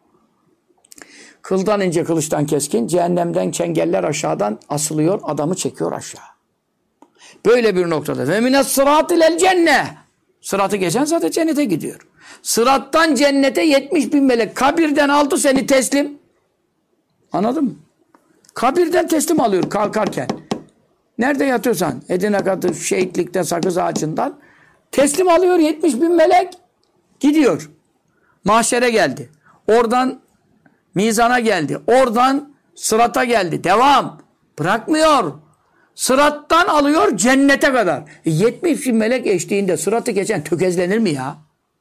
Speaker 1: Kıldan ince, kılıçtan keskin. Cehennemden çengeller aşağıdan asılıyor. Adamı çekiyor aşağı. Böyle bir noktada. Ve mines sırat ilel cenne. Sıratı geçen zaten cennete gidiyor. Sırattan cennete 70.000 melek. Kabirden aldı seni teslim. Anladın mı? Kabirden teslim alıyor kalkarken. Nerede yatıyorsan, Edirne Katı şehitlikte sakız ağacından teslim alıyor 70.000 melek. Gidiyor. Mahşere geldi. Oradan mizana geldi. Oradan sırata geldi. Devam. Bırakmıyor. Sırattan alıyor cennete kadar. 70.000 melek eşliğinde sıratı geçen tökezlenir mi ya?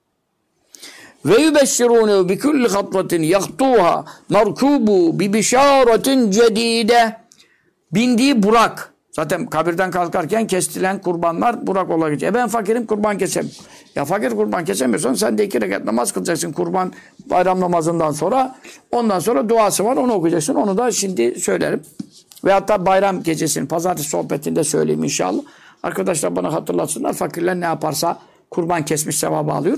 Speaker 1: Ve yübeşşirûne bi kulli hatvatin yahtuha markubu bi bişaretin cedide. Bindiği Burak. Zaten kabirden kalkarken kestilen kurbanlar Burak olacak. Ben fakirim, kurban kesemiyorum. Ya fakir kurban kesemiyorsan sen de 2 rekat namaz kılacaksın kurban bayram namazından sonra. Ondan sonra duası var, onu okuyacaksın. Onu da şimdi söylerim. Ve hatta bayram gecesinin pazartesi sohbetinde söyleyeyim inşallah. Arkadaşlar bana hatırlatsınlar. Fakirler ne yaparsa kurban kesmiş sevabı alıyor.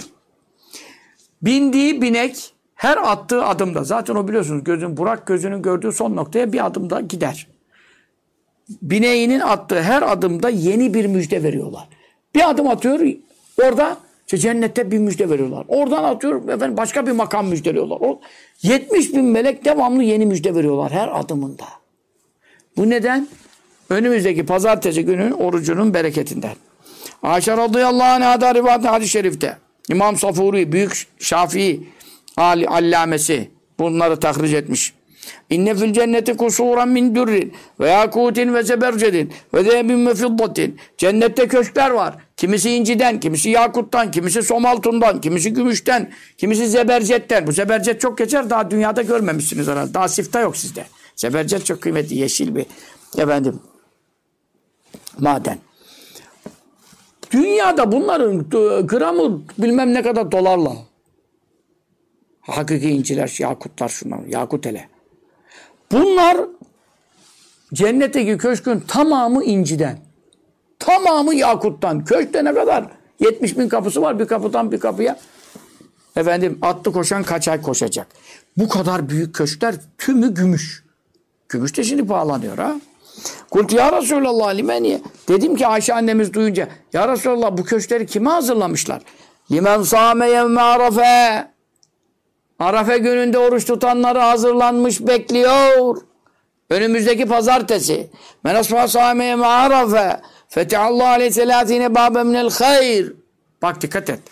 Speaker 1: Bindiği binek her attığı adımda, zaten o biliyorsunuz Burak gözünün gördüğü son noktaya bir adımda gider. Bineğinin attığı her adımda yeni bir müjde veriyorlar. Bir adım atıyor, orada cennette bir müjde veriyorlar. Oradan atıyor, efendim başka bir makam müjdeliyorlar. 70.000 melek devamlı yeni müjde veriyorlar her adımında. Bu neden? Önümüzdeki pazartesi günün orucunun bereketinden. Ayşe radıyallahu anh'a rivayet hadis-i şerifte. İmam Safuri, büyük Şafii allamesi bunları tahric etmiş. İnne fil cenneti kusuran min durrin ve yakutin ve zebercedin ve zehebin ve fiddatin. Cennette köşkler var. Kimisi inciden, kimisi yakuttan, kimisi somaltundan, kimisi gümüşten, kimisi zebercetten. Bu zebercet çok geçer, daha dünyada görmemişsiniz herhalde. Daha sifta yok sizde. Zebercet çok kıymetli, yeşil bir maden. Dünyada bunların gramı bilmem ne kadar dolarla. Hakiki inciler, yakutlar şunlar, yakut hele. Bunlar cennetteki köşkün tamamı inciden. Tamamı yakuttan. Köşkte ne kadar? 70.000 kapısı var, bir kapıdan bir kapıya. Atlı koşan kaç ay koşacak. Bu kadar büyük köşkler tümü gümüş. Gümüş de şimdi pahalanıyor ha. Kultu ya Resulallah limeniye. Dedim ki Ayşe annemiz duyunca ya Resulallah bu köşkleri kime hazırlamışlar? Limen sâme yevme arafe. Arafe gününde oruç tutanları hazırlanmış bekliyor. Önümüzdeki pazartesi. Men asfâ sâme yevme arafe. Fetihallahu aleyhi selâtine bâbe minel hayr. Bak dikkat et.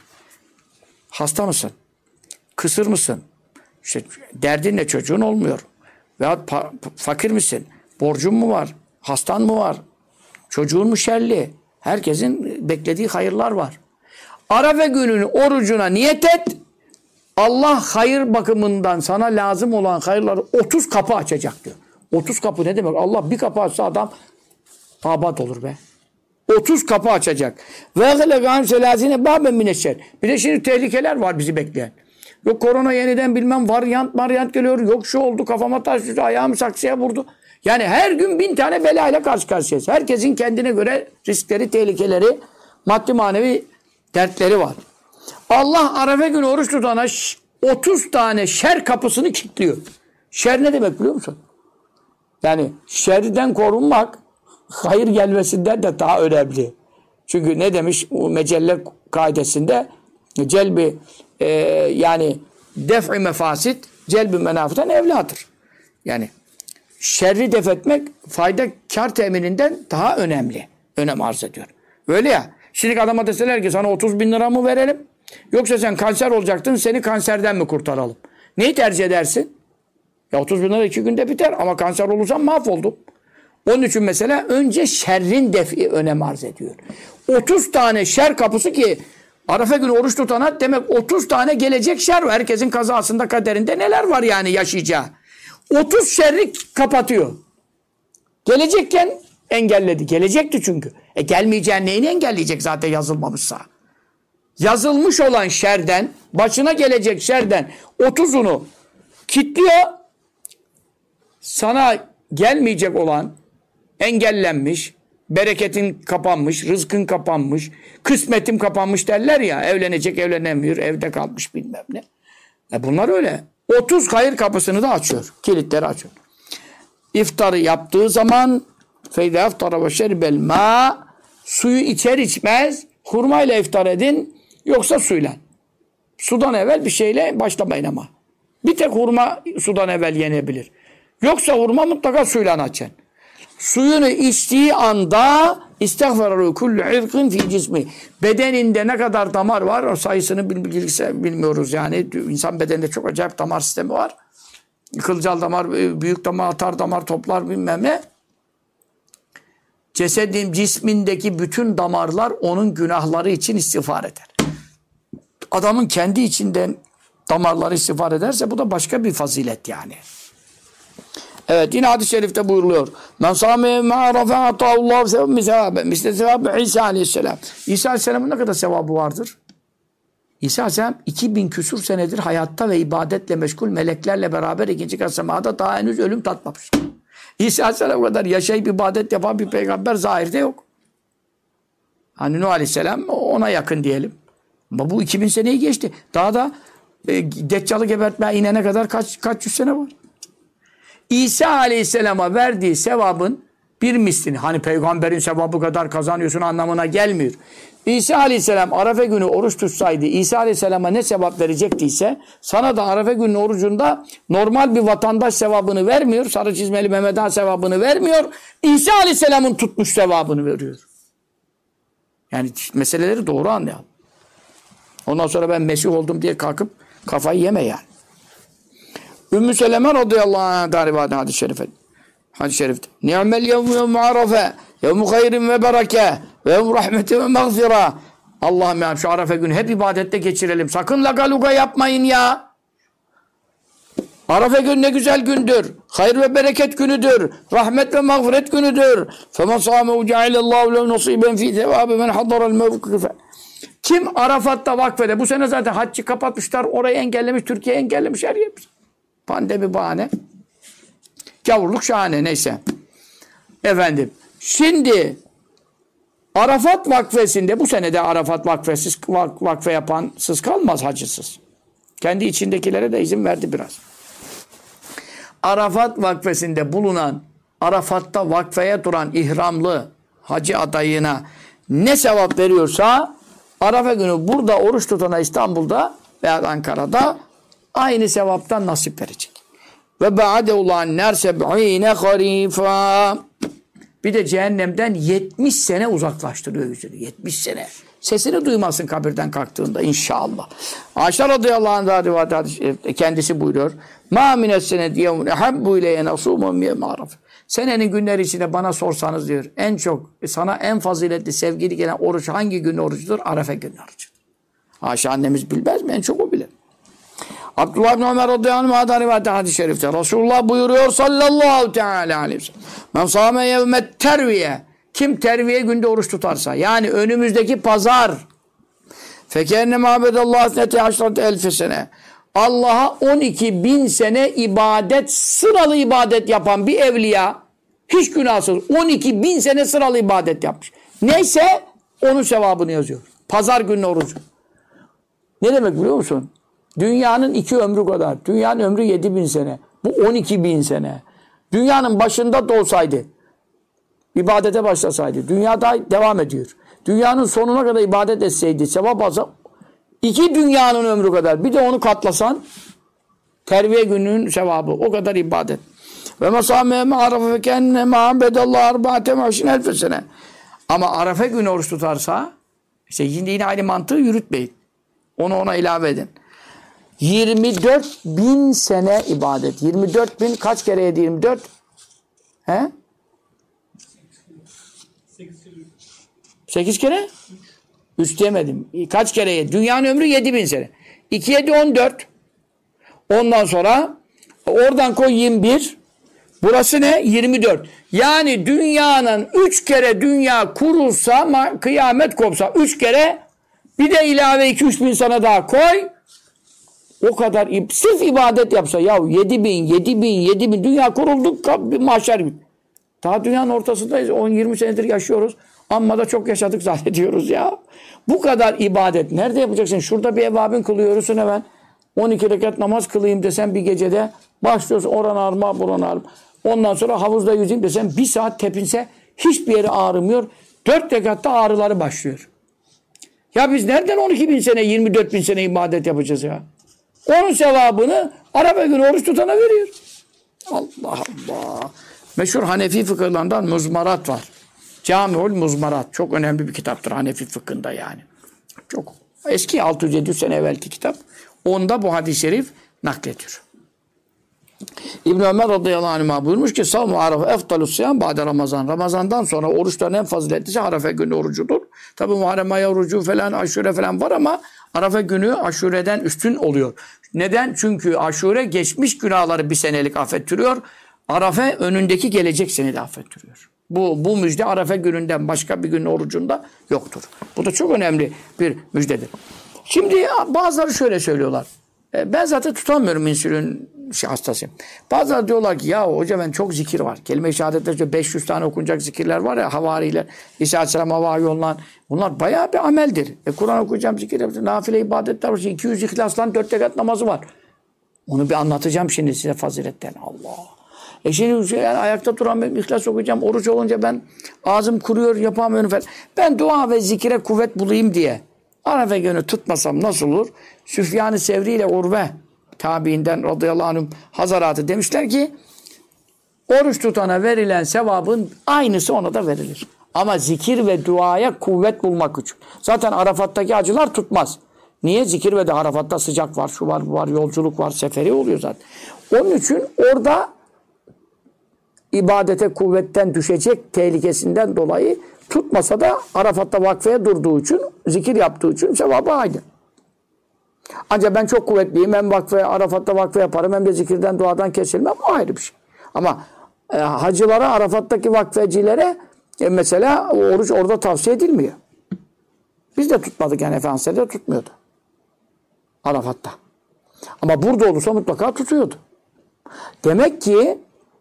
Speaker 1: Hasta mısın? Kısır mısın? İşte derdin ne, çocuğun olmuyor. Veyahut fakir misin? Borcun mu var? Hastan mı var? Çocuğun mu şerli? Herkesin beklediği hayırlar var. Arafe gününün orucuna niyet et. Allah hayır bakımından sana lazım olan hayırları 30 kapı açacak diyor. 30 kapı ne demek? Allah bir kapı açsa adam abat olur be. 30 kapı açacak. Ve gâlegan selâzine bâben mineşşer. Bir de şimdi tehlikeler var bizi bekleyen. Yok korona yeniden bilmem varyant geliyor. Yok şu oldu, kafama taş düştü, ayağımı saksıya vurdu. Yani her gün 1000 tane belayla karşı karşıyayız. Herkesin kendine göre riskleri, tehlikeleri, maddi manevi dertleri var. Allah Arafe günü oruç tutana 30 tane şer kapısını kilitliyor. Şer ne demek biliyor musun? Yani şerden korunmak hayır gelmesinden de daha önemli. Çünkü ne demiş o mecelle kaidesinde celbi yani def-i mefasit celbi menafiden evladır. Yani şerri def etmek fayda kar temininden daha önemli. Önem arz ediyor. Öyle ya. Şimdi adama deseler ki sana 30.000 lira mı verelim? Yoksa sen kanser olacaktın, seni kanserden mi kurtaralım? Neyi tercih edersin? Ya 30.000 lira 2 günde biter ama kanser olursam mahvoldum. Onun için mesela önce şerrin defi önem arz ediyor. 30 tane şer kapısı ki Arafa günü oruç tutana demek 30 tane gelecek şer var. Herkesin kazasında kaderinde neler var yani yaşayacağı. 30 şerri kapatıyor. Gelecekken engelledi. Gelecekti çünkü. Gelmeyeceğin neyini engelleyecek zaten yazılmamışsa. yazılmış olan şerden, başına gelecek şerden 30'unu kilitliyor. Sana gelmeyecek olan engellenmiş, bereketin kapanmış, rızkın kapanmış, kısmetim kapanmış derler ya, evlenecek evlenemiyor, evde kalmış bilmem ne. Bunlar öyle. 30 hayır kapısını da açıyor. Kilitleri açıyor. İftarı yaptığı zaman feyde iftara ve şerbel ma, suyu içer içmez hurmayla iftar edin, yoksa suyla. Sudan evvel bir şeyle başlamayın ama. Bir tek hurma sudan evvel yenebilir. Yoksa hurma mutlaka suyla açacaksın. Suyunu içtiği anda istagfaru kullu irqin fi cismi. Bedeninde ne kadar damar var, o sayısını bilmiyoruz yani. İnsan bedeninde çok acayip damar sistemi var. Kılcal damar, büyük damar, atar damar, toplar bilmem ne. Cismindeki bütün damarlar onun günahları için istiğfar eder. Adamın kendi içinden damarları istiğfar ederse bu da başka bir fazilet yani. Evet, yine hadis-i şerifte buyuruluyor. Men sâme ma'arafe atâullâhu sevâbe misle sevâbe İsa aleyhisselam. İsa aleyhisselamın ne kadar sevabı vardır? İsa aleyhisselam 2000 küsur senedir hayatta ve ibadetle meşgul, meleklerle beraber ikinci kat semada daha henüz ölüm tatmamış. İsa aleyhisselam kadar yaşayıp ibadet yapan bir peygamber zahirde yok. Hani Nuh aleyhisselam ona yakın diyelim. Ama bu 2000 seneyi geçti. Daha da Deccal'ı gebertmeye inene kadar kaç yüz sene var. İsa aleyhisselama verdiği sevabın bir mislini, hani peygamberin sevabı kadar kazanıyorsun anlamına gelmiyor. İsa aleyhisselam Arefe günü oruç tutsaydı, İsa aleyhisselama ne sevap verecektiyse, sana da Arefe günü orucunda normal bir vatandaş sevabını vermiyor, sarı çizmeli Mehmet Ağa sevabını vermiyor, İsa aleyhisselamın tutmuş sevabını veriyor. Yani meseleleri doğru anlayalım. Ondan sonra ben Mesih oldum diye kalkıp kafayı yeme yani. Ümmü Seleme radıyallahu anh'a rivayet hadis-i şerife. Hadis-i şerifte. Ni'mel yevmu arafe, yevmu hayrin ve bereke, ve yevmu rahmeti ve mağfira. Allah'ım ya şu Arafe günü hep ibadette geçirelim. Sakın lagaluga yapmayın ya. Arafe günü ne güzel gündür. Hayır ve bereket günüdür. Rahmet ve mağfiret günüdür. فَمَنْ صَامَهُ جَعِلَ اللّٰهُ لَهُ نَصِيبًا فِي ثَوَابِ مَنْ حَضَرَ الْمَوْقِفَ. Kim Arafat'ta vakfede, bu sene zaten haccı kapatmışlar, orayı engellemiş, Türkiye engellemiş, her yer. Pandemi bahane. Gavurluk şahane, neyse. Efendim, şimdi Arafat vakfesinde, bu sene de Arafat vakfesiz, vakfe yapansız kalmaz, hacısız. Kendi içindekilere de izin verdi biraz. Arafat vakfesinde bulunan, Arafat'ta vakfeye duran ihramlı hacı adayına ne sevap veriyorsa, Arafa günü burada oruç tutana İstanbul'da veya Ankara'da aynı sevaptan nasip verecek. Ve ba'de ulan ner 70 harifa. Bir de cehennemden 70 sene uzaklaştırıyor yüzünü. 70 sene. Sesini duymasın kabirden kalktığında inşallah. Ayşe radıyallahu anh'a rivayet kendisi buyuruyor. Ma mines senedi yevmun ehabbu ileyye nasumun mi'maraf. Senenin günleri içinde bana sorsanız diyor. En çok sana en faziletli sevgili gelen oruç hangi gün orucudur? Arefe günü orucudur. Ayşe annemiz bilmez mi? En çok o bilir. Abdullah bin Ömer radıyallahu anh'a rivayet hadis-i şerifte. Resulullah buyuruyor sallallahu teala aleyhi ve sellem. Men sâme yevmet terviye. Kim terviye günde oruç tutarsa, yani önümüzdeki pazar, fekenne ma'bedallahu snete aşrat elfe sene. Allah'a 12.000 sene ibadet, sıralı ibadet yapan bir evliya, hiç günahsız 12.000 sene sıralı ibadet yapmış. Neyse onun sevabını yazıyor. Pazar günü orucu. Ne demek biliyor musun? Dünyanın 2 ömrü kadar. Dünyanın ömrü 7.000 sene. Bu 12.000 sene. Dünyanın başında da olsaydı, ibadete başlasaydı, dünyada devam ediyor. Dünyanın sonuna kadar ibadet etseydi, sevap alsa, 2 dünyanın ömrü kadar. Bir de onu katlasan, terviye gününün sevabı. O kadar ibadet. Ve mesâme ma'arafe kenne ma'abedallahu arba'ate me'şin elfe sene. Ama Arafe günü oruç tutarsa, işte yine aynı mantığı yürütmeyin. Onu ona ilave edin. 24.000 sene ibadet. 24.000 kaç kere yedi 24? He? 8 kere? 3 diyemedim. Kaç kere yedi? Dünyanın ömrü 7.000 sene. 2 7 14. Ondan sonra oradan koy 21. Burası ne? 24. Yani dünyanın 3 kere dünya kurulsa, kıyamet kopsa 3 kere Bir de ilave 2-3 bin sana daha koy. O kadar sırf ibadet yapsa ya 7 bin dünya kurulduk mahşer bin. Daha dünyanın ortasındayız. 10-20 senedir yaşıyoruz. Amma da çok yaşadık zannediyoruz ya. Bu kadar ibadet nerede yapacaksın? Şurada bir evabin kılıyorsun hemen. 12 rekat namaz kılayım desen bir gecede başlıyorsun oran ağrıma buran ağrıma. Ondan sonra havuzda yüzeyim desen bir saat tepinse hiçbir yeri ağrımıyor. 4 rekatta ağrıları başlıyor. Ya biz nereden 12 bin sene 24 bin sene ibadet yapacağız ya? Onun sevabını Arafa günü oruç tutana veriyor. Allah Allah. Meşhur Hanefi fıkıhlarından Muzmarat var. Camiul Muzmarat. Çok önemli bir kitaptır Hanefi fıkhında yani. Çok eski 600-700 sene evvelki kitap. Onda bu hadis-i şerif naklediyor. İbn Ömer radıyallahu anh'a buyurmuş ki savmu Arafa eftalus siyam ba'de Ramazan. Ramazandan sonra oruçların en faziletlisi Arafa günü orucudur. Tabi Muharrem ayı orucu falan, Aşure falan var ama Arafa günü Aşure'den üstün oluyor. Neden? Çünkü Aşure geçmiş günahları bir senelik affettiriyor. Arafa önündeki gelecek seneyi affettiriyor. Bu müjde Arafa gününden başka bir günün orucunda yoktur. Bu da çok önemli bir müjdedir. Şimdi bazıları şöyle söylüyorlar. Ben zaten tutamıyorum insülin hastasıyım. Bazıları diyorlar ki ya hoca ben çok zikir var. Kelime-i şehadette 500 tane okunacak zikirler var ya havariler. İsa Aleyhisselam'a vahiy olunan. Bunlar bayağı bir ameldir. Kur'an okuyacağım, zikir yapacağım. Nafile ibadetler var. 200 ihlaslan 4 rekat namazı var. Onu bir anlatacağım şimdi size faziletten. Allah. Şimdi yani ayakta duramıyorum, ihlas okuyacağım. Oruç olunca ben ağzım kuruyor, yapamıyorum falan. Ben dua ve zikire kuvvet bulayım diye Arafa günü tutmasam nasıl olur? Süfyan-ı Sevri ile Urve tabiinden radıyallahu anh hazaratı demişler ki oruç tutana verilen sevabın aynısı ona da verilir. Ama zikir ve duaya kuvvet bulmak için. Zaten Arafat'taki acılar tutmaz. Niye? Zikir ve de Arafat'ta sıcak var, şu var, bu var, yolculuk var, seferi oluyor zaten. Onun için orada ibadete kuvvetten düşecek tehlikesinden dolayı tutmasa da Arafat'ta vakfeye durduğu için, zikir yaptığı için sevabı aynı. Ancak ben çok kuvvetliyim. Hem Arafat'ta vakfe yaparım hem de zikirden, duadan kesilmem. O ayrı bir şey. Ama hacılara, Arafat'taki vakfecilere mesela oruç orada tavsiye edilmiyor. Biz de tutmadık yani Efendimiz de tutmuyordu. Arafat'ta. Ama burada olursa mutlaka tutuyordu. Demek ki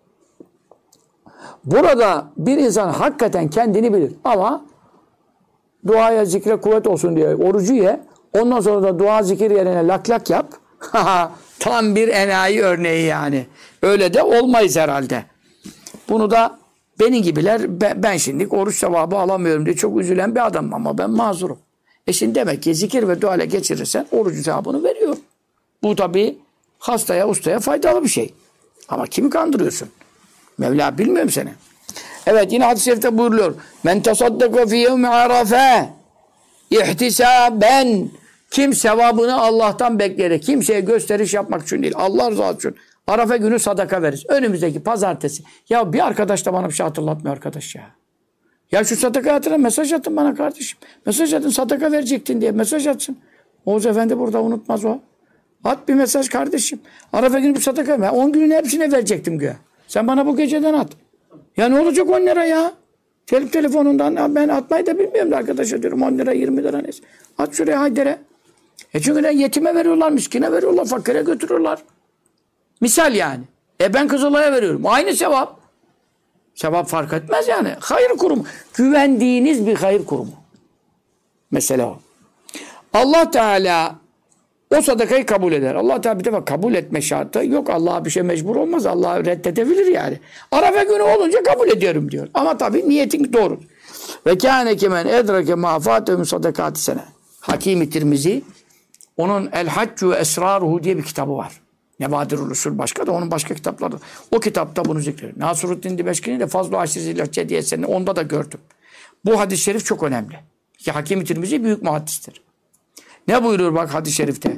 Speaker 1: burada bir insan hakikaten kendini bilir ama duaya, zikre kuvvet olsun diye orucu ye. Ondan sonra da dua, zikir yerine lak lak yap. Tam bir enayi örneği yani. Öyle de olmayız herhalde. Bunu da benim gibiler ben şimdi oruç sevabı alamıyorum diye çok üzülen bir adamım ama ben mazurum. Şimdi demek ki zikir ve dua ile geçirirsen orucu sevabını veriyor. Bu tabii hastaya, ustaya faydalı bir şey. Ama kimi kandırıyorsun? Mevla bilmiyorum seni. Evet yine hadis-i şerifte buyuruluyor. Men tasaddaka fi yevmi arafe ihtisaben. Kim sevabını Allah'tan bekleyerek, kimseye gösteriş yapmak için değil, Allah rızası için Arafa günü sadaka verir. Önümüzdeki pazartesi. Ya bir arkadaş da bana bir şey hatırlatmıyor arkadaş ya. Ya şu sadaka hatırla mesaj atın bana kardeşim. Mesaj atın sadaka verecektin diye mesaj atsın. Oğuz Efendi burada unutmaz o. At bir mesaj kardeşim. Arafa günü bir sadaka ver. 10 günün hepsine verecektim güya. Sen bana bu geceden at. Ya ne olacak 10 lira ya? Telefonundan ben atmayı da bilmiyorum da arkadaşa diyorum 10 lira 20 lira neyse. At şuraya Haydar'e. Çünkü yetime veriyorlar, miskine veriyorlar, fakire götürüyorlar. Misal yani. Ben Kızılay'a veriyorum. Aynı sevap. Sevap fark etmez yani. Hayır kurumu. Güvendiğiniz bir hayır kurumu. Mesela o. Allah Teala o sadakayı kabul eder. Allah Teala bir defa kabul etme şartı yok. Allah'a bir şey mecbur olmaz. Allah reddedebilir yani. Arafa günü olunca kabul ediyorum diyor. Ama tabii niyetin doğru. Ve kâne kemen edrake ma'fâtehum sadakâti sene. Hakim-i Tirmizi onun El Haccu Esraruhu diye bir kitabı var. Nevadirul Usul başka da onun başka kitapları. O kitapta bunu zikrediyor. Nasruddin Dimeşki'nin de Fazl-ı Aşir-i diye eserini onda da gördüm. Bu hadis-i şerif çok önemli. Ki Hakim-i Tirmizi büyük muhaddistir. Ne buyuruyor bak hadis-i şerifte?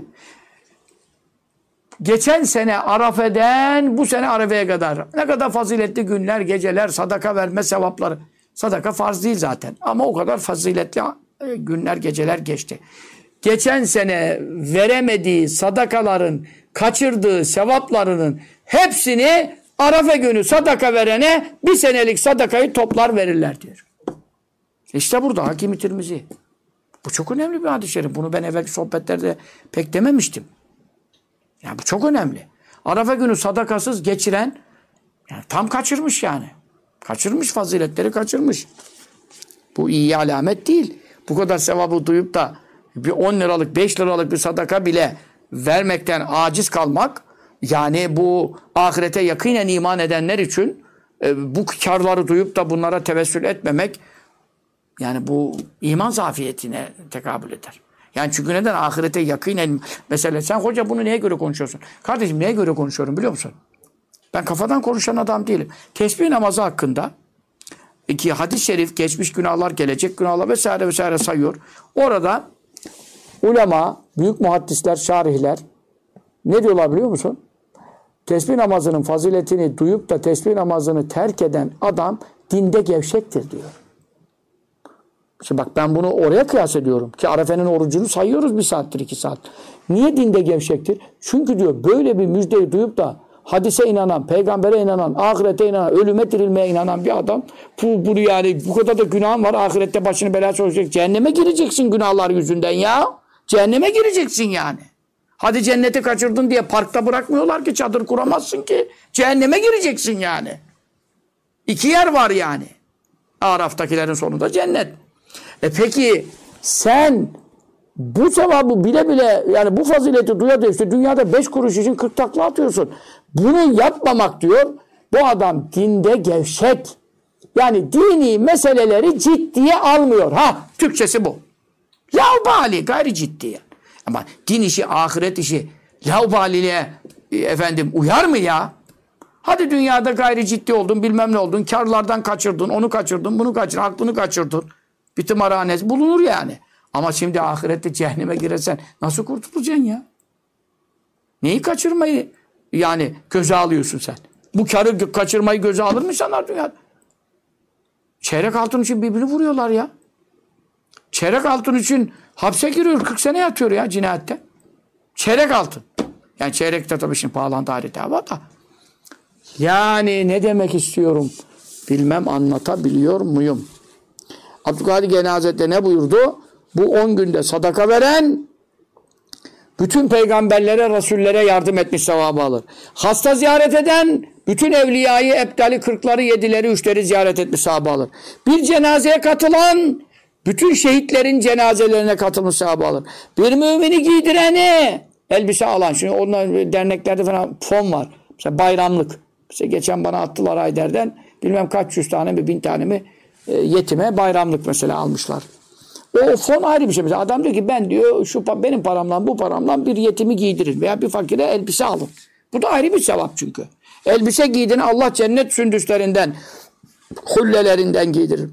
Speaker 1: Geçen sene Arafe'den bu sene Arafe'ye kadar ne kadar faziletli günler, geceler, sadaka verme sevapları. Sadaka farz değil zaten. Ama o kadar faziletli günler, geceler geçti. Geçen sene veremediği sadakaların, kaçırdığı sevaplarının hepsini Arafa günü sadaka verene bir senelik sadakayı toplar verirler diyor. İşte burada Hakim-i Tirmizi. Bu çok önemli bir hadis-i şerif. Bunu ben evvelki sohbetlerde pek dememiştim. Yani bu çok önemli. Arafa günü sadakasız geçiren yani tam kaçırmış yani. Kaçırmış, faziletleri kaçırmış. Bu iyi alamet değil. Bu kadar sevabı duyup da bir 10 liralık, 5 liralık bir sadaka bile vermekten aciz kalmak, yani bu ahirete yakinen iman edenler için bu karları duyup da bunlara tevessül etmemek, yani bu iman zafiyetine tekabül eder. Yani çünkü neden? Ahirete yakinen, mesela sen hoca bunu neye göre konuşuyorsun? Kardeşim neye göre konuşuyorum biliyor musun? Ben kafadan konuşan adam değilim. Tesbih namazı hakkında ki hadis-i şerif geçmiş günahlar, gelecek günahlar vesaire vesaire sayıyor. Orada ulema, büyük muhaddisler, şarihler ne diyorlar biliyor musun? Tesbih namazının faziletini duyup da tesbih namazını terk eden adam dinde gevşektir diyor. Şimdi bak ben bunu oraya kıyas ediyorum ki Arefe'nin orucunu sayıyoruz 1 saattir 2 saat. Niye dinde gevşektir? Çünkü diyor böyle bir müjdeyi duyup da hadise inanan, peygambere inanan, ahirete inanan, ölüme dirilmeye inanan bir adam bu yani bu kadar da günahın var, ahirette başını belaya sokacak. Cehenneme gireceksin günahlar yüzünden ya. Cehenneme gireceksin yani. Hadi cenneti kaçırdın diye parkta bırakmıyorlar ki, çadır kuramazsın ki. Cehenneme gireceksin yani. 2 yer var yani. Araf'takilerin sonunda cennet. Peki sen bu sevabı bile bile yani bu fazileti duya da işte dünyada 5 kuruş için 40 takla atıyorsun. Bunu yapmamak diyor. Bu adam dinde gevşek. Yani dini meseleleri ciddiye almıyor. Türkçesi bu. Laubali, gayri ciddi yani. Ama din işi, ahiret işi laubaliliğe uyar mı ya? Hadi dünyada gayri ciddi oldun, bilmem ne oldun, karlardan kaçırdın, onu kaçırdın, bunu kaçırdın, aklını kaçırdın. Bir tımarhanesi bulunur yani. Ama şimdi ahirette cehenneme girersen nasıl kurtulacaksın ya? Neyi kaçırmayı yani göze alıyorsun sen? Bu karı kaçırmayı göze alır mı insanlar dünyada? Çeyrek altın için birbirini vuruyorlar ya. Çeyrek altın için hapse giriyor, 40 sene yatıyor ya cinayette. Çeyrek altın. Yani çeyrekte tabii şimdi pahalandı ayrı dava da. Yani ne demek istiyorum? Bilmem anlatabiliyor muyum? Abdülkadir Geylani Hazretleri ne buyurdu? Bu 10 günde sadaka veren bütün peygamberlere, rasullere yardım etmiş sevabı alır. Hasta ziyaret eden bütün evliyayı, ebdali, 40'ları, 7'leri, 3'leri ziyaret etmiş sevabı alır. Bir cenazeye katılan bütün şehitlerin cenazelerine katılmış sevabı alır. Bir mümini giydireni, elbise alan, şimdi onlar derneklerde falan fon var. Mesela bayramlık. Mesela geçen bana attılar Ayder'den bilmem kaç yüz tane mi 1000 tane mi yetime bayramlık mesela almışlar. O fon ayrı bir şey. Mesela adam diyor ki ben diyor benim paramdan bu paramdan bir yetimi giydirin veya bir fakire elbise alın. Bu da ayrı bir sevap çünkü. Elbise giydirin, Allah cennet sündüslerinden, hullelerinden giydirir.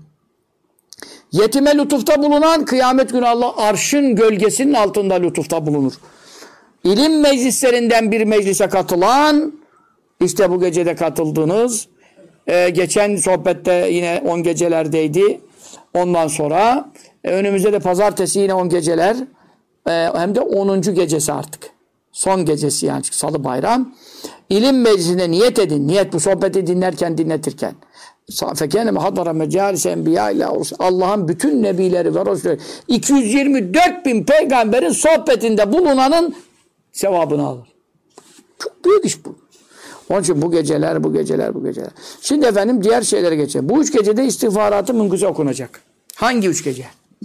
Speaker 1: Yetime lütufta bulunan kıyamet günü Allah arşın gölgesinin altında lütufta bulunur. İlim meclislerinden bir meclise katılan, işte bu gecede katıldınız. Geçen sohbette yine 10 gecelerdeydi. Ondan sonra önümüzde de pazartesi yine 10 geceler. Hem de 10. gecesi artık. Son gecesi yani salı bayram. İlim meclisine niyet edin. Niyet bu sohbeti dinlerken dinletirken. Fekene hadara mecalis enbiya ile Allah'ın bütün nebileri ve resulleri 224 bin peygamberin sohbetinde bulunanın sevabını alır. Çok büyük iş bu. Onun için bu geceler. Şimdi efendim diğer şeylere geçelim. Bu 3 gecede istiğfaratı mümkünse okunacak. Hangi 3 gece?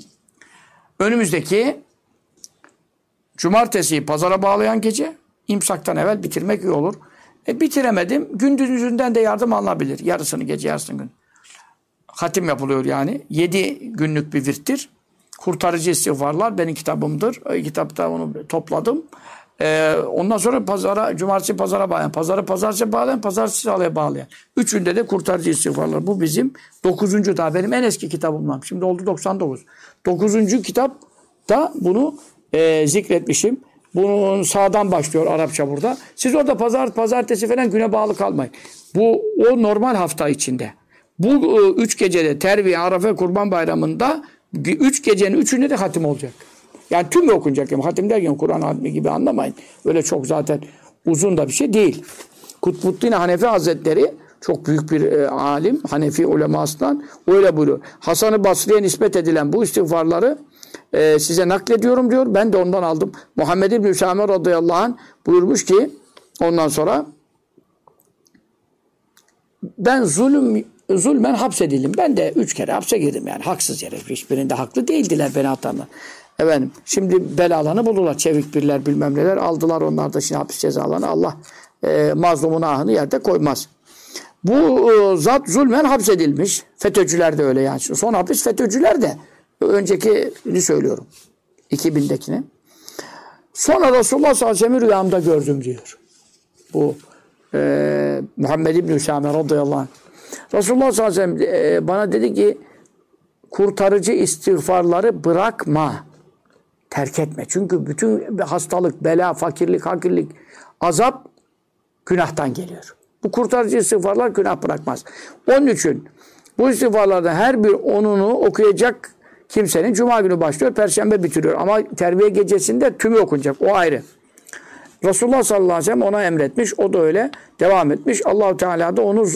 Speaker 1: Önümüzdeki cumartesiyi pazara bağlayan gece, imsaktan evvel bitirmek iyi olur. Bitiremedim. Gündüzünden de yardım alınabilir. Yarısını gece, yarısını gün. Hatim yapılıyor yani. 7 günlük bir virttir. Kurtarıcı istiğfarlar benim kitabımdır. O kitapta onu topladım. Ondan sonra cumartesi pazara bağlayan, pazarı pazartesi bağlayan, pazartesi salıya bağlayan. 3'ünde de kurtarıcı istiğfarlar. Bu bizim 9. daha benim en eski kitabımdan. Şimdi oldu 99. 9. kitapta bunu zikretmişim. Bunun sağdan başlıyor Arapça burada. Siz orada pazartesi falan güne bağlı kalmayın. Bu o normal hafta içinde. Bu 3 gecede Terviye, Arafa, Kurban Bayramı'nda 3 gecenin 3'ünde de hatim olacak. Yani tüm okunacak. Yani hatim derken Kur'an hatmi gibi anlamayın. Öyle çok zaten uzun da bir şey değil. Kutbuddin Hanefi Hazretleri Çok büyük bir alim. Hanefi ulemasından öyle buyuruyor. Hasan-ı Basri'ye nispet edilen bu istiğfarları size naklediyorum diyor. Ben de ondan aldım. Muhammed İbn-i Hüsame radıyallahu anh buyurmuş ki ondan sonra ben zulmen hapsedildim. Ben de 3 kere hapse girdim yani. Haksız yere. Hiçbirinde haklı değildiler beni atanlar. Efendim, şimdi belalarını buldular. Çevik birler bilmem neler aldılar. Onlar da şimdi hapis cezalarını Allah mazlumun ahını yerde koymaz. Bu zat zulmen hapsedilmiş. FETÖ'cüler de öyle yani. Son hapis FETÖ'cüler de. Öncekini söylüyorum. 2000'dekini. Sonra Resulullah sallallahu aleyhi ve sellem'i rüyamda gördüm diyor. Bu Muhammed İbn-i Hüsame radıyallahu anh. Resulullah sallallahu aleyhi ve sellem bana dedi ki kurtarıcı istiğfarları bırakma. Terk etme. Çünkü bütün hastalık, bela, fakirlik, hakirlik, azap günahtan geliyor. Bu kurtarıcı istiğfarlar günah bırakmaz. Onun için bu istiğfarlardan her bir onunu okuyacak kimsenin cuma günü başlıyor, perşembe bitiriyor. Ama terbiye gecesinde tümü okunacak. O ayrı. Resulullah sallallahu aleyhi ve sellem ona emretmiş. O da öyle devam etmiş. Allah-u Teala da onu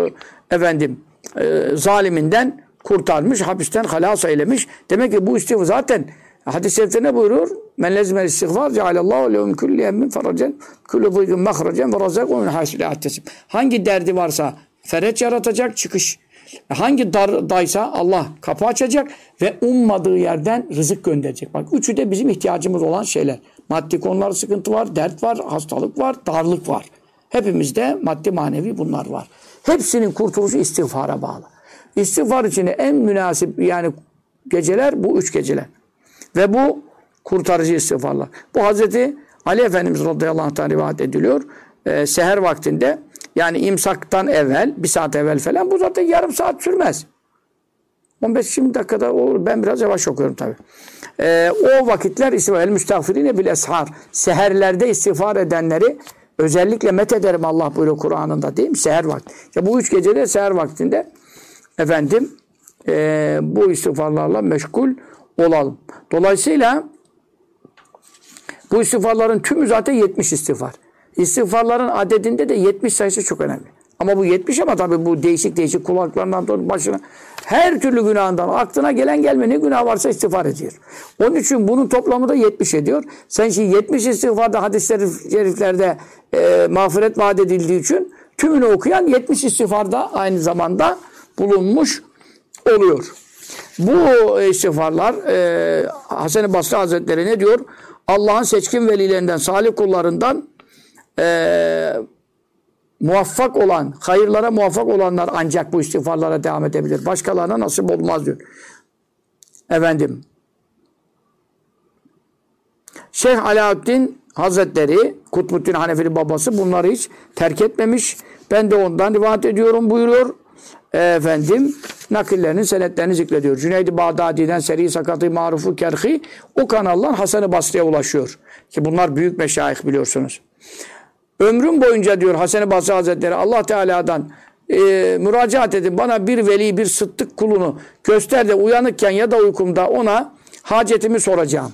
Speaker 1: zaliminden kurtarmış. Hapisten halas eylemiş. Demek ki bu istiğfar zaten hadis-i şerifte ne buyuruyor? Men lezimel istiğfar cealallahu lehu min kulli emmin feracen kulli dıygın mahracen ve razakun min haysu la yahtasib. Hangi derdi varsa fereç yaratacak, çıkış. Hangi dardaysa Allah kapı açacak ve ummadığı yerden rızık gönderecek. Bak üçü de bizim ihtiyacımız olan şeyler. Maddi konularda sıkıntı var, dert var, hastalık var, darlık var. Hepimizde maddi manevi bunlar var. Hepsinin kurtuluşu istiğfara bağlı. İstiğfar için en münasip yani geceler bu 3 geceler. Ve bu kurtarıcı istiğfarlar. Bu Hazreti Ali Efendimiz radıyallahu anh'tan rivayet ediliyor. Seher vaktinde yani imsaktan evvel, 1 saat evvel falan bu zaten yarım saat sürmez. 15-20 dakikada olur. Ben biraz yavaş okuyorum tabii. O vakitler el müstağfirine bil eshar. Seherlerde istiğfar edenleri özellikle methederim Allah buyuruyor Kur'an'ında değil mi? Seher vakti. İşte bu 3 gecede seher vaktinde efendim bu istiğfarlarla meşgul olalım. Dolayısıyla bu istiğfarların tümü zaten 70 istiğfar. İstiğfarların adedinde de 70 sayısı çok önemli. Ama bu 70 ama tabii bu değişik kulaklarından doğru başına her türlü günahından aklına gelen gelme ne günah varsa istiğfar ediyor. Onun için bunun toplamı da 70 ediyor. Sen şimdi 70 istiğfarda hadis-i şeriflerde mağfiret vaat edildiği için tümünü okuyan 70 istiğfarda aynı zamanda bulunmuş oluyor. Bu istiğfarlar Hasan-ı Basri Hazretleri ne diyor? Allah'ın seçkin velilerinden, salih kullarından muvaffak olan, hayırlara muvaffak olanlar ancak bu istiğfarlara devam edebilir. Başkalarına nasip olmaz diyor. Efendim Şeyh Alaaddin Hazretleri, Kutbuddin Hanefi'nin babası bunları hiç terk etmemiş. Ben de ondan rivayet ediyorum buyuruyor. Efendim nakillerinin senetlerini zikrediyor. Cüneyd-i Bağdadi'den Seri Sakat-ı Maruf-u Kerhi o kanallar Hasan-ı Basri'ye ulaşıyor. Ki bunlar büyük meşayih biliyorsunuz. Ömrüm boyunca diyor Hasan-ı Basri Hazretleri Allah Teala'dan müracaat edin. Bana bir veli, bir sıddık kulunu göster de uyanıkken ya da uykumda ona hacetimi soracağım.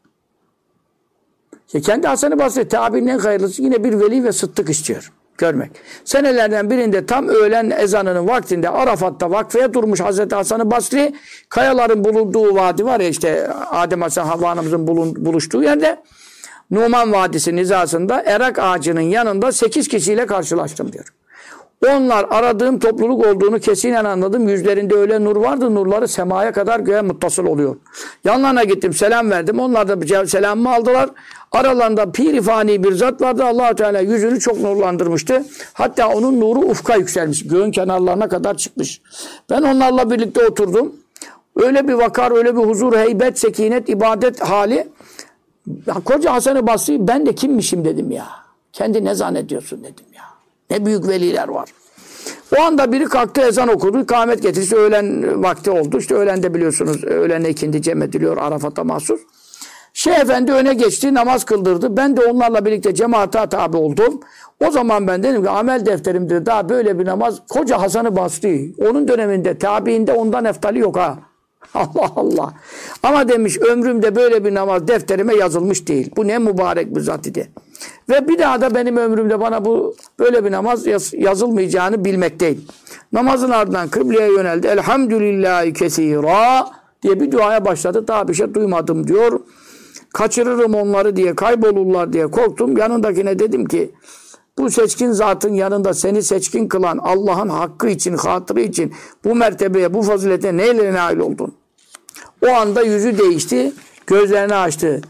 Speaker 1: Kendi Hasan-ı Basri tabiinin en hayırlısı yine bir veli ve sıddık istiyor. Görmek. Senelerden birinde tam öğlen ezanının vaktinde Arafat'ta vakfeye durmuş Hazreti Hasan-ı Basri kayaların bulunduğu vadi var ya işte Adem Hasan Havva Hanım'ın buluştuğu yerde Numan Vadisi'nin hizasında erak ağacının yanında 8 kişiyle karşılaştım diyor. Onlar aradığım topluluk olduğunu kesinen anladım. Yüzlerinde öyle nur vardı. Nurları semaya kadar göğe muttasıl oluyor. Yanlarına gittim. Selam verdim. Onlar da selamımı aldılar. Aralarında pirifani bir zat vardı. Allah-u Teala yüzünü çok nurlandırmıştı. Hatta onun nuru ufka yükselmiş. Göğün kenarlarına kadar çıkmış. Ben onlarla birlikte oturdum. Öyle bir vakar, öyle bir huzur, heybet, sekinet, ibadet hali. Koca Hasan-ı Basri ben de kimmişim dedim ya. Kendi ne zannediyorsun dedim ya. Ne büyük veliler var. O anda biri kalktı ezan okudu. Kâhmet getirisi öğlen vakti oldu. İşte öğlende biliyorsunuz öğlene ikindi cem ediliyor Arafat'a mahsus. Şeyh Efendi öne geçti namaz kıldırdı. Ben de onlarla birlikte cemaate tabi oldum. O zaman ben dedim ki amel defterimde daha böyle bir namaz koca Hasan-ı Basri. Onun döneminde tabiinde ondan eftali yok ha. Allah Allah. Ama demiş ömrümde böyle bir namaz defterime yazılmış değil. Bu ne mübarek bir zat idi. Ve bir daha da benim ömrümde bana bu böyle bir namaz yazılmayacağını bilmekteyim. Namazın ardından kıbleye yöneldi. Elhamdülillahi kesira diye bir duaya başladı. Daha bir şey duymadım diyor. Kaçırırım onları diye, kaybolurlar diye korktum. Yanındakine dedim ki bu seçkin zatın yanında seni seçkin kılan Allah'ın hakkı için, hatırı için bu mertebeye, bu fazilete neyle nail oldun? O anda yüzü değişti, gözlerini açtı.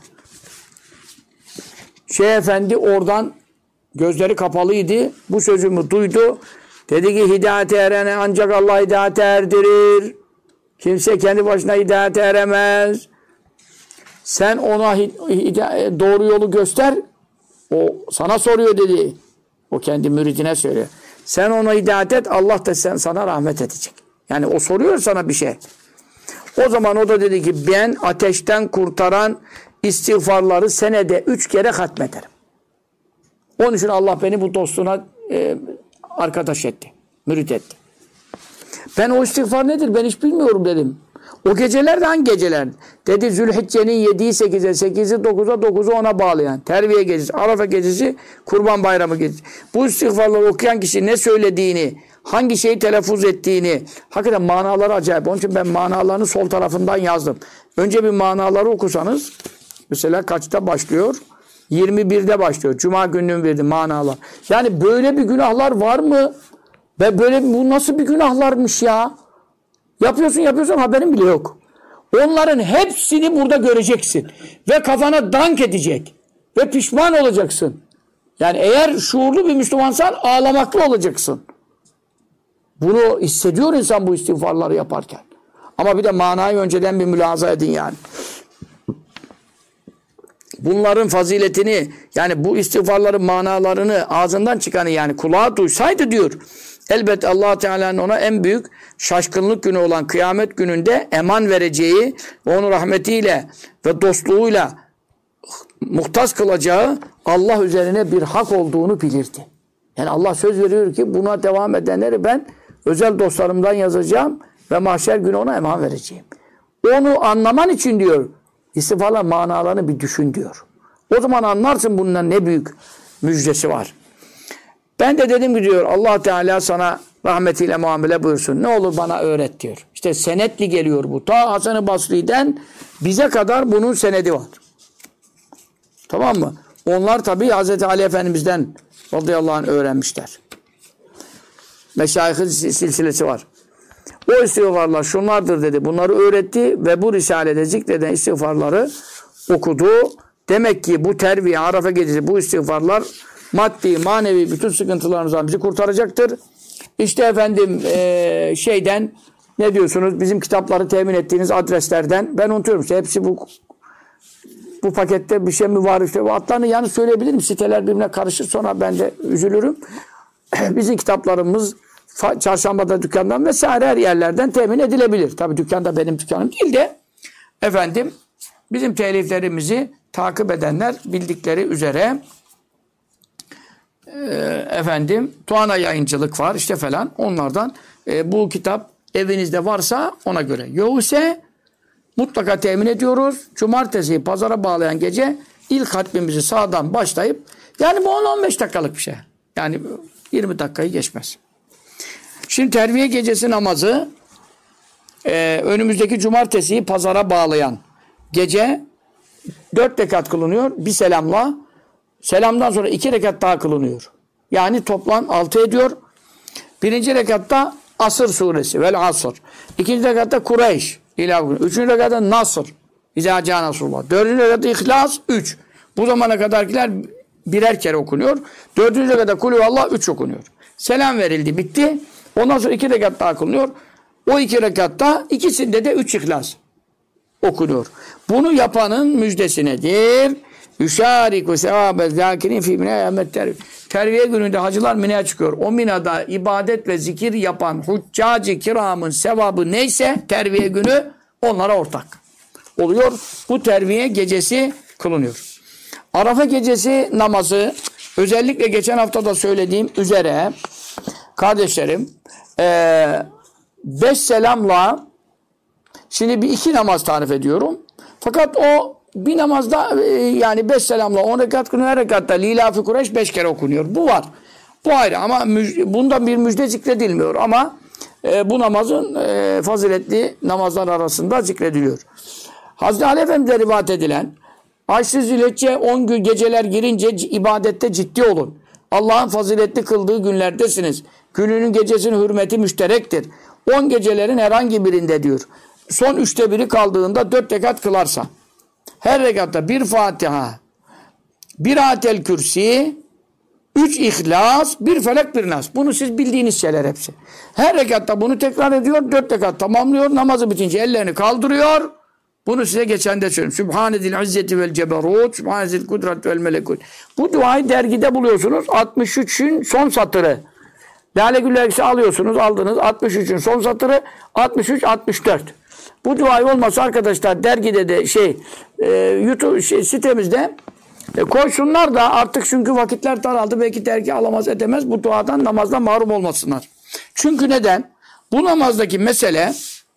Speaker 1: Şeyh Efendi oradan gözleri kapalıydı. Bu sözümü duydu. Dedi ki hidayete erene ancak Allah hidayete erdirir. Kimse kendi başına hidayete eremez. Sen ona doğru yolu göster. O sana soruyor dedi. O kendi müridine söylüyor. Sen ona hidayet et, Allah da sana rahmet edecek. Yani o soruyor sana bir şey. O zaman o da dedi ki ben ateşten kurtaran istiğfarları senede 3 kere hatmederim. Onun için Allah beni bu dostuna arkadaş etti. Mürit etti. Ben o istiğfar nedir? Ben hiç bilmiyorum dedim. O geceler de hangi geceler? Dedi Zülhicce'nin 7'yi 8'e, 8'i 9'a, 9'u 10'a bağlayan. Terviye gecesi, Arafa gecesi, Kurban Bayramı gecesi. Bu istiğfarları okuyan kişi ne söylediğini, hangi şeyi telaffuz ettiğini, hakikaten manaları acayip. Onun için ben manalarını sol tarafından yazdım. Önce bir manaları okusanız, mesela kaçta başlıyor? 21'de başlıyor. Cuma gününün verdiği manalar. Yani böyle bir günahlar var mı? Ve böyle bu nasıl bir günahlarmış ya? Yapıyorsun haberin bile yok. Onların hepsini burada göreceksin. Ve kafana dank edecek. Ve pişman olacaksın. Yani eğer şuurlu bir Müslümansan ağlamaklı olacaksın. Bunu hissediyor insan bu istiğfarları yaparken. Ama bir de manayı önceden bir mülahaza edin yani. Bunların faziletini yani bu istiğfarların manalarını ağzından çıkanı yani kulağa duysaydı diyor. Elbette Allah Teala'nın ona en büyük şaşkınlık günü olan kıyamet gününde eman vereceği, onun rahmetiyle ve dostluğuyla muhtas kılacağı Allah üzerine bir hak olduğunu bilirdi. Yani Allah söz veriyor ki buna devam edenleri ben özel dostlarımdan yazacağım ve mahşer günü ona eman vereceğim. Onu anlaman için diyor istiğfarlar manalarını bir düşün diyor. O zaman anlarsın bundan ne büyük müjdesi var. Ben de dedim ki diyor Allah Teala sana rahmetiyle muamele buyursun. Ne olur bana öğret diyor. İşte senetli geliyor bu. Ta Hasan-ı Basri'den bize kadar bunun senedi var. Tamam mı? Onlar tabii Hazreti Ali Efendimiz'den radıyallahu anh öğrenmişler. Meşayih-i silsilesi var. O istiğfarlar şunlardır dedi. Bunları öğretti ve bu risalede zikreden istiğfarları okudu. Demek ki bu terviye, Arafa gecesi bu istiğfarlar maddi, manevi bütün sıkıntılarımızdan bizi kurtaracaktır. İşte efendim şeyden ne diyorsunuz? Bizim kitapları temin ettiğiniz adreslerden ben unutuyorum. İşte hepsi bu pakette bir şey mi var? İşte bu adlarını yani söyleyebilirim. Siteler birbirine karışır sonra ben de üzülürüm. Bizim kitaplarımız çarşambada dükkandan vesaire her yerlerden temin edilebilir. Tabii dükkanda benim dükkanım değil de efendim bizim teliflerimizi takip edenler bildikleri üzere efendim Tuana Yayıncılık var işte falan onlardan bu kitap evinizde varsa ona göre. Yoksa mutlaka temin ediyoruz. Cumartesi pazara bağlayan gece ilk hatmimizi sağdan başlayıp yani bu 10-15 dakikalık bir şey. Yani 20 dakikayı geçmez. Şimdi terviye gecesi namazı önümüzdeki cumartesiyi pazara bağlayan gece 4 rekat kılınıyor. Bir selamla. Selamdan sonra 2 rekat daha kılınıyor. Yani toplam 6 ediyor. Birinci rekatta Asr suresi. Vel Asr. İkinci rekatta Kureyş. Üçüncü rekatta Nasr. İzâ câ Nasrullah. Dördüncü rekatta İhlas. 3. Bu zamana kadarkiler birer kere okunuyor. Dördüncü rekatta Kulüvallah 3 okunuyor. Selam verildi. Bitti. Ondan sonra 2 rekat daha kılınıyor. O 2 rekatta ikisinde de 3 İhlas okunuyor. Bunu yapanın müjdesi nedir? Yüşâriku sevâbe zâkirin fî minâ yâmet terviye. Terviye gününde hacılar Mina'ya çıkıyor. O Mina'da ibadet ve zikir yapan huccacı kiramın sevabı neyse terviye günü onlara ortak oluyor. Bu terviye gecesi kılınıyor. Arafa gecesi namazı özellikle geçen hafta da söylediğim üzere kardeşlerim 5 selamla şimdi bir 2 namaz tarif ediyorum. Fakat o Bir namazda yani 5 selamla 10 rekat kılınıyor. Her rekatta Lila-fi Kureyş 5 kere okunuyor. Bu var. Bu ayrı ama bundan bir müjde zikredilmiyor. Ama bu namazın faziletli namazlar arasında zikrediliyor. Hazreti Ali Efendimiz'e rivayet edilen Aşr-ı Zilhicce 10 gün geceler girince ibadette ciddi olun. Allah'ın faziletli kıldığı günlerdesiniz. Gününün gecesinin hürmeti müşterektir. 10 gecelerin herhangi birinde diyor. Son 3'te biri kaldığında 4 rekat kılarsa. Her rekatta bir Fatiha, bir Ayetel Kürsi, 3 İhlas, bir Felek, bir Nas. Bunu siz bildiğiniz şeyler hepsi. Her rekatta bunu tekrar ediyor. 4 rekat tamamlıyor. Namazı bitince ellerini kaldırıyor. Bunu size geçen de söyleyeyim. Sübhanedil izzeti vel ceberut, Sübhanedil kudret vel melekut. Bu duayı dergide buluyorsunuz. 63'ün son satırı. Lale Güller alıyorsunuz. Aldınız. 63'ün son satırı. 63, 64. Bu duayı olmasa arkadaşlar dergide de YouTube sitemizde koysunlar da artık çünkü vakitler daraldı. Belki dergi alamaz edemez. Bu duadan namazdan mahrum olmasınlar. Çünkü neden? Bu namazdaki mesele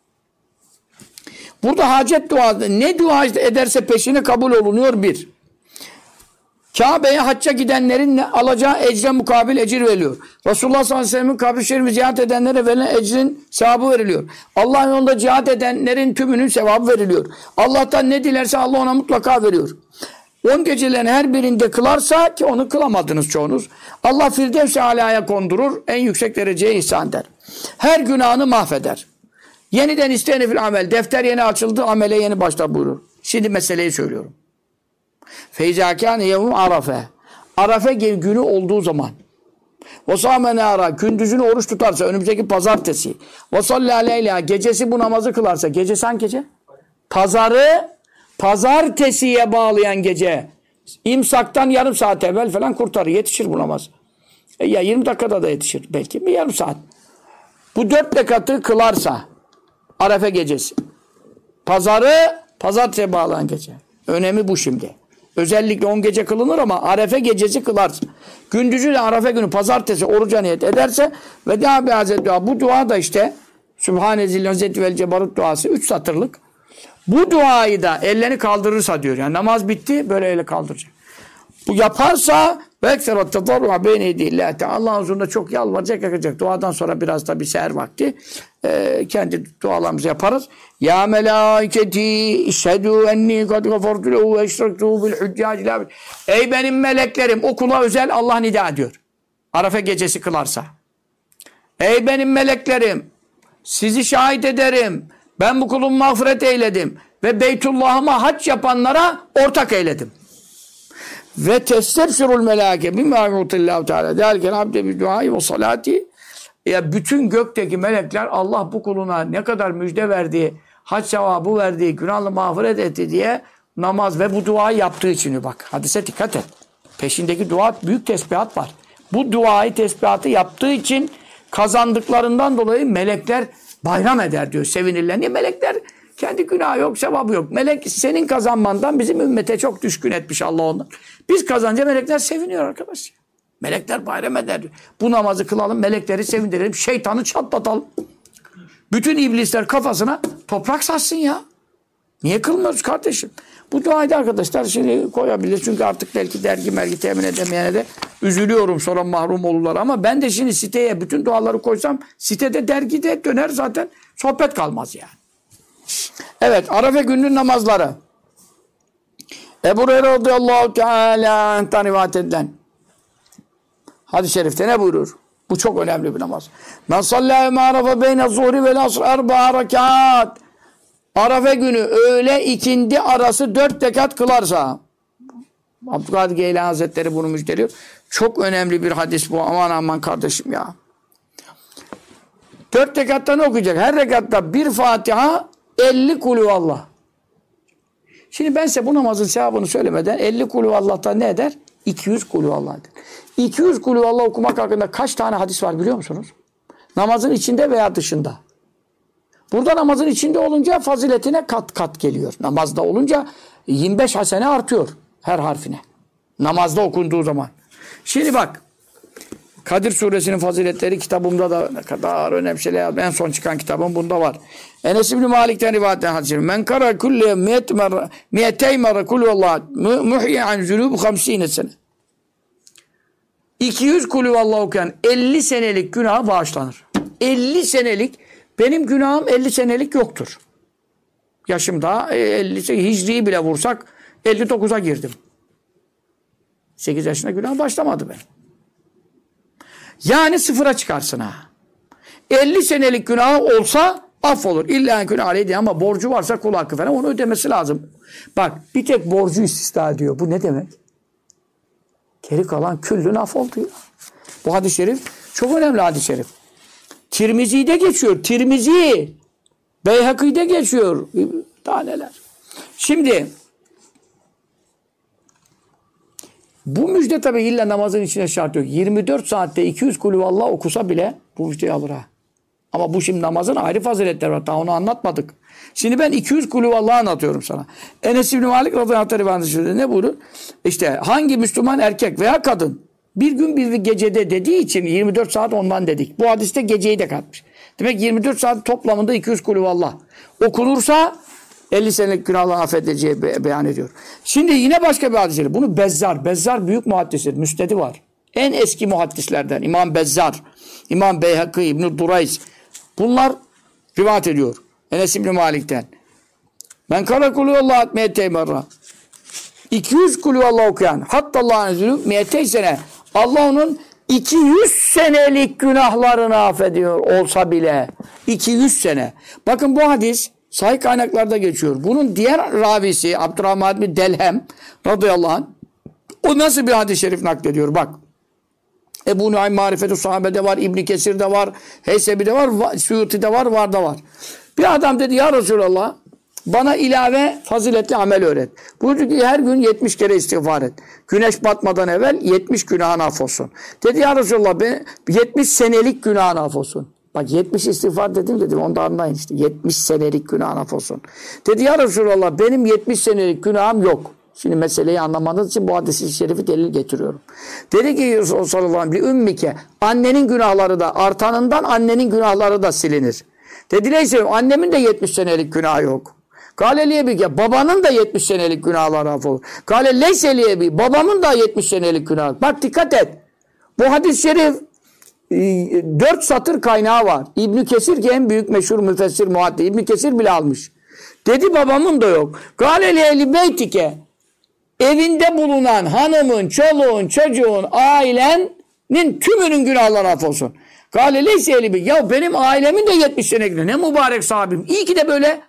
Speaker 1: burada hacet duası ne dua ederse peşine kabul olunuyor bir. Kabe'ye hacca gidenlerin alacağı ecre mukabil ecir veriliyor. Resulullah sallallahu aleyhi ve sellem'in kabri şerifi ziyaret edenlere verilen ecrin sevabı veriliyor. Allah'ın yolunda cihat edenlerin tümünün sevabı veriliyor. Allah'tan ne dilerse Allah ona mutlaka veriyor. 10 gecelerin her birinde kılarsa ki onu kılamadınız çoğunuz. Allah Firdevs-i Alâ'ya kondurur. En yüksek dereceye ihsan eder. Her günahını mahveder. Yeniden isteyene fil amel. Defter yeni açıldı. Amele yeni başlar buyurur. Şimdi meseleyi söylüyorum. Feyzâkâne yevmû Arafe. Arafe günü olduğu zaman. وَصَامَ نَارًا gündüzünü oruç tutarsa önümüzdeki pazartesi. وَصَلَّى لَيْلًا gecesi bu namazı kılarsa. Gecesi hangi gece? Pazartesiye bağlayan gece. İmsaktan yarım saat evvel falan kurtarır. Yetişir bu namaz. Ya 20 dakikada da yetişir. Belki bir yarım saat. Bu 4 rekatı kılarsa Arefe gecesi. Pazartesiye bağlayan gece. Önemi bu şimdi. Özellikle 10 gece kılınır ama Arefe gecesi kılarsın. Gündüzü de Arefe günü pazartesi oruca niyet ederse ve deha bi hazret dua. Bu dua da işte Sübhanezil izzeti vel ceberut duası 3 satırlık. Bu duayı da ellerini kaldırırsa diyor. Yani namaz bitti böyle eli kaldıracak. Bu yaparsa ve ekserat tadarru'a beyne yedillâhi Allah'ın huzurunda çok yalvaracak yakacak. Duadan sonra biraz da bir seher vakti kendi dualarımızı yaparız. Ya melâiketi işhedû enni kad gafartu lehu ve eşrektû bil hüccâci. Ey benim meleklerim o kula özel Allah nida ediyor. Arafe gecesi kılarsa. Ey benim meleklerim sizi şahit ederim. Ben bu kulun mağfiret eyledim. Ve Beytullah'ıma hac yapanlara ortak eyledim. Ve testebşirul melâke bimâ yu'tillâhu teâlâ. Dâlken abde bi duâi ve salâti. Ya bütün gökteki melekler Allah bu kuluna ne kadar müjde verdiği, hac sevabı verdiği, günahlı mağfiret etti diye namaz ve bu duayı yaptığı için bak. Hadise dikkat et. Peşindeki dua büyük tesbihat var. Bu duayı tesbihatı yaptığı için kazandıklarından dolayı melekler bayram eder diyor. Sevinirler. Niye? Melekler kendi günahı yok, sevabı yok. Melek senin kazanmandan bizim ümmete çok düşkün etmiş Allah ondan. Biz kazanınca melekler seviniyor arkadaş. Melekler bayram eder diyor. Bu namazı kılalım, melekleri sevindirelim, şeytanı çatlatalım. Bütün iblisler kafasına toprak saçsın ya. Niye kılmıyoruz kardeşim? Bu duayı da arkadaşlar şimdi koyabilir. Çünkü artık belki dergi mergi temin edemeyene de üzülüyorum sonra mahrum olurlar. Ama ben de şimdi siteye bütün duaları koysam sitede dergide döner zaten sohbet kalmaz yani. Evet Arafe gününün namazları. Ebu Hureyre radıyallahu teâlâ'dan rivayet edilen hadis-i şerifte ne buyurur? Bu çok önemli bir namaz. Men sallâhe ma'arafe beyne zuhri vel asr erba'a rekât. Arafe günü öğle ikindi arası 4 rekat kılarsa. Abdülkadir Geylani Hazretleri bunu müjdeliyor. Çok önemli bir hadis bu. Aman aman kardeşim ya. 4 rekatta ne okuyacak? Her rekatta bir Fatiha 50 kulüvallah. Şimdi ben size bu namazın sevabını söylemeden 50 kulüvallah'tan ne eder? 200 kulüvallah eder. 200 kulüvallah okumak hakkında kaç tane hadis var biliyor musunuz? Namazın içinde veya dışında. Burada namazın içinde olunca faziletine kat kat geliyor. Namazda olunca 25 hasene artıyor her harfine. Namazda okunduğu zaman. Şimdi bak Kadir suresinin faziletleri kitabımda da ne kadar önemli şeyler. En son çıkan kitabım bunda var. Enes İbni Malik'ten rivayet eden hadis-i şerif. Men kara kulle miyetey merre kulü Allah muhyi an zülûb 50 sene. 200 kulü Allah okuyan 50 senelik günah bağışlanır. 50 senelik, benim günahım 50 senelik yoktur. Yaşım daha 50, hicriyi bile vursak 59'a girdim. 8 yaşında günah başlamadı benim. Yani sıfıra çıkarsın ha. 50 senelik günah olsa affolur. İlla günah aleyhi ama borcu varsa kul hakkı falan onu ödemesi lazım. Bak bir tek borcu istisna ediyor. Bu ne demek? Geri kalan küllün affoldu ya. Bu hadis-i şerif çok önemli hadis-i şerif. Tirmizi'de geçiyor. Tirmizi. Beyhaki'de geçiyor. Daha neler. Şimdi bu müjde tabi illa namazın içine şart yok. 24 saatte 200 kulüvallah okusa bile bu müjdeyi alır ha. Ama bu şimdi namazın ayrı faziletleri var. Daha onu anlatmadık. Şimdi ben 200 kulüvallah anlatıyorum sana. Enes İbni Malik radıyallahu anh ne buyurur? İşte hangi Müslüman erkek veya kadın bir gün bir gecede dediği için 24 saat ondan dedik. Bu hadiste geceyi de katmış. Demek 24 saat toplamında 200 kulüvallah okunursa 50 senelik günahları affedileceği beyan ediyor. Şimdi yine başka bir hadis-i bunu Bezzar büyük muhaddisdir. Müsnedi var. En eski muhaddislerden İmam Bezzar, İmam Beyhaki, İbn-i Durays. Bunlar rivayet ediyor. Enes İbni Malik'ten. Men kara kulüvallah miyetey merra. 200 kulüvallah okuyan hatta Allah'ın zulü miyetey sene. Allah onun 200 senelik günahlarını affediyor olsa bile. 200 sene. Bakın bu hadis sahih kaynaklarda geçiyor. Bunun diğer ravisi Abdurrahman bin Delhem radıyallahu anh o nasıl bir hadis-i şerif naklediyor bak. Ebu Nuaym Marifet-i Sahabe'de var, İbn Kesir'de var, Heysebi'de var, Suyuti'de var da var. Bir adam dedi ya Resulallah bana ilave faziletli amel öğret. Buyurdu ki her gün 70 kere istiğfar et. Güneş batmadan evvel 70 günahın affolsun. Dedi ya Resulallah 70 senelik günahın affolsun. Bak 70 istiğfar dedim onu da anlayın işte. 70 senelik günahın affolsun. Dedi ya Resulallah benim 70 senelik günahım yok. Şimdi meseleyi anlamanız için bu hadis-i şerifi delil getiriyorum. Dedi ki Resulullah sallallahu aleyhi ve sellem ümmike annenin günahları da artanından annenin günahları da silinir. Dedi neyse annemin de 70 senelik günahı yok. Kâle liyebike babanın da 70 senelik günahları affolur. Kâle leyse liyebi babamın da 70 senelik günahı. Bak dikkat et. Bu hadis-i şerif 4 satır kaynağı var. İbn Kesir ki en büyük meşhur müfessir muhaddis. İbn Kesir bile almış. Dedi babamın da yok. Kâle liyeli beytike evinde bulunan hanımın, çoluğun, çocuğun, ailenin tümünün günahları affolsun. Kâle leyse elibi. Ya benim ailemin de 70 sene günah. Ne mübarek sahibim. İyi ki de böyle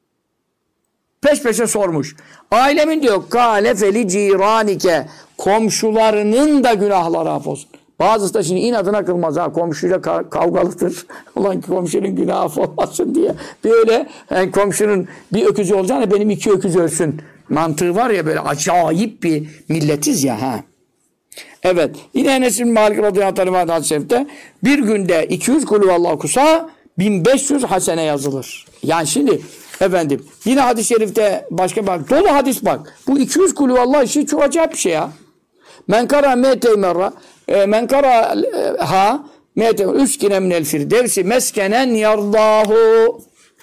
Speaker 1: peş peşe sormuş. Ailemin diyor. Kâle feli ciranike. Komşularının da günahları affolsun. Bazısı da şimdi inadına kılmaz ha. Komşuyla kavgalıdır. Ulan komşunun günahı affolmasın diye. Böyle yani komşunun bir öküzü olacağına benim 2 öküz ölsün. Mantığı var ya böyle acayip bir milletiz ya ha. Evet. Yine Enes bin Malik radıyallahu anh hadis-i şerifte bir günde 200 kulüvallah okusa 1500 hasene yazılır. Yani şimdi efendim yine hadis-i şerifte başka bak dolu hadis bak. Bu 200 kulüvallah işi çok acayip bir şey ya. Men kara meytey merra men kara ha meytey üskine minel firdevsi meskenen yardahu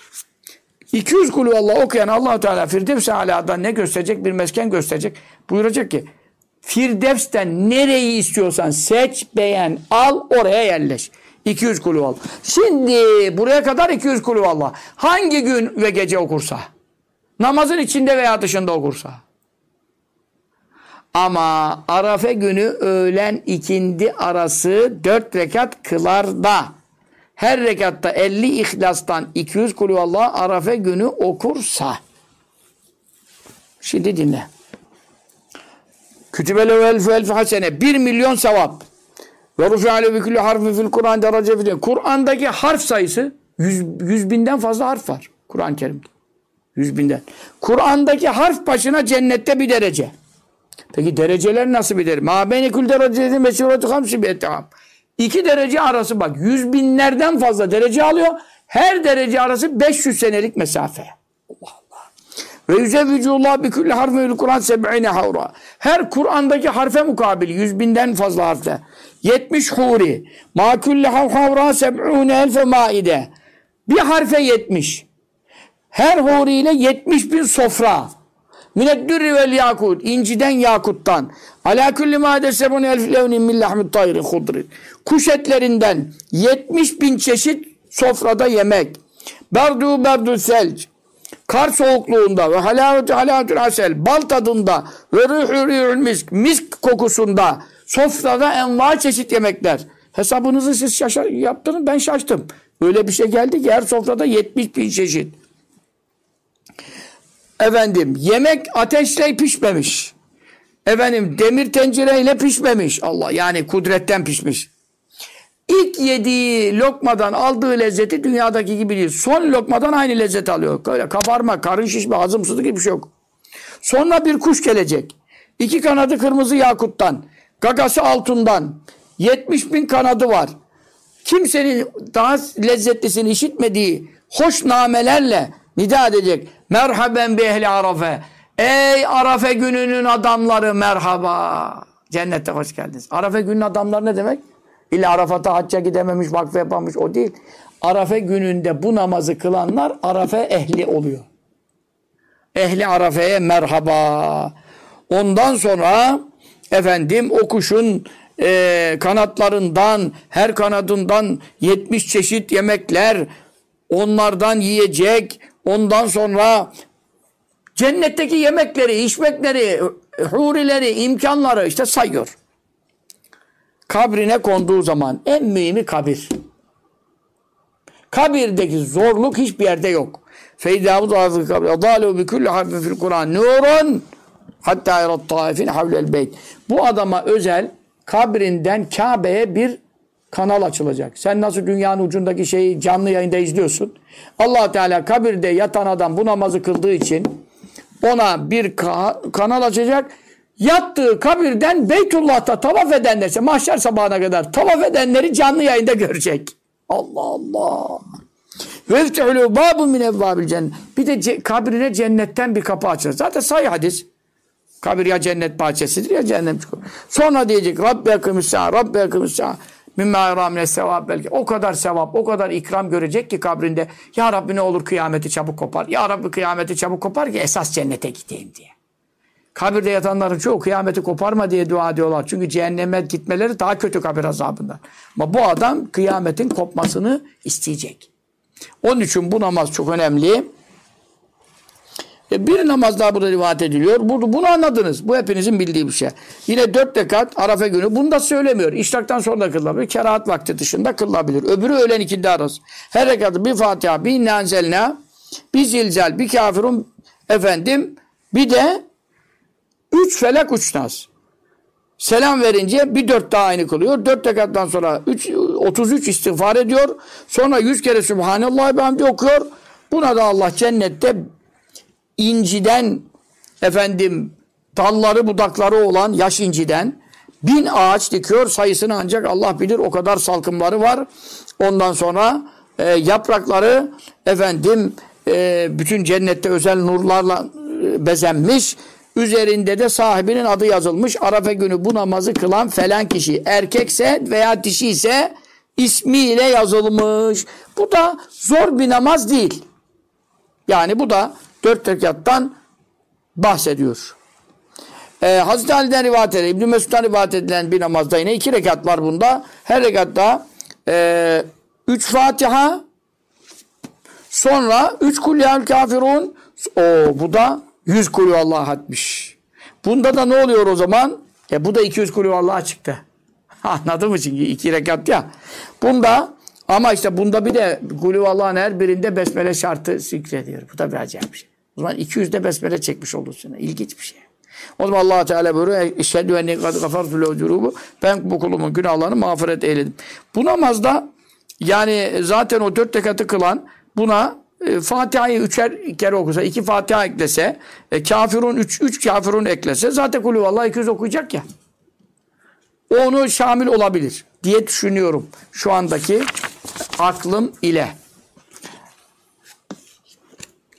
Speaker 1: 200 kulüvallah okuyan Allah-u Teala Firdevs-i Alâ'dan ne gösterecek? Bir mesken gösterecek. Buyuracak ki Firdevs'ten nereyi istiyorsan seç, beğen, al, oraya yerleş. 200 kulüvallah. Şimdi buraya kadar 200 kulüvallah. Hangi gün ve gece okursa? Namazın içinde veya dışında okursa. Ama Arafe günü öğlen ikindi arası 4 rekat kılar da her rekatta 50 İhlas'tan 200 kulüvallah Arafe günü okursa. Şimdi dinle. Kütübele ve elfi hasene 1 milyon sevap. Ve rufi'ale bi kulli harfin fil Kur'an derece fil. Kur'an'daki harf sayısı 100 binden fazla harf var. Kur'an-ı Kerim'de. 100 binden. Kur'an'daki harf başına cennette bir derece. Peki dereceler nasıl bir derece? Ma beyne kul derecesi meşhuratu hamsi bi'ettam. 2 derece arası bak 100 binlerden fazla derece alıyor. Her derece arası 500 senelik mesafe. Allah Allah. Ve yüzevvicullah bi kulli harfin Kur'an 70 havra. Her Kur'an'daki harfe mukabil 100.000'den fazla harfle 70 huri. Ma kulli havra 70.000 maide. Bir harfe 70. Her huriyle 70.000 sofra. Mineddürri vel yakut. İnciden yakuttan. Ala kulli maide 70.000 levnin min lahmut tayrin hudrin. Kuş etlerinden 70.000 çeşit sofrada yemek. Berdu selc. Kar soğukluğunda ve halavetül asel. Bal tadında ve ruhul misk. Misk kokusunda. Sofrada enva çeşit yemekler. Hesabınızı siz yaptınız, ben şaştım. Öyle bir şey geldi ki her sofrada 70.000 çeşit. Efendim yemek ateşle pişmemiş. Efendim demir tencereyle pişmemiş. Allah, yani kudretten pişmiş. İlk yediği lokmadan aldığı lezzeti dünyadaki gibi değil. Son lokmadan aynı lezzet alıyor. Böyle kabarma, karın şişme, hazımsızlık gibi bir şey yok. Sonra bir kuş gelecek. 2 kanadı kırmızı yakuttan, gagası altından, 70.000 kanadı var. Kimsenin daha lezzetlisini işitmediği hoş namelerle nida edecek. Merhaben bi ehli Arafe. Ey Arafe gününün adamları merhaba. Cennete hoş geldiniz. Arafe gününün adamları ne demek? İlla Arafat'a hacca gidememiş, vakfe yapamış, o değil. Arafe gününde bu namazı kılanlar Arafe ehli oluyor. Ehli Arafe'ye merhaba. Ondan sonra efendim o kuşun kanatlarından, her kanadından 70 çeşit yemekler, onlardan yiyecek. Ondan sonra cennetteki yemekleri, içmekleri, hurileri, imkanları işte sayıyor. Kabrine konduğu zaman en mühimi kabir. Kabirdeki zorluk hiçbir yerde yok. Feydâvud ağzı kabir. Adâlu bi kulli harfin fil Kur'an. Nurun hatta yarat taifin havlel beyt. Bu adama özel kabrinden Kabe'ye bir kanal açılacak. Sen nasıl dünyanın ucundaki şeyi canlı yayında izliyorsun? Allah Teala kabirde yatan adam bu namazı kıldığı için ona bir kanal açacak. Yattığı kabirden Beytullah'ta tavaf edenlerse mahşer sabahına kadar tavaf edenleri canlı yayında görecek. Allah Allah. Ve iftihulû bâbun min evvâbil cennet. Bir de kabrine cennetten bir kapı açılır. Zaten sahih hadis. Kabir ya cennet bahçesidir ya cehennem çukuru. Sonra diyecek Rabbi yakımüssâ, Rabbi yakımüssâ. Mimma yaramine sevap belki. O kadar sevap, o kadar ikram görecek ki kabrinde. Ya Rabbi ne olur kıyameti çabuk kopar. Ya Rabbi kıyameti çabuk kopar ki esas cennete gideyim diye. Kabirde yatanların çoğu kıyameti koparma diye dua ediyorlar. Çünkü cehenneme gitmeleri daha kötü kabir azabından. Ama bu adam kıyametin kopmasını isteyecek. Onun için bu namaz çok önemli. Bir namaz daha burada rivayet ediliyor. Bunu anladınız. Bu hepinizin bildiği bir şey. Yine 4 rekat Arafa günü. Bunu da söylemiyor. İşraktan sonra da kılınabilir. Kerahat vakti dışında kılınabilir. Öbürü öğlen ikindi arası. Her rekatı bir Fatiha, bir İnna Enzelna, bir Zilzal, bir Kafirun, efendim, bir de 3 Felak 3 Nas. Selam verince bir 4 daha aynı kılıyor. 4 rekattan sonra 33 istiğfar ediyor. Sonra 100 kere Sübhanallah ve hamdi okuyor. Buna da Allah cennette inciden, efendim, dalları budakları olan yaş inciden 1000 ağaç dikiyor. Sayısını ancak Allah bilir, o kadar salkımları var. Ondan sonra yaprakları efendim bütün cennette özel nurlarla bezenmiş. Üzerinde de sahibinin adı yazılmış. Arafa günü bu namazı kılan falan kişi erkekse veya dişi ise ismiyle yazılmış. Bu da zor bir namaz değil. Yani bu da 4 rekattan bahsediyor. Hazreti Ali'den rivayet edilen, İbn-i Mesud'dan rivayet edilen bir namazda yine 2 rekat var bunda. Her rekatta 3 Fatiha, sonra 3 Kulliyel Kafirun. Bu da 100 Kulüvallah atmış. Bunda da ne oluyor o zaman? Bu da 200 Kulüvallah çıktı. Anladın mı? Çünkü 2 rekat ya. Bunda, ama işte bunda bir de Kulüvallah'ın her birinde besmele şartı zikrediyor. Bu da bir acayip bir şey. O zaman 200'de besmele çekmiş olursun. İlginç bir şey. O zaman Allah Teala buyuruyor: "Eşhedü enne kad gafartu lehu zunubu." Ben bu kulumun günahlarını mağfiret eyledim. Bu namazda yani zaten o 4 rekatı kılan buna Fatiha'yı 3'er kere okusa, 2 Fatiha eklese, Kafirun 3 Kafirun eklese zaten Kulüvallah 200 okuyacak ya. Onu şamil olabilir diye düşünüyorum şu andaki aklım ile.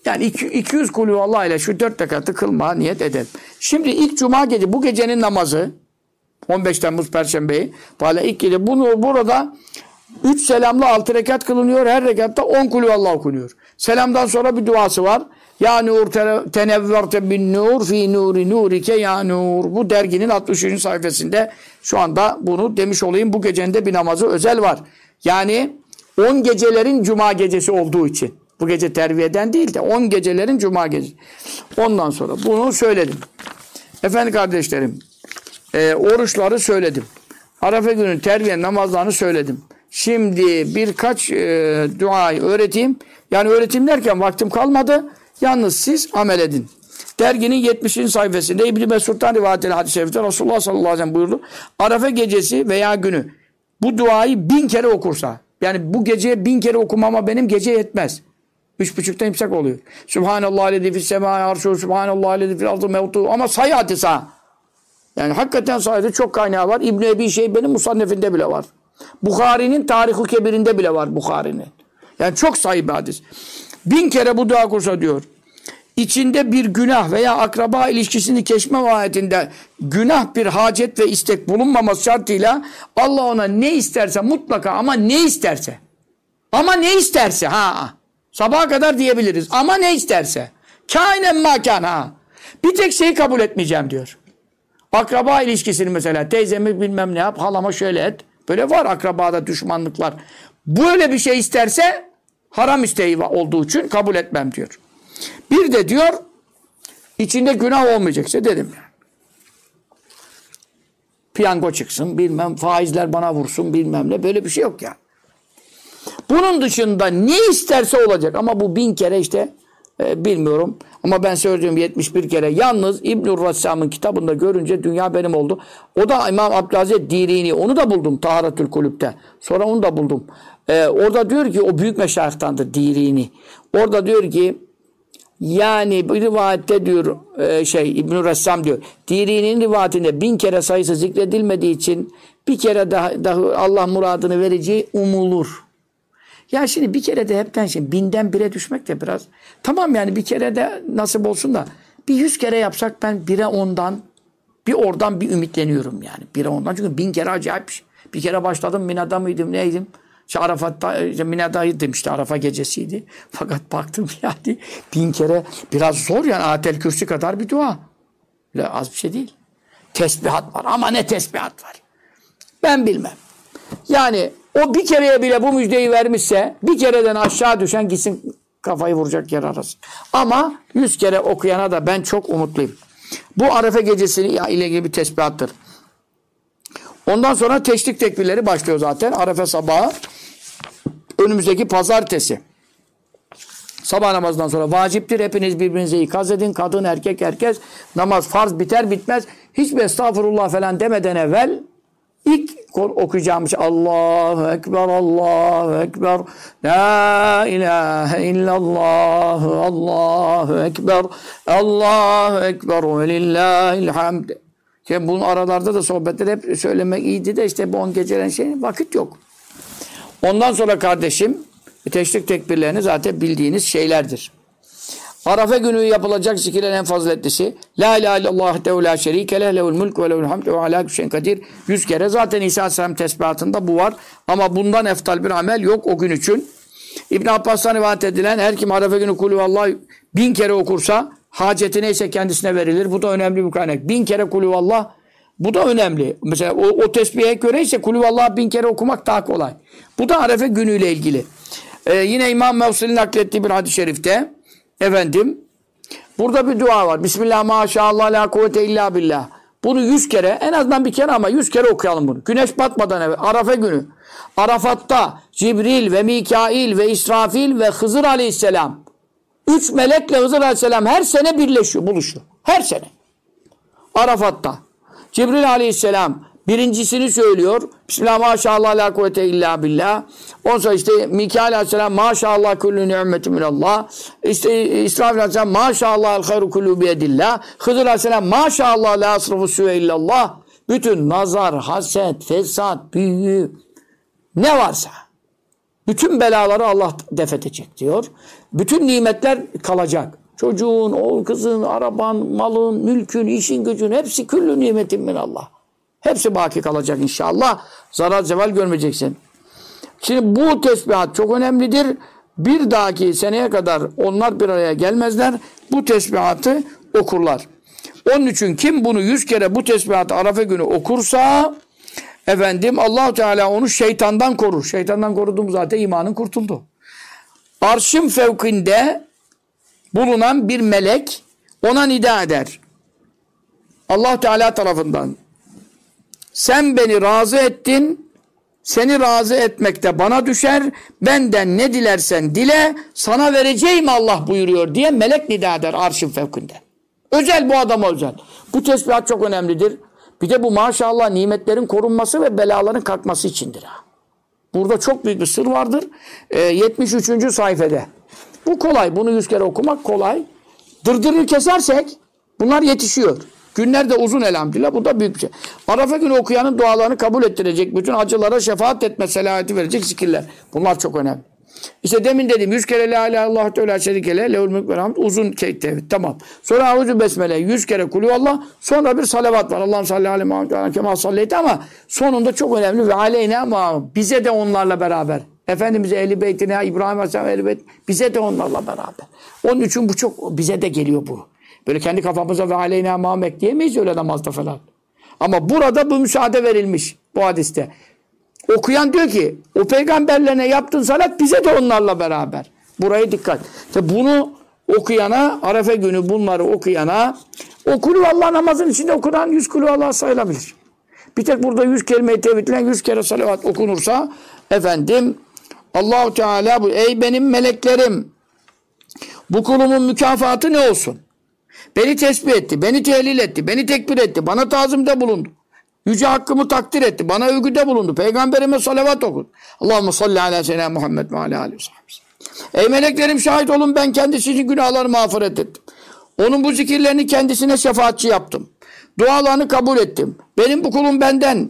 Speaker 1: Yani 200 kulü Allah ile şu 4 rekatı kılmaya niyet edelim. Şimdi ilk cuma gece, bu gecenin namazı 15 Temmuz Perşembe'yi. İlk gece bunu burada 3 selamlı 6 rekat kılınıyor. Her rekatta 10 kulü Allah okunuyor. Selamdan sonra bir duası var. Ya nur tenevverte bin nur fi nuri nurike ya nur. Bu derginin 63. sayfasında şu anda bunu demiş olayım. Bu gecenin de bir namazı özel var. Yani 10 gecelerin cuma gecesi olduğu için. Bu gece terviyeden değil de 10 gecelerin cuma gecesi. Ondan sonra bunu söyledim. Efendim kardeşlerim, oruçları söyledim. Arefe günü terviye namazlarını söyledim. Şimdi birkaç duayı öğreteyim. Yani öğreteyim derken vaktim kalmadı. Yalnız siz amel edin. Derginin 70. sayfasında İbn-i Mesud'dan rivayet edilen hadis-i şerifte Resulullah sallallahu aleyhi ve sellem buyurdu. Arefe gecesi veya günü bu duayı 1000 kere okursa, yani bu gece 1000 kere okumama benim gece yetmez. 3.30'da imsak oluyor. Subhanallah lezi fis semâi arşû, Subhanallah lezi fil ardı mevtu. Ama sayı hadisa. Yani hakikaten sayıda çok kaynağı var. İbn-i Ebi Şeybe'nin Musannef'inde bile var. Bukhari'nin Tarih-ı Kebir'inde bile var Bukhari'nin. Yani çok sayı bir hadis. 1000 kere bu dua kursa diyor. İçinde bir günah veya akraba ilişkisini keşme vaatinde günah bir hacet ve istek bulunmaması şartıyla Allah ona ne isterse mutlaka, ama ne isterse. Ama ne isterse ha. Sabaha kadar diyebiliriz. Ama ne isterse. Kâinen mâkân ha. Bir tek şeyi kabul etmeyeceğim diyor. Akraba ilişkisini mesela teyzemi bilmem ne yap, halama şöyle et. Böyle var akrabada düşmanlıklar. Böyle bir şey isterse haram isteği olduğu için kabul etmem diyor. Bir de diyor içinde günah olmayacaksa dedim yani. Piyango çıksın bilmem, faizler bana vursun bilmem ne, böyle bir şey yok yani. Bunun dışında ne isterse olacak ama bu 1000 kere işte bilmiyorum ama ben söylediğim 71 kere. Yalnız İbn-i Rassam'ın kitabında görünce dünya benim oldu. O da İmam Abdülaziz Dirini, onu da buldum Taharetül Kulüp'te. Sonra onu da buldum. Orada diyor ki o büyük meşayihtandır Dirini. Orada diyor ki yani bir rivayette diyor İbn-i Rassam diyor. Dirini'nin rivayetinde 1000 kere sayısı zikredilmediği için bir kere daha Allah muradını vereceği umulur. Ya şimdi bir kere de hepten şimdi 1000'den 1'e düşmek de biraz. Tamam yani bir kere de nasip olsun da bir 100 kere yapsak ben 1'e 10'dan bir oradan bir ümitleniyorum yani. 1'e 10'dan çünkü 1000 kere acayip bir şey. Bir kere başladım Mina'da mıydım neydim? Arafat'ta Mina'daydım işte Arafa gecesiydi. Fakat baktım yani 1000 kere biraz zor yani Atel Kürsi kadar bir dua. Öyle az bir şey değil. Tesbihat var ama ne tesbihat var. Ben bilmem. Yani o bir kereye bile bu müjdeyi vermişse bir kereden aşağı düşen gitsin kafayı vuracak yer arasın. Ama 100 kere okuyana da ben çok umutluyum. Bu Arefe gecesi ile ilgili bir tesbihattır. Ondan sonra teşrik tekbirleri başlıyor zaten. Arefe sabahı önümüzdeki pazartesi. Sabah namazından sonra vaciptir. Hepiniz birbirinize ikaz edin. Kadın, erkek, herkes. Namaz farz biter bitmez. Hiçbir estağfurullah falan demeden evvel ilk okuyacağım şey Allahu Ekber, Allahu Ekber, La ilahe illallah, Allahu Ekber, Allahu Ekber ve lillahil hamd. Yani bunun aralarda da sohbetler hep söylemek iyiydi de işte bu 10 gecelerin şeyi vakit yok. Ondan sonra kardeşim teşrik tekbirlerini zaten bildiğiniz şeylerdir. Arafe günü yapılacak zikirlerin en faziletlisi La ilahe illallah de la şerike leh lehul mulk ve lehul hamd ve ala kulli şeyin kadir 100 kere. Zaten İsa Aleyhisselam tesbihatında bu var. Ama bundan eftal bir amel yok o gün için. İbn Abbas'tan rivayet edilen her kim Arafe günü kulü vallahi 1000 kere okursa haceti neyse kendisine verilir. Bu da önemli bir kaynak. 1000 kere kulü vallah bu da önemli. Mesela o tesbihe göre ise kulü vallah 1000 kere okumak daha kolay. Bu da Arefe günüyle ilgili. Yine İmam Mevsil'in naklettiği bir hadis-i şerifte efendim burada bir dua var. Bismillah maşallah la kuvvete illa billah. Bunu 100 kere en azından bir kere ama 100 kere okuyalım bunu. Güneş batmadan evvel Arafe günü. Arafat'ta Cibril ve Mikail ve İsrafil ve Hızır aleyhisselam 3 melekle Hızır aleyhisselam her sene birleşiyor, buluşuyor. Her sene. Arafat'ta. Cibril aleyhisselam birincisini söylüyor. Bismillah maşallah la kuvvete illa billah. Ondan sonra işte Mikail aleyhisselam maşallah kullu ni'meti minallah. İşte İsrafil aleyhisselam maşallah el hayru kullu biyedillah. Hızır aleyhisselam maşallah la asrıfu süve illallah. Bütün nazar, haset, fesat, büyü ne varsa Bütün belaları Allah def edecek diyor. Bütün nimetler kalacak. Çocuğun, oğul, kızın, araban, malın, mülkün, işin, gücün hepsi küllü nimetin min Allah. Hepsi baki kalacak inşallah. Zarar zeval görmeyeceksin. Şimdi bu tesbihat çok önemlidir. Bir dahaki seneye kadar onlar bir araya gelmezler. Bu tesbihatı okurlar. Onun için kim bunu 100 kere bu tesbihatı Arafa günü okursa Allah-u Teala onu şeytandan korur. Şeytandan koruduğum zaten imanın kurtuldu. Arşın fevkinde bulunan bir melek ona nida eder. Allah Teala tarafından. Sen beni razı ettin. Seni razı etmek de bana düşer. Benden ne dilersen dile, sana vereceğim Allah buyuruyor diye melek nida eder arşın fevkinde. Özel, bu adama özel. Bu tesbihat çok önemlidir. Bir de bu maşallah nimetlerin korunması ve belaların kalkması içindir. Burada çok büyük bir sır vardır. 73. sayfede. Bu kolay. Bunu 100 kere okumak kolay. Dırdırır kesersek bunlar yetişiyor. Günler de uzun elhamdülillah. Bu da büyük bir şey. Arafa günü okuyanın dualarını kabul ettirecek. Bütün acılara şefaat etme selahiyeti verecek zikirler. Bunlar çok önemli. İşte demin dedim 100 kere la ilahe illallah teala şerikele lehul mülk ve hamd, uzun tevhid, tamam. Sonra avuzu besmele 100 kere kulüvallah, sonra bir salavat var. Allah'ım salli aleyhi Muhammed kemal sallayti, ama sonunda çok önemli ve aleyna ma, bize de onlarla beraber. Efendimiz'e Ehl-i Beytine, İbrahim Aleyhisselam Ehl-i Beyt, bize de onlarla beraber. Onun için bu çok bize de geliyor bu. Böyle kendi kafamıza ve aleyna ma ekleyemeyiz öyle namazda falan. Ama burada bu müsaade verilmiş bu hadiste. Okuyan diyor ki o peygamberlerine yaptığın salat bize de onlarla beraber. Buraya dikkat. İşte bunu okuyana, Arefe günü bunları okuyana, o kulüvallah namazın içinde okunan 100 kulüvallah sayılabilir. Bir tek burada 100 kelime-i tevhidle 100 kere salavat okunursa Allah-u Teala bu, ey benim meleklerim, bu kulumun mükafatı ne olsun? Beni tesbih etti, beni tehlil etti, beni tekbir etti, bana tazimde bulundu. Yüce hakkımı takdir etti. Bana övgüde bulundu. Peygamberime salavat okudu. Allahümme salli ala seyyidina Muhammed ve ala aleyhi ve sellem. Ey meleklerim, şahit olun, ben kendisinin günahlarını mağfiret ettim. Onun bu zikirlerini kendisine şefaatçi yaptım. Dualarını kabul ettim. Benim bu kulum benden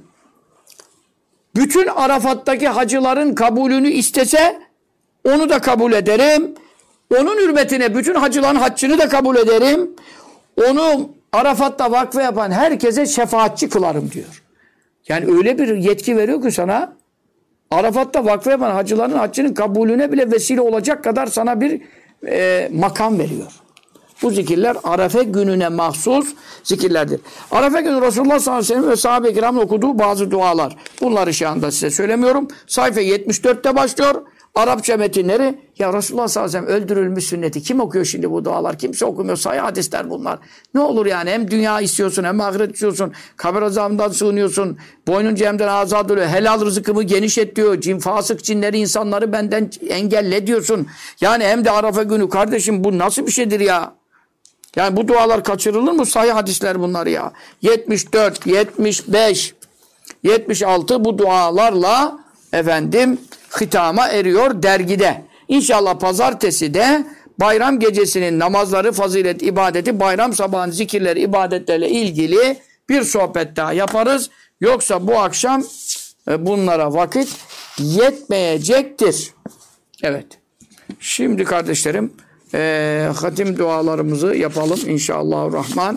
Speaker 1: bütün Arafat'taki hacıların kabulünü istese onu da kabul ederim. Onun hürmetine bütün hacıların haccını da kabul ederim. Onu Arafat'ta vakfe yapan herkese şefaatçi kılarım diyor. Yani öyle bir yetki veriyor ki sana, Arafat'ta vakfe yapan hacıların haccının kabulüne bile vesile olacak kadar sana bir makam veriyor. Bu zikirler Arefe gününe mahsus zikirlerdir. Arefe günü Resulullah sallallahu aleyhi ve sellem ve sahabe-i kiramın okuduğu bazı dualar. Bunları şu anda size söylemiyorum. Sayfa 74'te başlıyor. Arapça metinleri, ya Resulullah sallallahu aleyhi ve sellem öldürülmüş sünneti. Kim okuyor şimdi bu dualar? Kimse okumuyor. Sayı hadisler bunlar. Ne olur yani, hem dünya istiyorsun hem ahiret istiyorsun. Kabir azabından sığınıyorsun. Boynun cehennemden azad oluyor. Helal rızkımı geniş et diyor. Cin, fasık cinleri, insanları benden engelle diyorsun. Yani hem de Arafa günü, kardeşim bu nasıl bir şeydir ya? Yani bu dualar kaçırılır mı? Sayı hadisler bunlar ya. 74, 75, 76 bu dualarla hitama eriyor dergide. İnşallah pazartesi de bayram gecesinin namazları, fazilet, ibadeti, bayram sabahın zikirleri, ibadetlerle ilgili bir sohbet daha yaparız. Yoksa bu akşam bunlara vakit yetmeyecektir. Evet. Şimdi kardeşlerim hatim dualarımızı yapalım inşallahurrahman.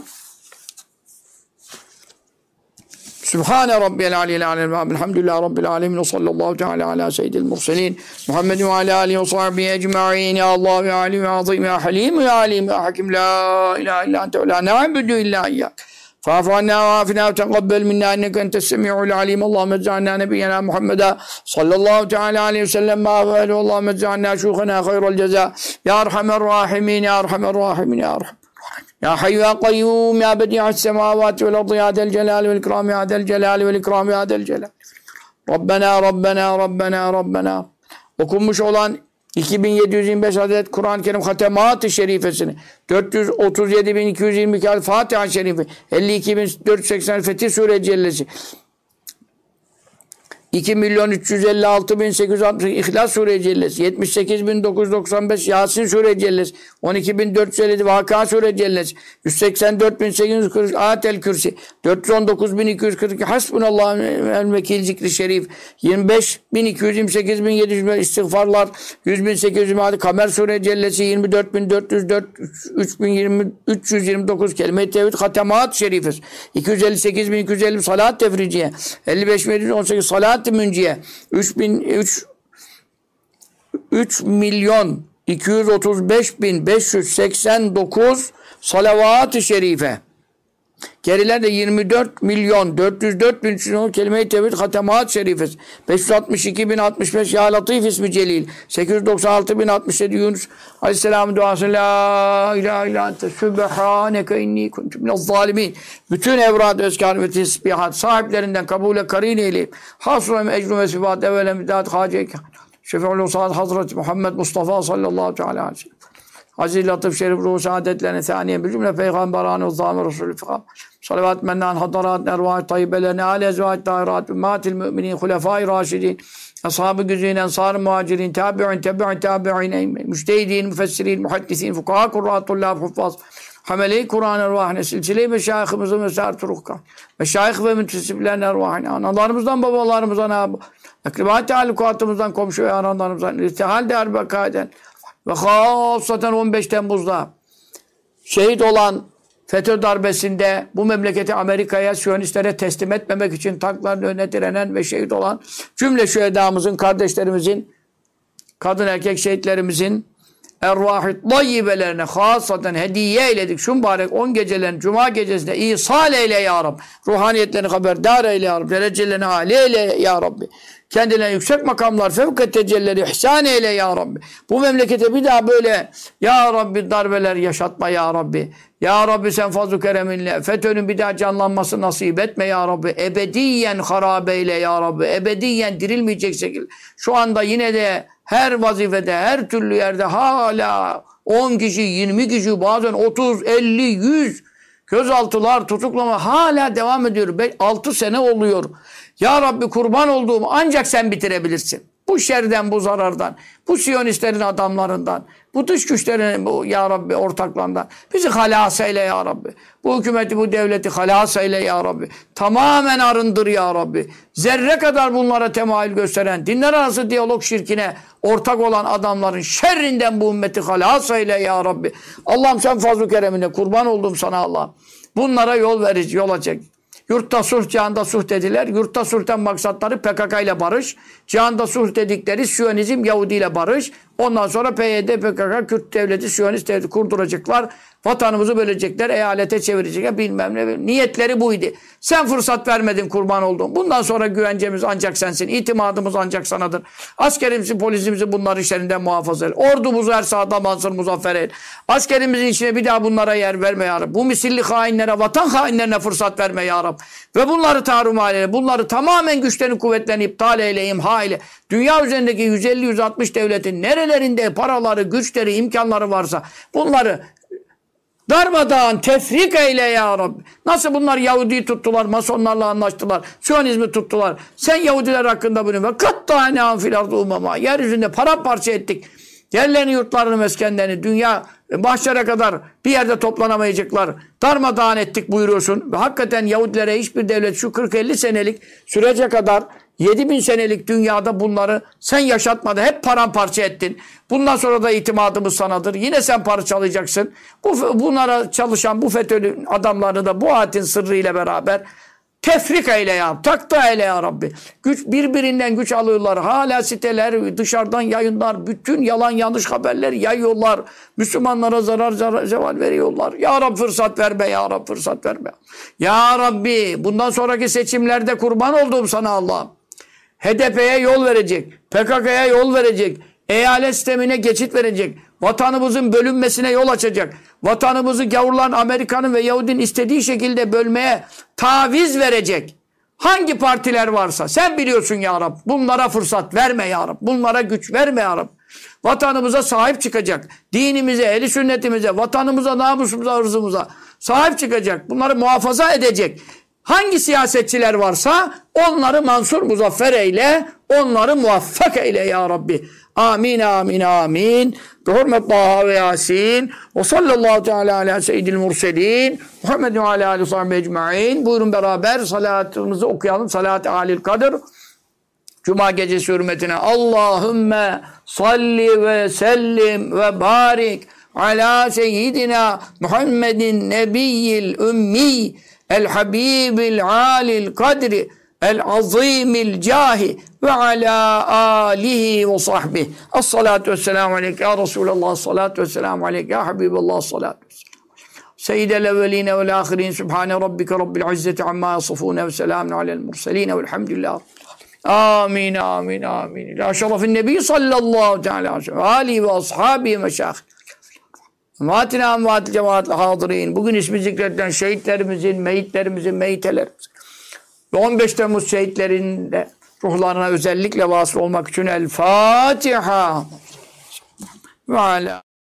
Speaker 1: Sübhane Rabbiyel Aliyyil Alem. Elhamdülillahi Rabbil Alemin. Sallallahu teala ala seyyidil murselin. Muhammed ve ala alihi ve sahbihi ecma'in. Ya Allah ve alim ve azim ya halim ya alim ya hakim. La ilahe illa ente ve la na'budu illa iyyak. Fa'fu anna ve afina ve teqabbel minna inneke entes semi'ul alim. Allahümme ec'alna nebiyyena Muhammed'a sallallahu teala aleyhi ve sellem ma'afâli. Allahümme ec'alna şukhana hayral ceza. Ya Erhamer Rahimin, Ya Erhamer Rahimin, Ya Erhamer. Ya Hayyu Ya Kayyum Ya Bedi'as semavati vel ardı Ya del celali vel ikram Ya del celali vel ikram Ya del celali. Rabbena Rabbena Rabbena Rabbena. Okunmuş olan 2725 adet Kur'an-ı Kerim hatemat-ı şerifesini, 437.222 Fatiha-i Şerifi, 52.480 Fetih Sure Cellesi, 2.356.860 İhlas Sure-i Cellesi, 78.995 Yasin Sure-i Cellesi, 12.457 Vakıa Sure-i Cellesi, 184.840 Ayetel Kürsi, 419.242 Hasbunallahu el Vekil Zikri Şerif, 25.228.700 istiğfarlar, 100.820 Kamer Sure-i Cellesi, 24.404 3.329 kelime-i tevhid Hatemat Şerifes, 258.250 Salat Tefriciye, 55.718 Salat-ı Münciye, 3.235.589 Salavat-ı Şerife. Gerilerde 24.404.310 kelime-i tevhid Hatemat Şerifes, 562.065 Ya Latif ismi Celil, 896.067 Yunus Aleyhisselam'ın duası La ilahe illa ente Sübhaneke inni kuntu minezzalimin. Bütün evrad, özkar ve tesbihat sahiplerinden kabule karin eyleyip hasrem ecru ve sibat evvela müddat hacek şefi'ul usad Hazreti Muhammed Mustafa sallallahu aleyhi ve sellem. Aziz Latif Şerif ruhu saadetlerine thaniyen bir cümle peygamberane uzzâme Resulü fikam. Salavat mennan hadarat ervâh tayyibelerine âle ezvâh dâirat ümmatil müminin hulefâi râşidin ashab-ı güzîn ensâr muhacirin tabi'in müştehidin müfessirin muhaddisin fukaha kurra tullâb huffaz hamele-i Kur'an ervâhine silsile-i meşâihimizin mesâr turukka meşâih ve müntesiplerin ervâhine analarımızdan babalarımızdan akribat talukatımızdan komşu ve analarımızdan irtihal değer bekaden ve hasaten 15 Temmuz'da şehit olan FETÖ darbesinde bu memleketi Amerika'ya, Siyonistlere teslim etmemek için tankların önüne direnen ve şehit olan cümle şühedamızın, kardeşlerimizin, kadın erkek şehitlerimizin ervâh-ı tayyibelerine hasaten hediye eyledik. Şu mübarek 10 gecelerin Cuma gecesinde ihsal eyle ya Rabbi. Ruhaniyetlerini haberdar eyle ya Rabbi. Derecelerini âli eyle ya Rabbi. Kendilerine yüksek makamlar, fevkat tecellileri ihsan eyle ya Rabbi. Bu memlekete bir daha böyle ya Rabbi darbeler yaşatma ya Rabbi. Ya Rabbi sen fazl-ı kereminle FETÖ'nün bir daha canlanması nasip etme ya Rabbi. Ebediyen harabeyle ya Rabbi. Ebediyen dirilmeyecek şekilde. Şu anda yine de her vazifede, her türlü yerde hala 10 kişi, 20 kişi, bazen 30, 50, 100 gözaltılar, tutuklama hala devam ediyor. 6 sene oluyor. Ya Rabbi kurban olduğum ancak sen bitirebilirsin. Bu şerden, bu zarardan, bu Siyonistlerin adamlarından, bu dış güçlerin bu ya Rabbi ortaklarından bizi halas eyle ya Rabbi. Bu hükümeti, bu devleti halas eyle ya Rabbi. Tamamen arındır ya Rabbi. Zerre kadar bunlara temayül gösteren, dinler arası diyalog şirkine ortak olan adamların şerrinden bu ümmeti halas eyle ya Rabbi. Allah'ım sen fazl-ı keremine kurban olduğum sana Allah. Bunlara yol verici, yol açacak. Yurtta sulh, cihanda sulh dediler. Yurtta sulhten maksatları PKK ile barış. Cihanda sulh dedikleri Siyonizm, Yahudi ile barış. Ondan sonra PYD, PKK, Kürt devleti, Siyonist devleti kurduracaklar. Vatanımızı bölecekler, eyalete çevirecekler, bilmem ne. Niyetleri buydu. Sen fırsat vermedin kurban olduğum. Bundan sonra güvencemiz ancak sensin. İtimadımız ancak sanadır. Askerimizi, polisimizi bunların şerrinden muhafaza et. Ordumuzu her sahada mansur muzaffer et. Askerimizin içine bir daha bunlara yer verme ya Rabbi. Bu misilli hainlere, vatan hainlerine fırsat verme ya Rabbi. Ve bunları tahrım eyle. Bunları tamamen güçlerini, kuvvetlerini iptal eyle, imha eyle. Dünya üzerindeki 150-160 devletin nerelerinde paraları, güçleri, imkanları varsa bunları darmadağın tefrik eyle ya Rabbi. Nasıl bunlar Yahudi'yi tuttular, Masonlarla anlaştılar, Siyonizmi tuttular. Sen Yahudiler hakkında bunu ve kattâne'an fil ardı umama. Yeryüzünde paramparça ettik. Yerlerini, yurtlarını, meskenlerini, dünya mahşere kadar bir yerde toplanamayacaklar. Darmadağın ettik buyuruyorsun. Ve hakikaten Yahudilere hiçbir devlet şu 40-50 senelik sürece kadar 7000 senelik dünyada bunları sen yaşatmadın. Hep paramparça ettin. Bundan sonra da itimadımız sanadır. Yine sen parçalayacaksın. Bunlara çalışan bu FETÖ'nün adamlarını da bu ayetin sırrıyla beraber tefrik eyle ya. Takta eyle ya Rabbi. Birbirinden güç alıyorlar. Hala siteler, dışarıdan yayınlar, bütün yalan yanlış haberler yayıyorlar. Müslümanlara zarar zeval veriyorlar. Ya Rabbi fırsat verme ya Rabbi fırsat verme. Ya Rabbi bundan sonraki seçimlerde kurban olduğum sana Allah'ım. HDP'ye yol verecek. PKK'ya yol verecek. Eyalet sistemine geçit verecek. Vatanımızın bölünmesine yol açacak. Vatanımızı gavurların, Amerika'nın ve Yahudinin istediği şekilde bölmeye taviz verecek. Hangi partiler varsa sen biliyorsun ya Rabbi. Bunlara fırsat verme ya Rabbi. Bunlara güç verme ya Rabbi. Vatanımıza sahip çıkacak. Dinimize, ehli sünnetimize, vatanımıza, namusumuza, ırzımıza sahip çıkacak. Bunları muhafaza edecek. Hangi siyasetçiler varsa onları mansur muzaffer eyle, onları muvaffak eyle ya Rabbi. Amin, amin, amin. Bi hurmet Taha ve Yasin. Ve sallallahu teala ala seyyidil murselin. Muhammedun ala alihi sahbihi ecma'in. Buyurun beraber salatımızı okuyalım. Salat-ı alil kadir. Cuma gecesi hürmetine. Allahümme salli ve sellim ve barik ala seyyidina Muhammedin nebiyyil ümmi el habibil alil kadri el azimil cahi ve ala alihi ve sahbihi. As-salatu vesselamu aleyke ya Resulallah. As-salatu vesselamu aleyke ya Habiballah. As-salatu vesselamu. Seyyidel evveline vel ahirin. Sübhane rabbike rabbil izzeti amma yasifune ve selamun alel murseline velhamdülillah. Amin, amin, amin. İlâ şerefin nebi sallallahu teala aleyhi ve sellem. Ali ve ashabi meşâhî. Matina amvatil cemaatle hadirin. Bugün ismi zikredilen şehitlerimizin, meyitlerimizin, meyitelerimizin ve 15 Temmuz şehitlerinin de ruhlarına özellikle vasıl olmak için El Fatiha. Ve alâ.